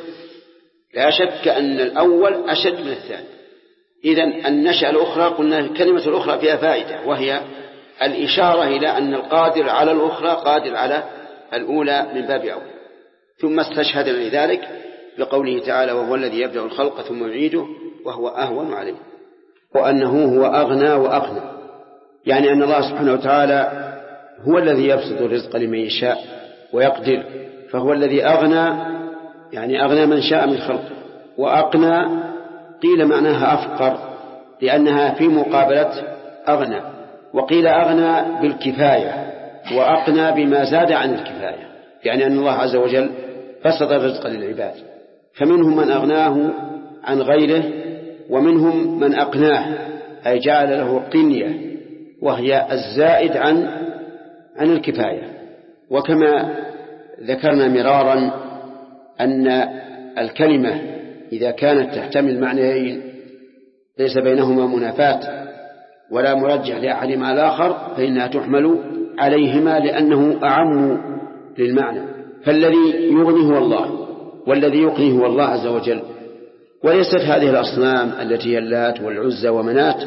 لا شك أن الأول أشد من الثاني. إذن النشأة الأخرى قلنا الكلمة الأخرى فيها فائدة، وهي الإشارة إلى أن القادر على الأخرى قادر على الأولى من باب أول. ثم استشهد لذلك بقوله تعالى وهو الذي يبدأ الخلق ثم يعيده وهو أهون عليه، وأنه هو أغنى وأقنى، يعني أن الله سبحانه وتعالى هو الذي يبسط الرزق لمن يشاء ويقدر، فهو الذي أغنى، يعني أغنى من شاء من خلقه. وأقنى قيل معناها أفقر، لأنها في مقابلة أغنى، وقيل أغنى بالكفاية، وأقنى بما زاد عن الكفاية، يعني أن الله عز وجل بسط الرزق للعباد، فمنهم من أغناه عن غيره، ومنهم من أقناه أي جعل له قنية وهي الزائد عن الكفاية. وكما ذكرنا مرارا أن الكلمة إذا كانت تحتمل معنيين ليس بينهما منافاة ولا مرجح لأحدهما على الآخر فإنها تحمل عليهما لأنه أعم للمعنى. فالذي يغني هو الله، والذي يقني هو الله عز وجل، وليست هذه الأصنام التي هي اللات والعزى ومنات،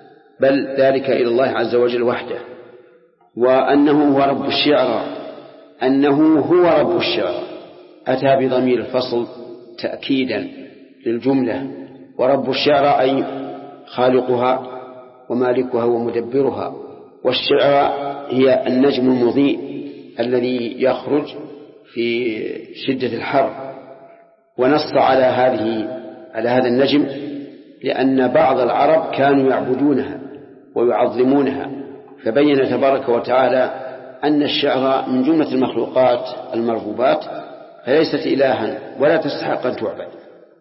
بل ذلك إلى الله عز وجل وحده. وأنه هو رب الشعرى، أنه هو رب الشعرى أتى بضمير الفصل تأكيدا للجملة، ورب الشعرى أي خالقها ومالكها ومدبرها. والشعرى هي النجم المضيء الذي يخرج في شدة الحر. ونص على هذا النجم لأن بعض العرب كانوا يعبدونها ويعظمونها، فبين تبارك وتعالى أن الشعر من جملة المخلوقات المربوبات فليست إلها ولا تستحق أن تعبد.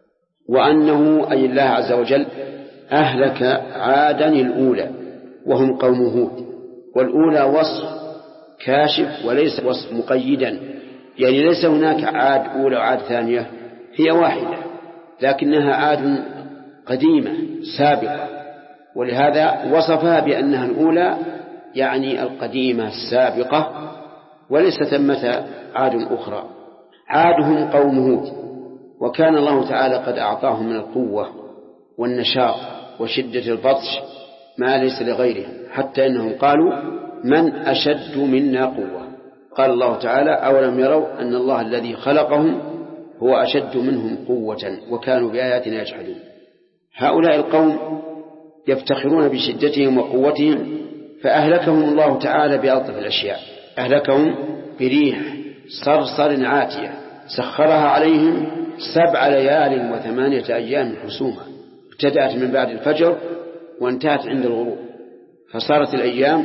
وأنه أي الله عز وجل أهلك عادا الأولى وهم قوم هود. والأولى وصف كاشف وليس وصف مقيدا، يعني ليس هناك عاد أولى وعاد ثانية، هي واحدة لكنها عاد قديمة سابقة، ولهذا وصفها بأنها الأولى يعني القديمة السابقة، وليس ثمة عاد أخرى. عادهم قوم هود، وكان الله تعالى قد أعطاهم من القوة والنشاط وشدة البطش ما ليس لغيرهم، حتى إنهم قالوا من أشد منا قوة. قال الله تعالى أولم يروا أن الله الذي خلقهم هو أشد منهم قوة وكانوا بآياتنا يجحدون. هؤلاء القوم يفتخرون بشدتهم وقوتهم، فأهلكهم الله تعالى بألطف الأشياء. أهلكهم بريح صرصر عاتية سخرها عليهم 7 ليال و8 أيام حسوما، ابتدأت من بعد الفجر وانتهت عند الغروب، فصارت الأيام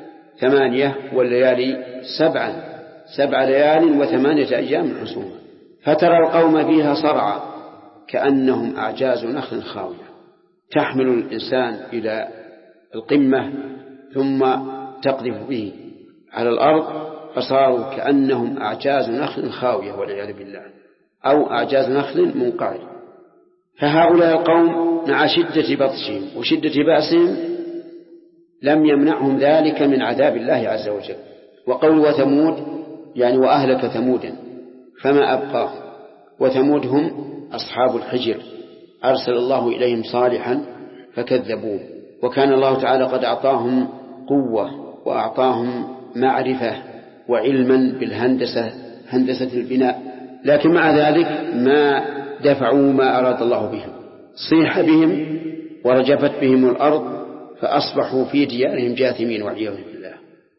8 والليالي 7 ليال و8 أيام حسوما. فترى القوم فيها صرعى كأنهم أعجاز نخل خاوية، تحمل الإنسان إلى القمة ثم تقذف به على الأرض فصاروا كأنهم أعجاز نخل خاوية والعياذ بالله، أو أعجاز نخل منقعد. فهؤلاء القوم مع شدة بطشهم وشدة بأسهم لم يمنعهم ذلك من عذاب الله عز وجل. وقول وثمود يعني وأهلك ثمودا فما أبقاه. وثمود هم أصحاب الحجر، أرسل الله إليهم صالحا فكذبوه، وكان الله تعالى قد أعطاهم قوة وأعطاهم معرفة وعلما بالهندسة، هندسة البناء، لكن مع ذلك ما دفعوا ما أراد الله بهم، صيح بهم ورجفت بهم الأرض فأصبحوا في ديارهم جاثمين والعياذ بالله.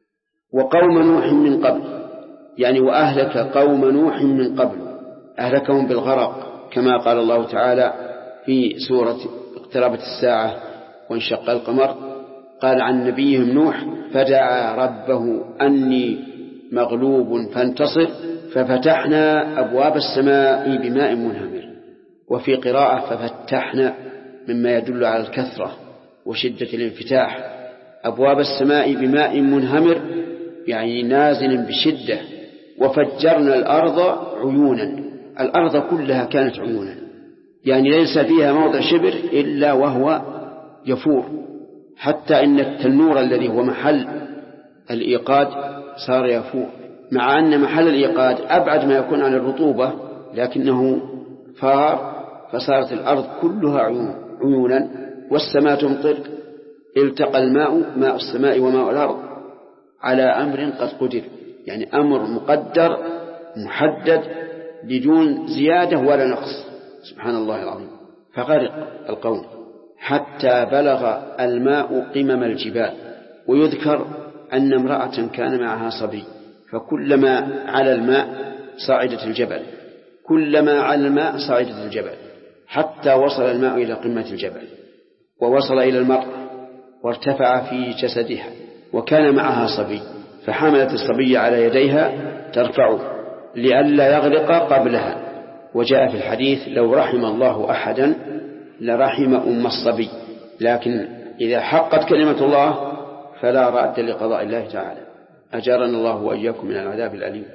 وقوم نوح من قبل يعني وأهلك قوم نوح من قبل، أهلكهم بالغرق كما قال الله تعالى في سورة اقتربت الساعة وانشق القمر، قال عن نبيهم نوح فدعا ربه أني مغلوب فانتصر ففتحنا أبواب السماء بماء منهمر. وفي قراءة ففتحنا مما يدل على الكثرة وشدة الانفتاح، أبواب السماء بماء منهمر يعني نازل بشدة. وفجرنا الأرض عيونا، الأرض كلها كانت عيونا يعني ليس فيها موضع شبر إلا وهو يفور، حتى إن التنور الذي هو محل الإيقاد صار يفور، مع أن محل الإيقاد أبعد ما يكون عن الرطوبة لكنه فار، فصارت الأرض كلها عيونا. والسماء تمطر، التقى الماء ماء السماء وماء الأرض على أمر قد قدر، يعني أمر مقدر محدد بدون زيادة ولا نقص، سبحان الله العظيم. فغرق القوم حتى بلغ الماء قمم الجبال. ويذكر أن امرأة كان معها صبي، فكلما على الماء صعدت الجبل، كلما على الماء صعدت الجبل، حتى وصل الماء إلى قمة الجبل ووصل إلى المرأة وارتفع في جسدها، وكان معها صبي، فحملت الصبي على يديها ترفعه لئلا يغرق قبلها. وجاء في الحديث لو رحم الله أحدا لرحم أم الصبي، لكن إذا حقت كلمة الله فلا راد لقضاء الله تعالى. أجارنا الله وإياكم من العذاب الأليم.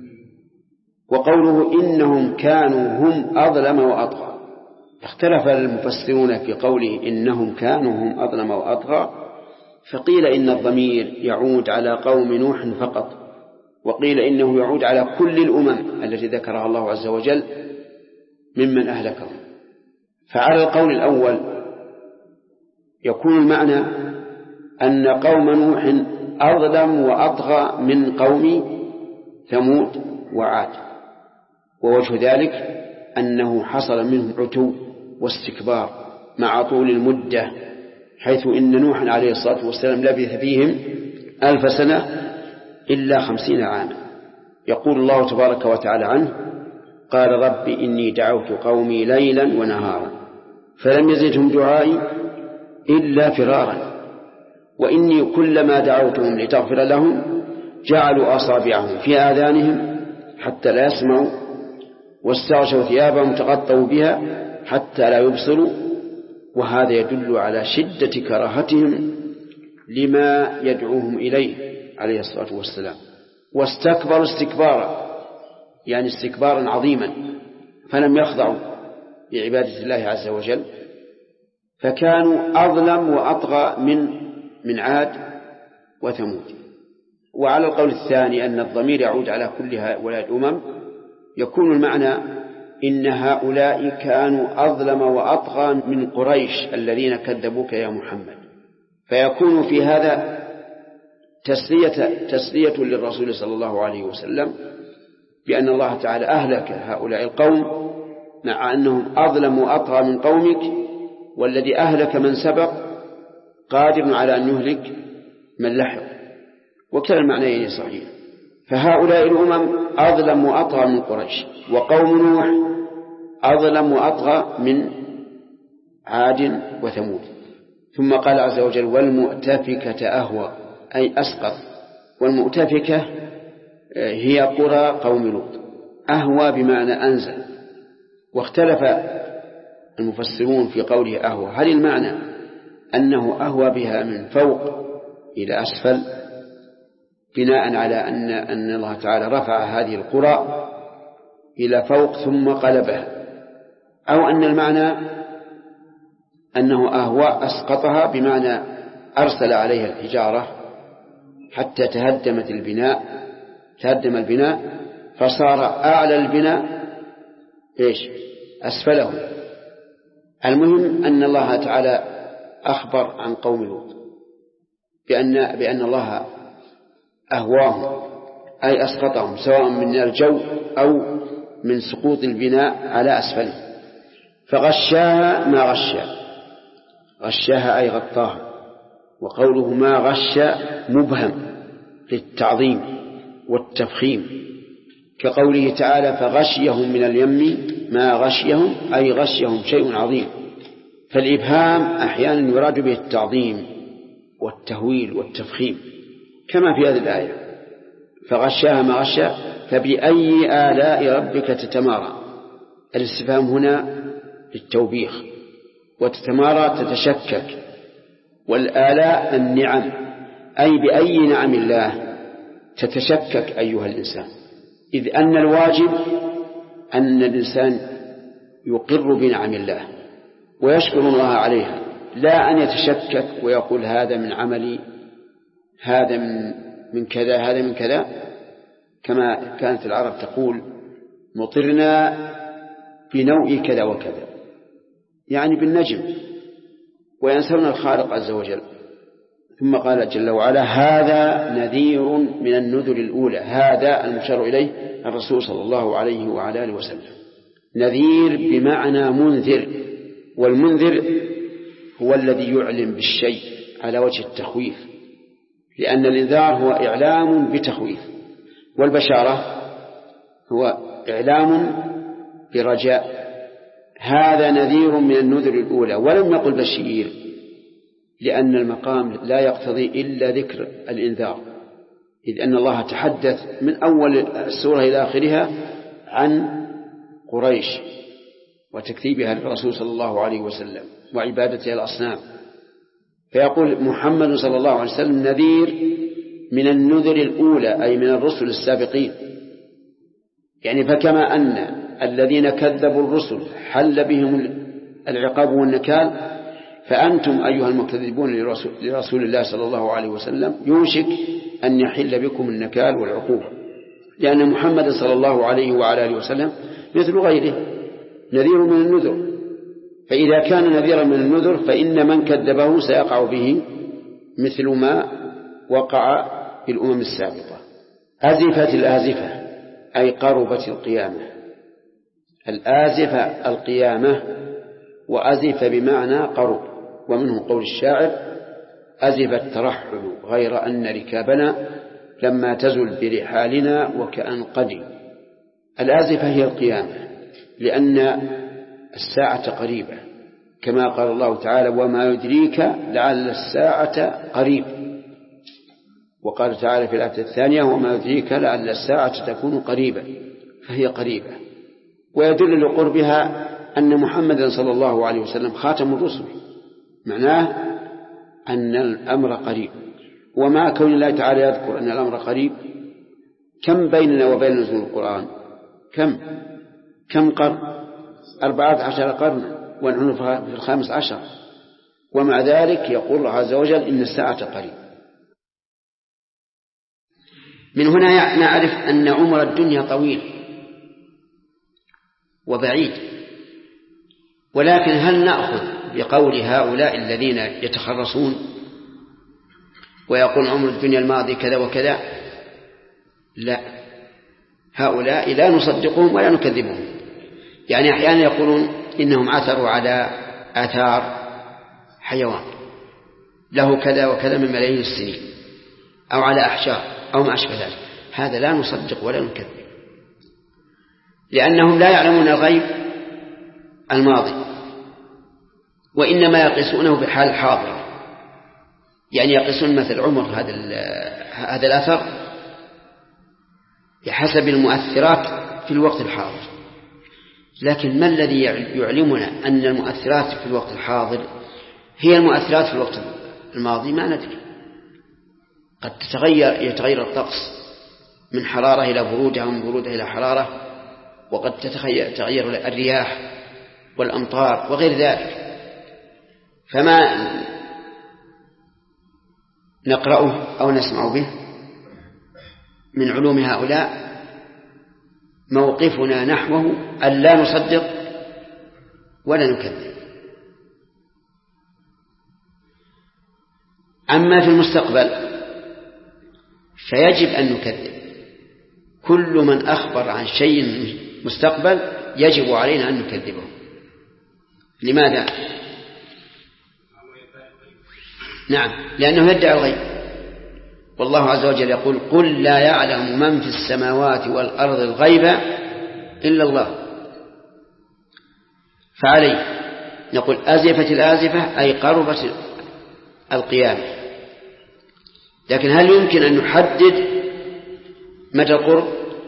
وقوله إنهم كانوا هم أظلم وأطغى، اختلف المفسرون في قوله إنهم كانوا هم أظلم وأطغى، فقيل إن الضمير يعود على قوم نوح فقط، وقيل إنه يعود على كل الأمم التي ذكرها الله عز وجل ممن أهلكهم. فعلى القول الأول يكون المعنى أن قوم نوح أظلم وأطغى من قوم ثمود وعاد، ووجه ذلك أنه حصل منهم عتو واستكبار مع طول المدة، حيث إن نوح عليه الصلاة والسلام لبث فيهم 1000 سنة إلا 50 عاما. يقول الله تبارك وتعالى عنه قال رب إني دعوت قومي ليلا ونهارا فلم يزدهم دعائي إلا فرارا وإني كلما دعوتهم لتغفر لهم جعلوا أصابعهم في آذانهم حتى لا يسمعوا واستغشوا ثيابهم تغطوا بها حتى لا يبصروا. وهذا يدل على شدة كراهتهم لما يدعوهم إليه عليه الصلاة والسلام، واستكبروا استكبارا يعني استكبارا عظيما، فلم يخضعوا لعبادة الله عز وجل، فكانوا أظلم وأطغى من عاد وثمود. وعلى القول الثاني أن الضمير يعود على كل هؤلاء الأمم، يكون المعنى إن هؤلاء كانوا أظلم وأطغى من قريش الذين كذبوك يا محمد، فيكون في هذا تسلية للرسول صلى الله عليه وسلم بأن الله تعالى أهلك هؤلاء القوم مع أنهم أظلم وأطغى من قومك، والذي أهلك من سبق قادر على أن يهلك من لحق، وكلا المعنيين صحيح. فهؤلاء الأمم أظلم وأطغى من قريش، وقوم نوح أظلم وأطغى من عاد وثمود. ثم قال عز وجل والمؤتفكة أهوى أي أسقط، والمؤتفكة هي قرى قوم لوط، أهوى بمعنى أنزل. واختلف المفسرون في قوله أهوى، هل المعنى أنه أهوى بها من فوق إلى أسفل بناء على أن الله تعالى رفع هذه القرى إلى فوق ثم قلبها، أو أن المعنى أنه أهوى أسقطها بمعنى أرسل عليها الحجارة حتى تهدم البناء فصار أعلى البناء أسفله. المهم أن الله تعالى أخبر عن قوم لوط بأن الله أهواهم أي أسقطهم، سواء من الجو أو من سقوط البناء على أسفله. فغشاها ما غشاها أي غطاها. وقوله ما غش مبهم للتعظيم والتفخيم، كقوله تعالى فغشيهم من اليم ما غشيهم أي غشيهم شيء عظيم. فالإبهام أحيانا يراد به التعظيم والتهويل والتفخيم كما في هذه الآية فغشاها ما غشا فبأي آلاء ربك تتمارى. الاستفهام هنا للتوبيخ، وتتمارى تتشكك، والآلاء النعم أي بأي نعم الله تتشكك أيها الإنسان، إذ أن الواجب أن الإنسان يقر بنعم الله ويشكر الله عليها، لا أن يتشكك ويقول هذا من عملي، هذا من كذا، هذا من كذا، كما كانت العرب تقول مطرنا بنوء كذا وكذا، يعني بالنجم، وينسون الخالق عز وجل. ثم قال جل وعلا هذا نذير من النذر الأولى، هذا المشار إليه الرسول صلى الله عليه وعلى آله وسلم. نذير بمعنى منذر، والمنذر هو الذي يعلم بالشيء على وجه التخويف، لأن الإنذار هو إعلام بتخويف، والبشارة هو إعلام برجاء. هذا نذير من النذر الأولى، ولم يقل بشير، لأن المقام لا يقتضي إلا ذكر الإنذار، إذ أن الله تحدث من أول السورة إلى آخرها عن قريش وتكذيبها للرسول صلى الله عليه وسلم وعبادتها الأصنام، فيقول محمد صلى الله عليه وسلم نذير من النذر الأولى أي من الرسل السابقين. يعني فكما أن الذين كذبوا الرسل حل بهم العقاب والنكال، فأنتم أيها المكذبون لرسول الله صلى الله عليه وسلم يوشك أن يحل بكم النكال والعقوبة، لأن محمد صلى الله عليه وعلى آله وسلم مثل غيره نذير من النذر، فإذا كان نذيرا من النذر فإن من كذبه سيقع به مثل ما وقع بالأمم السابقة. أزفت الآزفة أي قربت القيامة، الآزفة القيامة، وأزف بمعنى قرب. ومنه قول الشاعر أزف الترحل غير أن ركابنا لما تزل برحالنا وكأن قدم. الآزفة هي القيامة، لأن الساعة قريبة، كما قال الله تعالى وما يدريك لعل الساعة قريب، وقال تعالى في الآية الثانية وما يدريك لعل الساعة تكون قريبة، فهي قريبة. ويدل لقربها أن محمدا صلى الله عليه وسلم خاتم الرسل، معناه أن الأمر قريب. وما كون الله تعالى يذكر أن الأمر قريب، كم بيننا وبين نزول القرآن؟ كم قرن؟ 14 قرنا، ونحن في 15، ومع ذلك يقول الله عز وجل إن الساعة قريب. من هنا نعرف أن عمر الدنيا طويل وبعيد. ولكن هل نأخذ بقول هؤلاء الذين يتخرصون ويقول عمر الدنيا الماضي كذا وكذا؟ لا، هؤلاء لا نصدقهم ولا نكذبهم. يعني أحيانا يقولون إنهم عثروا على آثار حيوان له كذا وكذا من ملايين السنين، أو على أحجار أو ما أشبه ذلك، هذا لا نصدق ولا نكذب، لأنهم لا يعلمون الغيب الماضي، وإنما يقيسونه بالحال الحاضر. يعني يقيسون مثل عمر هذا الأثر بحسب المؤثرات في الوقت الحاضر، لكن ما الذي يعلمنا أن المؤثرات في الوقت الحاضر هي المؤثرات في الوقت الماضي؟ ما ندري. قد يتغير الطقس من حرارة إلى برودة ومن برودة إلى حرارة، وقد تتغير الرياح والأمطار وغير ذلك. فما نقرأه أو نسمع به من علوم هؤلاء موقفنا نحوه أن لا نصدق ولا نكذب. أما في المستقبل فيجب أن نكذب. كل من أخبر عن شيء مستقبل يجب علينا أن نكذبه. لماذا؟ نعم، لأنه يدعي الغيب، والله عز وجل يقول: قل لا يعلم من في السماوات والأرض الغيب إلا الله. فعليه نقول: أزفت الآزفة، أي قربت القيامة. لكن هل يمكن أن نحدد متى القرب؟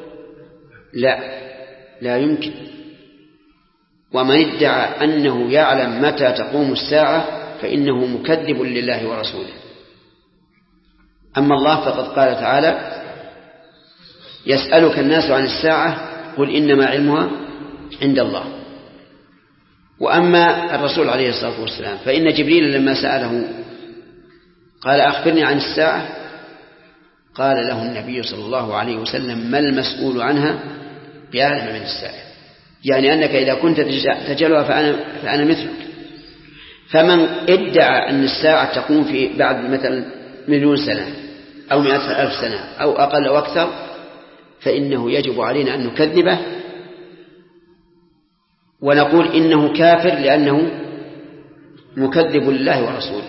لا يمكن. ومن ادعى أنه يعلم متى تقوم الساعة فإنه مكذب لله ورسوله. أما الله فقد قال تعالى: يسألك الناس عن الساعة قل إنما علمها عند الله. وأما الرسول عليه الصلاة والسلام فإن جبريل لما سأله قال: أخبرني عن الساعة، قال له النبي صلى الله عليه وسلم: ما المسؤول عنها بأعلم من السائل. يعني أنك إذا كنت تجهلها فأنا مثلك. فمن ادعى أن الساعة تقوم في بعد مثلا 1,000,000 سنة أو 100,000 سنة أو أقل أو أكثر فإنه يجب علينا أن نكذبه ونقول إنه كافر لأنه مكذب لله ورسوله.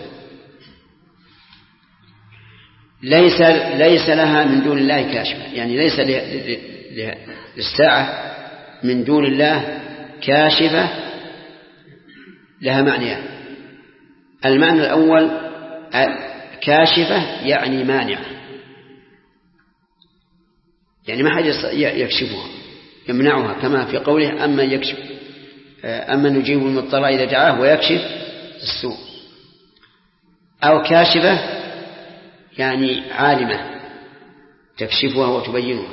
ليس لها من دون الله كاشفة، يعني ليس للساعة من دون الله كاشفة. لها معنيان: المعنى الأول كاشفة يعني مانعة، يعني ما حد يكشفها يمنعها، كما في قوله: أما نجيب المضطر إذا دعاه ويكشف السوء. أو كاشفة يعني عالمة تكشفها وتبينها.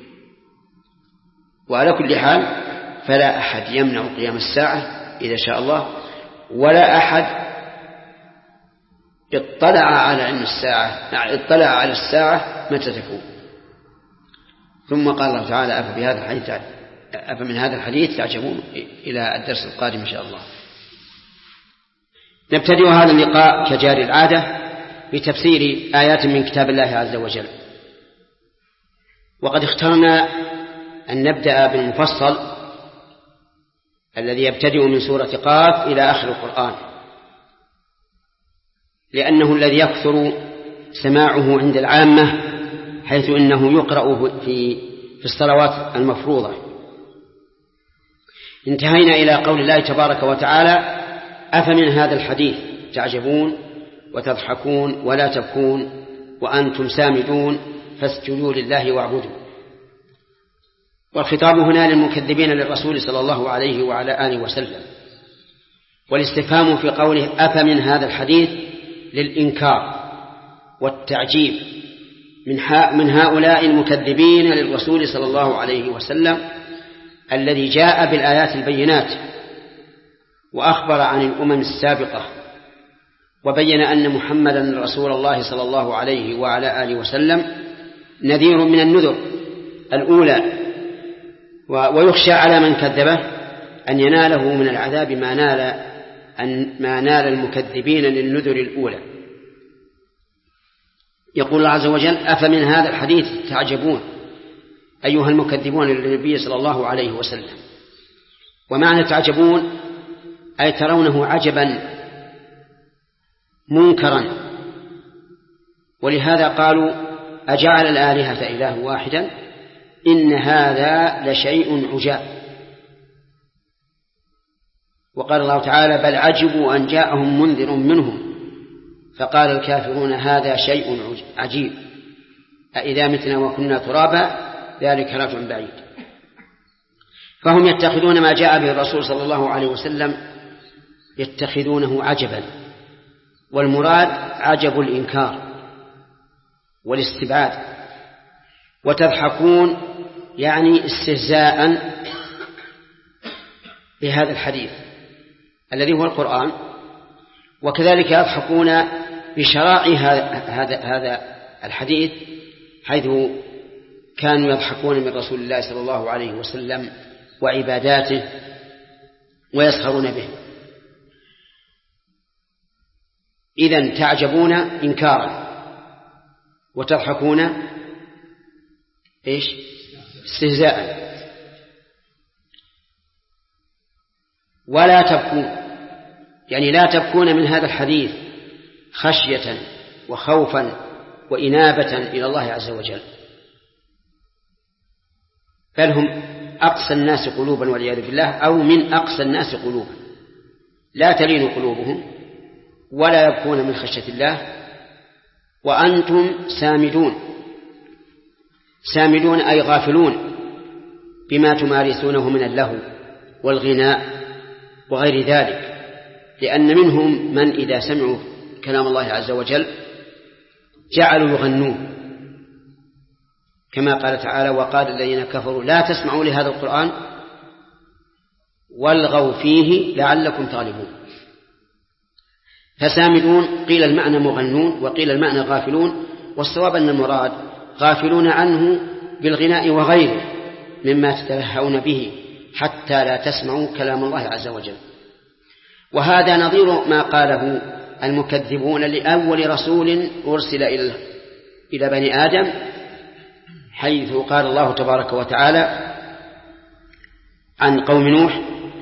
وعلى كل حال فلا أحد يمنع قيام الساعة إذا شاء الله، ولا أحد اطلع على الساعة متى تكون. ثم قال الله تعالى: أفمن هذا الحديث تعجبون. إلى الدرس القادم إن شاء الله. نبتدئ هذا اللقاء كجاري العادة بتفسير آيات من كتاب الله عز وجل. وقد اخترنا أن نبدأ بالمفصل الذي يبتدئ من سورة قاف إلى آخر القرآن، لأنه الذي يكثر سماعه عند العامة، حيث إنه يقرأ في الصلوات المفروضة. انتهينا إلى قول الله تبارك وتعالى: أفمن هذا الحديث تعجبون وتضحكون ولا تبكون وأنتم سامدون فاسجدوا لله واعبدوا. والخطاب هنا للمكذبين للرسول صلى الله عليه وعلى آله وسلم، والاستفهام في قوله أفمن هذا الحديث للإنكار والتعجيب من هؤلاء المكذبين للرسول صلى الله عليه وسلم الذي جاء بالآيات البينات وأخبر عن الأمم السابقة، وبين أن محمدا رسول الله صلى الله عليه وعلى آله وسلم نذير من النذر الأولى، ويخشى على من كذبه أن يناله من العذاب ما نال المكذبين للنذر الأولى. يقول الله عز وجل: أفمن هذا الحديث تعجبون أيها المكذبون للنبي صلى الله عليه وسلم. ومعنى تعجبون أي ترونه عجبا منكرا، ولهذا قالوا أجعل الآلهة إله واحدا إن هذا لشيء عجاب. وقال الله تعالى بل عجبوا أن جاءهم منذر منهم فقال الكافرون هذا شيء عجيب أإذا متنا وكنا ترابا ذلك رجع بعيد. فهم يتخذون ما جاء به الرسول صلى الله عليه وسلم يتخذونه عجبا، والمراد عجب الإنكار والاستبعاد. وتضحكون يعني استهزاء بهذا الحديث الذي هو القرآن، وكذلك يضحكون بشرائع هذا الحديث حيث كانوا يضحكون من رسول الله صلى الله عليه وسلم وعباداته ويسخرون به. إذن تعجبون إنكارا وتضحكون إيش؟ استهزاء. ولا تبكون يعني لا تبكون من هذا الحديث خشية وخوفا وإنابة إلى الله عز وجل، بل هم أقسى الناس قلوبا والعياذ بالله، أو من أقسى الناس قلوبا، لا تلين قلوبهم ولا يبكون من خشية الله. وأنتم سامدون أي غافلون بما تمارسونه من اللهو والغناء وغير ذلك، لأن منهم من إذا سمعوا كلام الله عز وجل جعلوا يغنون، كما قال تعالى وقال الذين كفروا لا تسمعوا لهذا القرآن والغوا فيه لعلكم تغلبون. فسامدون قيل المعنى مغنون وقيل المعنى غافلون، والصواب أن المراد غافلون عنه بالغناء وغيره مما تتلهون به حتى لا تسمعوا كلام الله عز وجل. وهذا نظير ما قاله المكذبون لأول رسول أرسل إلى بني آدم، حيث قال الله تبارك وتعالى عن قوم نوح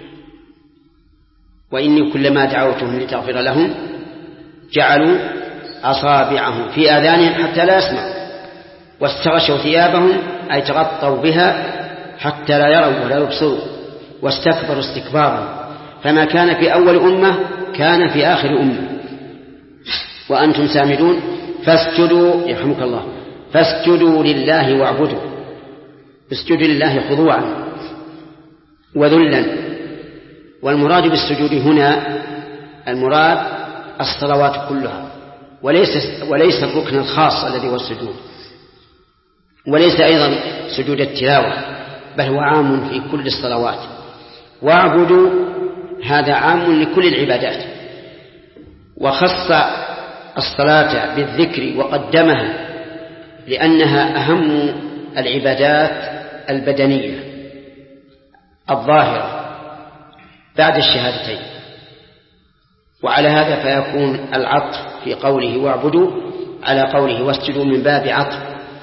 وإني كلما دعوتهم لتغفر لهم جعلوا أصابعهم في آذانهم حتى لا يسمعوا واستغشوا ثيابهم أي تغطوا بها حتى لا يروا ولا يبصروا واستكبروا استكبارا، فما كان في أول أمة كان في آخر أمة. وأنتم سامدون فاسجدوا يرحمك الله فاسجدوا لله واعبدوا، اسجدوا لله خضوعا وذلا. والمراد بالسجود هنا المراد الصلوات كلها، وليس الركن الخاص الذي هو السجود، وليس أيضا سجود التلاوة، بل هو عام في كل الصلوات. واعبدوا هذا عام لكل العبادات، وخص الصلاة بالذكر وقدمها لأنها أهم العبادات البدنية الظاهرة بعد الشهادتين. وعلى هذا فيكون العطف في قوله واعبدوا على قوله واسجدوا من باب عطف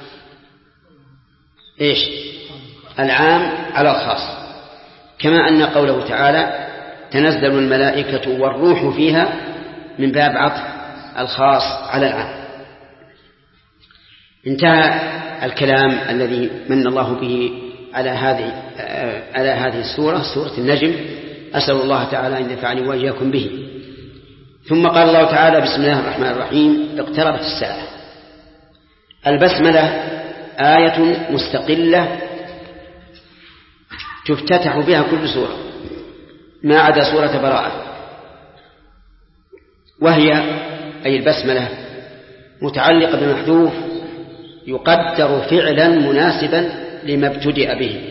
إيش؟ العام على الخاص، كما أن قوله تعالى تنزل الملائكة والروح فيها من باب عطف الخاص على العام. انتهى الكلام الذي من الله به على هذه السورة، سورة النجم. أسأل الله تعالى أن ينفعني وإياكم به. ثم قال الله تعالى بسم الله الرحمن الرحيم اقتربت الساعة. البسملة آية مستقلة تفتتح بها كل سورة ما عدا سورة براءة، وهي أي البسملة متعلقة بمحذوف يقدر فعلا مناسبا لما ابتدأ به.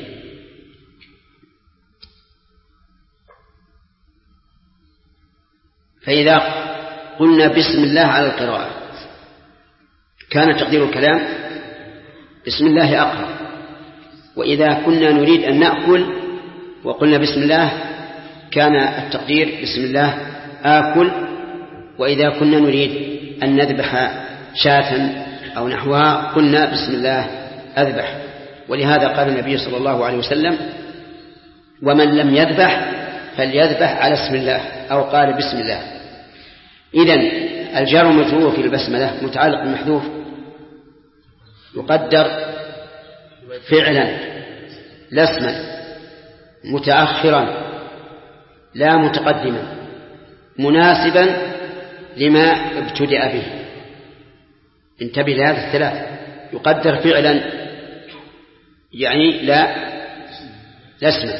فإذا قلنا بسم الله على القراءة كان تقدير الكلام بسم الله أقرأ، وإذا كنا نريد أن نأكل وقلنا بسم الله كان التقدير بسم الله آكل، وإذا كنا نريد أن نذبح شاة أو نحوها قلنا بسم الله أذبح. ولهذا قال النبي صلى الله عليه وسلم ومن لم يذبح فليذبح على اسم الله أو قال بسم الله. إذن الجار والمجرور في البسملة متعلق بالمحذوف يقدر فعلا لا اسما، متأخرا لا متقدما، مناسبا لما ابتدأ به. انتبه لهذه الثلاث. يقدر فعلا يعني لا اسما،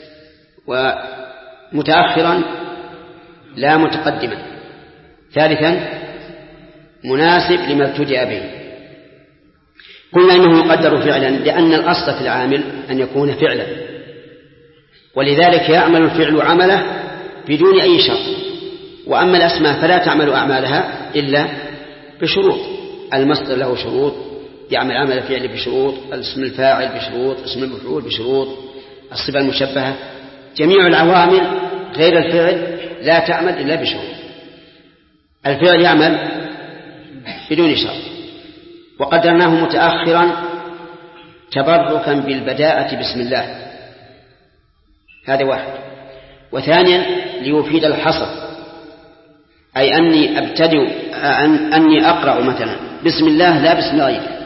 ومتأخرا لا متقدما، ثالثا مناسب لما ابتدأ به. قلنا إنه يقدر فعلا لأن الأصل في العامل أن يكون فعلا، ولذلك يعمل الفعل عمله بدون أي شرط. وأما الأسماء فلا تعمل أعمالها إلا بشروط. المصدر له شروط، يعمل عمل الفعل بشروط، اسم الفاعل بشروط، اسم المفعول بشروط، الصفة المشبهة. جميع العوامل غير الفعل لا تعمل إلا بشروط. الفعل يعمل بدون شرط. وقدرناه متأخرا تبركا بالبداءة بسم الله، هذا واحد. وثانيا ليفيد الحصر، أي أني أبتدئ أني أقرأ مثلا بسم الله لا بسم غيره،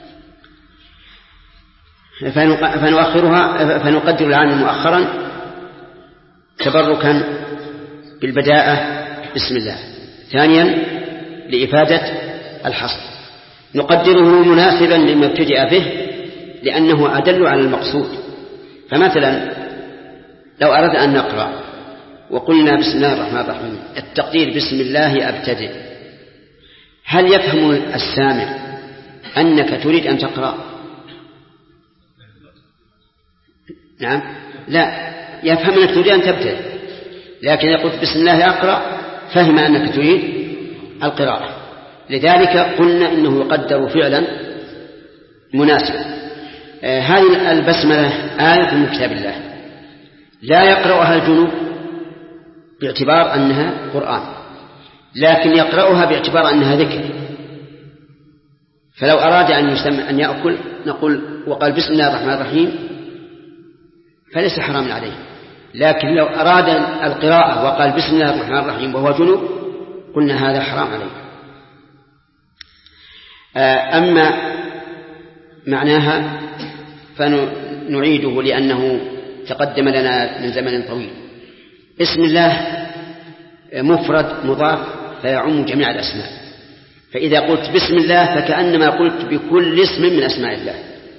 فنقدر العامل مؤخرا تبركا بالبداءة بسم الله. ثانيا لإفادة الحصر نقدره مناسبا لما ابتدأ به لأنه أدل على المقصود. فمثلا لو أراد أن نقرأ وقلنا بسم الله الرحمن الرحيم، التقدير بسم الله أبتدئ، هل يفهم السامع أنك تريد أن تقرأ؟ نعم، لا، يفهم أنك تريد أن تبتدئ، لكن يقول بسم الله أقرأ فهم أنك تريد القراءة. لذلك قلنا إنه يقدر فعلا مناسبا. هذه البسملة آية من كتاب الله لا يقرأها الجنوب باعتبار أنها قرآن، لكن يقرأها باعتبار أنها ذكر. فلو أراد أن يأكل نقول وقال بسم الله الرحمن الرحيم فليس حراما عليه، لكن لو أراد القراءة وقال بسم الله الرحمن الرحيم وهو جنوب قلنا هذا حرام عليه. أما معناها فنعيده لأنه تقدم لنا من زمن طويل. اسم الله مفرد مضاف فيعم جميع الأسماء، فإذا قلت بسم الله فكأنما قلت بكل اسم من أسماء الله.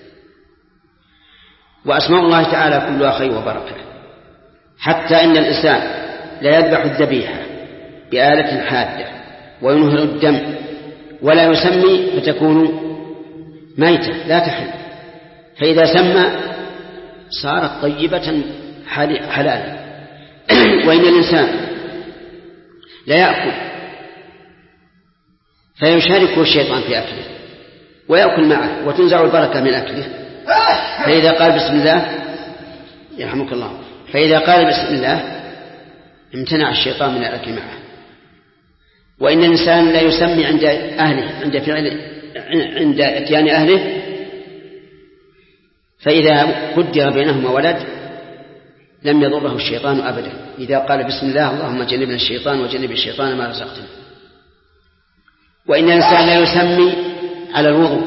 وأسماء الله تعالى كلها خير وبركة، حتى إن الإنسان لا يذبح الذبيحة بآلة حادة وينهر الدم ولا يسمي فتكون ميتة لا تحل، فإذا سمى صارت طيبة حلالا. وإن الإنسان لا يأكل فيشاركه الشيطان في أكله ويأكل معه وتنزع البركة من أكله، فإذا قال بسم الله يرحمك الله، فإذا قال بسم الله امتنع الشيطان من الأكل معه. وإن الإنسان لا يسمي عند أهله عند اتيان أهله، فإذا قدر بينهما ولد لم يضره الشيطان أبدا إذا قال بسم الله اللهم جنبنا الشيطان وجنب الشيطان ما رزقتنا. وإن الإنسان لا يسمي على الوضوء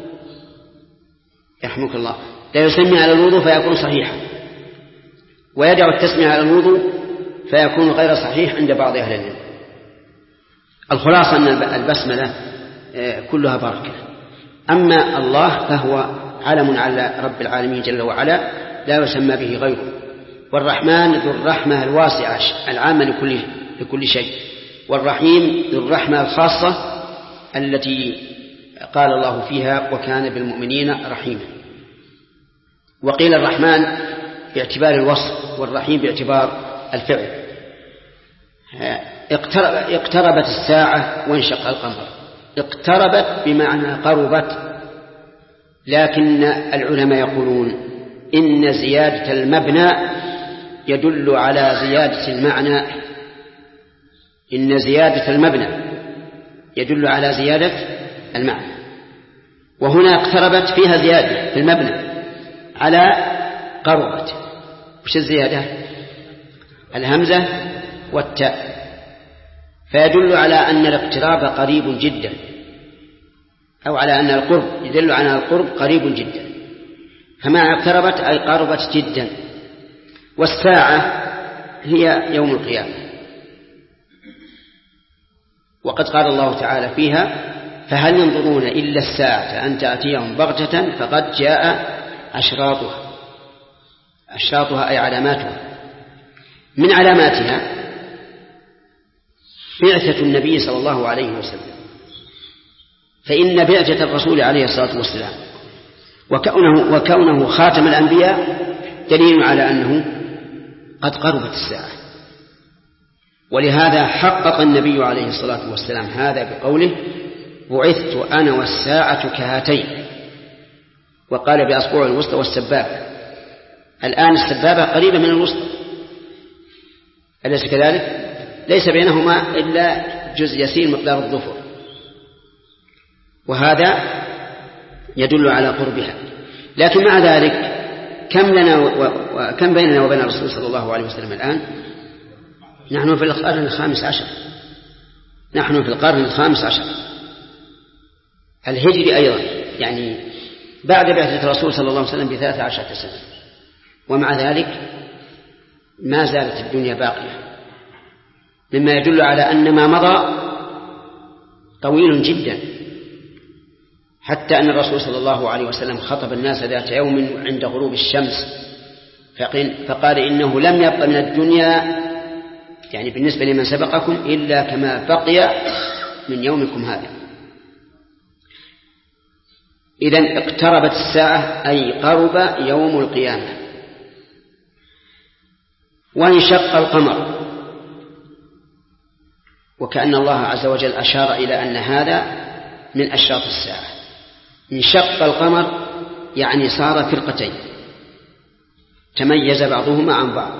يرحمك الله، لا يسمي على الوضوء فيكون صحيحا، ويدع التسمية على الوضوء فيكون غير صحيح عند بعض أهل العلم. الخلاصة أن البسملة كلها بركة. أما الله فهو علم على رب العالمين جل وعلا لا يسمى به غيره. والرحمن ذو الرحمة الواسعة العامة لكل شيء، والرحيم ذو الرحمة الخاصة التي قال الله فيها وكان بالمؤمنين رحيما. وقيل الرحمن باعتبار الوصف والرحيم باعتبار الفعل. اقتربت الساعة وانشق القمر. اقتربت بمعنى قربت، لكن العلماء يقولون إن زيادة المبنى يدل على زيادة المعنى. إن زيادة المبنى يدل على زيادة المعنى، وهنا اقتربت فيها زيادة في المبنى على قربت. وش الزيادة؟ الهمزة والتاء، فيدل على أن الاقتراب قريب جدا. أو على أن القرب يدل على القرب قريب جدا، فما اقتربت أي قربت جدا. والساعة هي يوم القيامة، وقد قال الله تعالى فيها: فهل ينظرون إلا الساعة أن تأتيهم بغتة فقد جاء أشراطها أي علاماتها. من علاماتها بعثة النبي صلى الله عليه وسلم، فإن بعثة الرسول عليه الصلاة والسلام وكونه خاتم الأنبياء دليل على أنه قد قربت الساعة. ولهذا حقق النبي عليه الصلاة والسلام هذا بقوله: بعثت أنا والساعة كهاتين، وقال بأصبع الوسطى والسبابة. الآن السبابة قريبة من الوسطى، أليس كذلك؟ ليس بينهما إلا جزء يسير مقدار الظفر، وهذا يدل على قربها. لكن مع ذلك كم بيننا وبين الرسول صلى الله عليه وسلم الآن؟ نحن في القرن الخامس عشر الهجري أيضا، يعني بعد بعثة الرسول صلى الله عليه وسلم ب13 سنة، ومع ذلك ما زالت الدنيا باقية، مما يدل على أن ما مضى طويل جدا، حتى أن الرسول صلى الله عليه وسلم خطب الناس ذات يوم عند غروب الشمس فقال: إنه لم يبق من الدنيا، يعني بالنسبة لمن سبقكم، إلا كما بقي من يومكم هذا. إذن اقتربت الساعة أي قرب يوم القيامة. وانشق القمر، وكأن الله عز وجل أشار إلى أن هذا من أشراط الساعة. انشق القمر يعني صار فرقتين، تميز بعضهما عن بعض،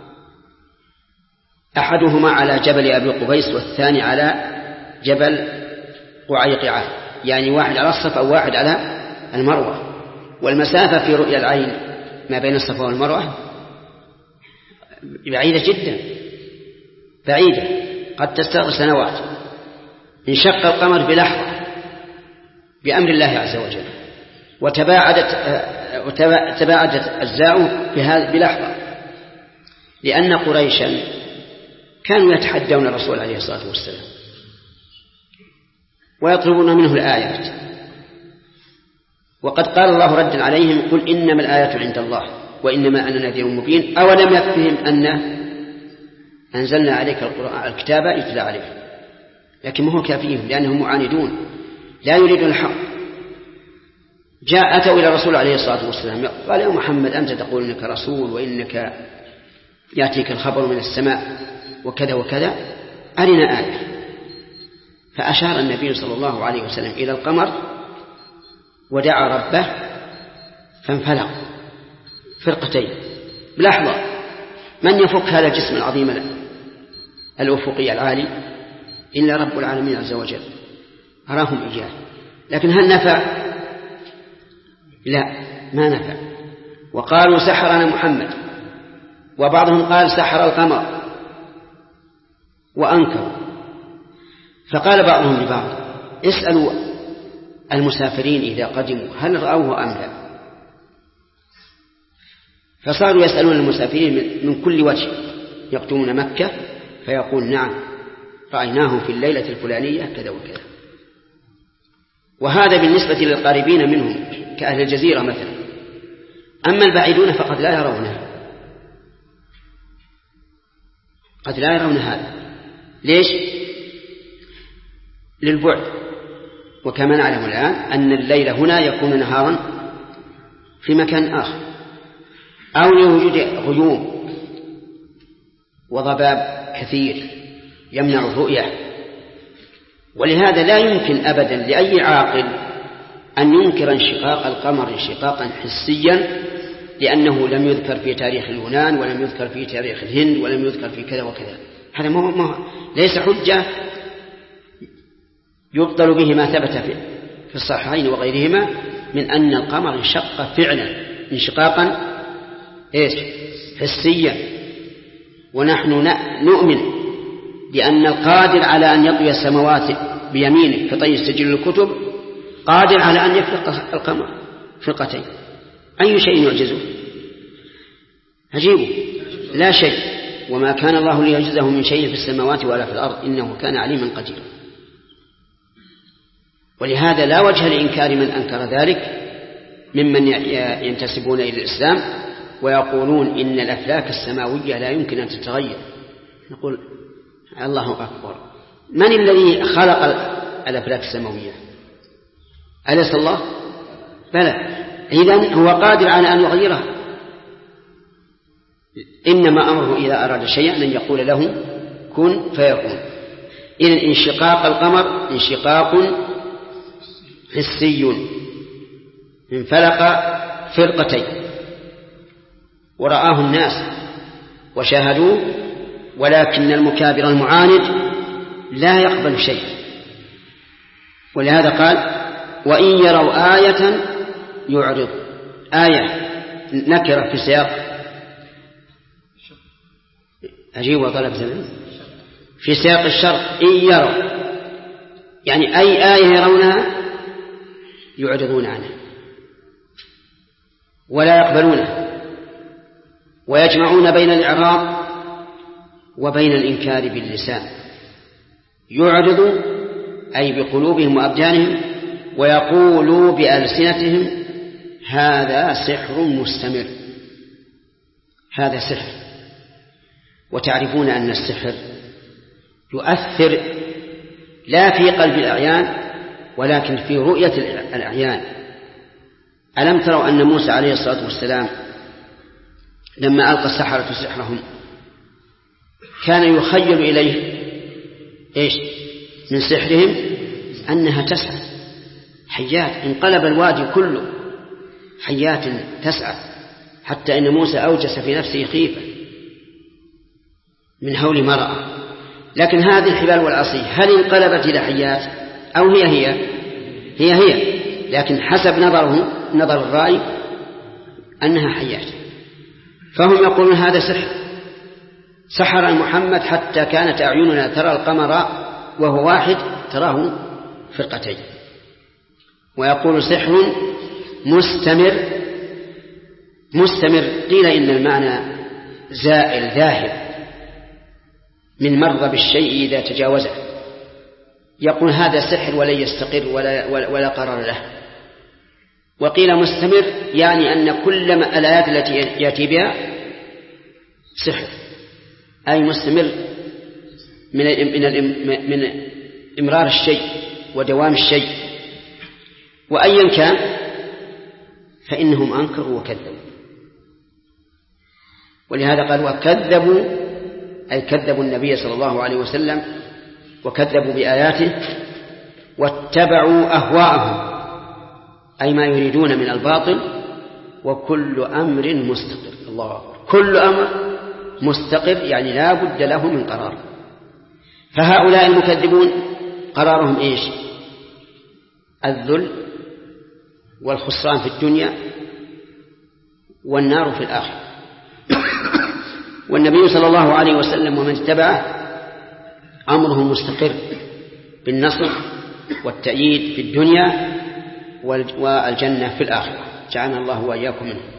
أحدهما على جبل أبي قبيس والثاني على جبل قعيقعة، يعني واحد على الصفا أو واحد على المروة. والمسافة في رؤيا العين ما بين الصفا والمروة بعيدة جدا، بعيدة قد تستغرق سنوات. انشق القمر بلحظة بأمر الله عز وجل، وتباعدت أجزاؤه بلحظة، لأن قريشا كانوا يتحدون الرسول عليه الصلاة والسلام ويطلبون منه الآيات، وقد قال الله ردا عليهم: قل إنما الآيات عند الله وإنما أنا نذير مبين أولم يكفهم أن أنزلنا عليك الكتاب يتلى عليه. لكن ما هو كافيهم، لأنهم معاندون لا يريدون الحق. أتوا إلى الرسول عليه الصلاة والسلام قال: يا محمد أنت تقول إنك رسول وإنك يأتيك الخبر من السماء وكذا وكذا، أرنا آية. فأشار النبي صلى الله عليه وسلم إلى القمر ودعا ربه فانفلق فرقتين بلحظة. من يفك هذا الجسم العظيم الأفقي العالي إلا رب العالمين عز وجل، أراهم إياه. لكن هل نفع؟ لا، ما نفع. وقالوا سحرنا محمد، وبعضهم قال سحر القمر وأنكروا. فقال بعضهم لبعض: اسألوا المسافرين إذا قدموا هل رأوه أم لا. فصاروا يسألون المسافرين من كل وجه يقدمون مكة، فيقول: نعم رأيناه في الليلة الفلانية كذا وكذا. وهذا بالنسبة للقاربين منهم كأهل الجزيرة مثلا. أما البعيدون فقد لا يرونه، قد لا يرون هذا. ليش؟ للبعد. وكما نعلم الآن أن الليل هنا يكون نهارا في مكان آخر، أو لوجود غيوم وضباب كثير يمنع الرؤية. ولهذا لا يمكن أبدا لأي عاقل أن ينكر انشقاق القمر انشقاقا حسيا، لأنه لم يذكر في تاريخ اليونان ولم يذكر في تاريخ الهند ولم يذكر في كذا وكذا. هذا ليس حجة يبطل به ما ثبت في الصحيحين وغيرهما من أن القمر انشق فعلا انشقاقا حسيا. ونحن نؤمن بأن القادر على أن يطوي السماوات بيمينه كطي سجل الكتب قادر على أن يفرق القمر فرقتين، أي شيء يعجزه؟ عجيب، لا شيء. وما كان الله ليعجزه من شيء في السماوات ولا في الأرض إنه كان عليما قديرا. ولهذا لا وجه لإنكار من أنكر ذلك ممن ينتسبون إلى الإسلام ويقولون إن الأفلاك السماوية لا يمكن أن تتغير. نقول الله أكبر، من الذي خلق الأفلاك السماوية؟ أليس الله؟ بلى، إذن هو قادر على أن يغيرها. إنما أمره إذا أراد شيئا أن يقول له كن فيكون. إذن انشقاق القمر انشقاق حسي، انفلق فرقتين ورآه الناس وشاهدوه، ولكن المكابر المعاند لا يقبل شيء. ولهذا قال وإن يروا آية يعرض. آية نكرة في سياق عجيب وطلب زمن في سياق الشرط. إن يروا يعني أي آية يرونها يعرضون عنها ولا يقبلونها، ويجمعون بين الإعراض وبين الإنكار باللسان. يعرض أي بقلوبهم وأبدانهم، ويقولوا بألسنتهم هذا سحر مستمر، هذا سحر. وتعرفون أن السحر يؤثر لا في قلب الأعيان ولكن في رؤية الأعيان. ألم تروا أن موسى عليه الصلاة والسلام لما ألقى السحرة سحرهم كان يخيل إليه إيش من سحرهم؟ أنها تسعى حيات، انقلب الوادي كله حيات تسعى، حتى أن موسى أوجس في نفسه خيفة من هول ما رأى. لكن هذه الحبال والعصي هل انقلبت إلى حيات أو هي لكن حسب نظر الرأي أنها حيات. فهم يقولون هذا سحر، سحر محمد حتى كانت أعيننا ترى القمر وهو واحد تراه فرقتين. ويقول سحر مستمر قيل إن المعنى زائل ذاهب من مر بالشيء إذا تجاوزه. يقول هذا سحر ولن يستقر ولا قرار له. وقيل مستمر يعني أن كل الآيات التي يأتي بها سحر، أي مستمر من إمرار الشيء ودوام الشيء. وأيا كان فإنهم أنكروا وكذبوا. ولهذا قال وكذبوا أي كذبوا النبي صلى الله عليه وسلم وكذبوا بآياته واتبعوا أهواءهم أي ما يريدون من الباطل. وكل أمر مستقر، الله أكبر، كل أمر مستقر يعني لا بد له من قرار. فهؤلاء المكذبون قرارهم إيش؟ الذل والخسران في الدنيا والنار في الآخرة. والنبي صلى الله عليه وسلم ومن اتبعه أمره مستقر بالنصر والتأييد في الدنيا والجنة في الآخرة. جعلنا الله وإياكم منه.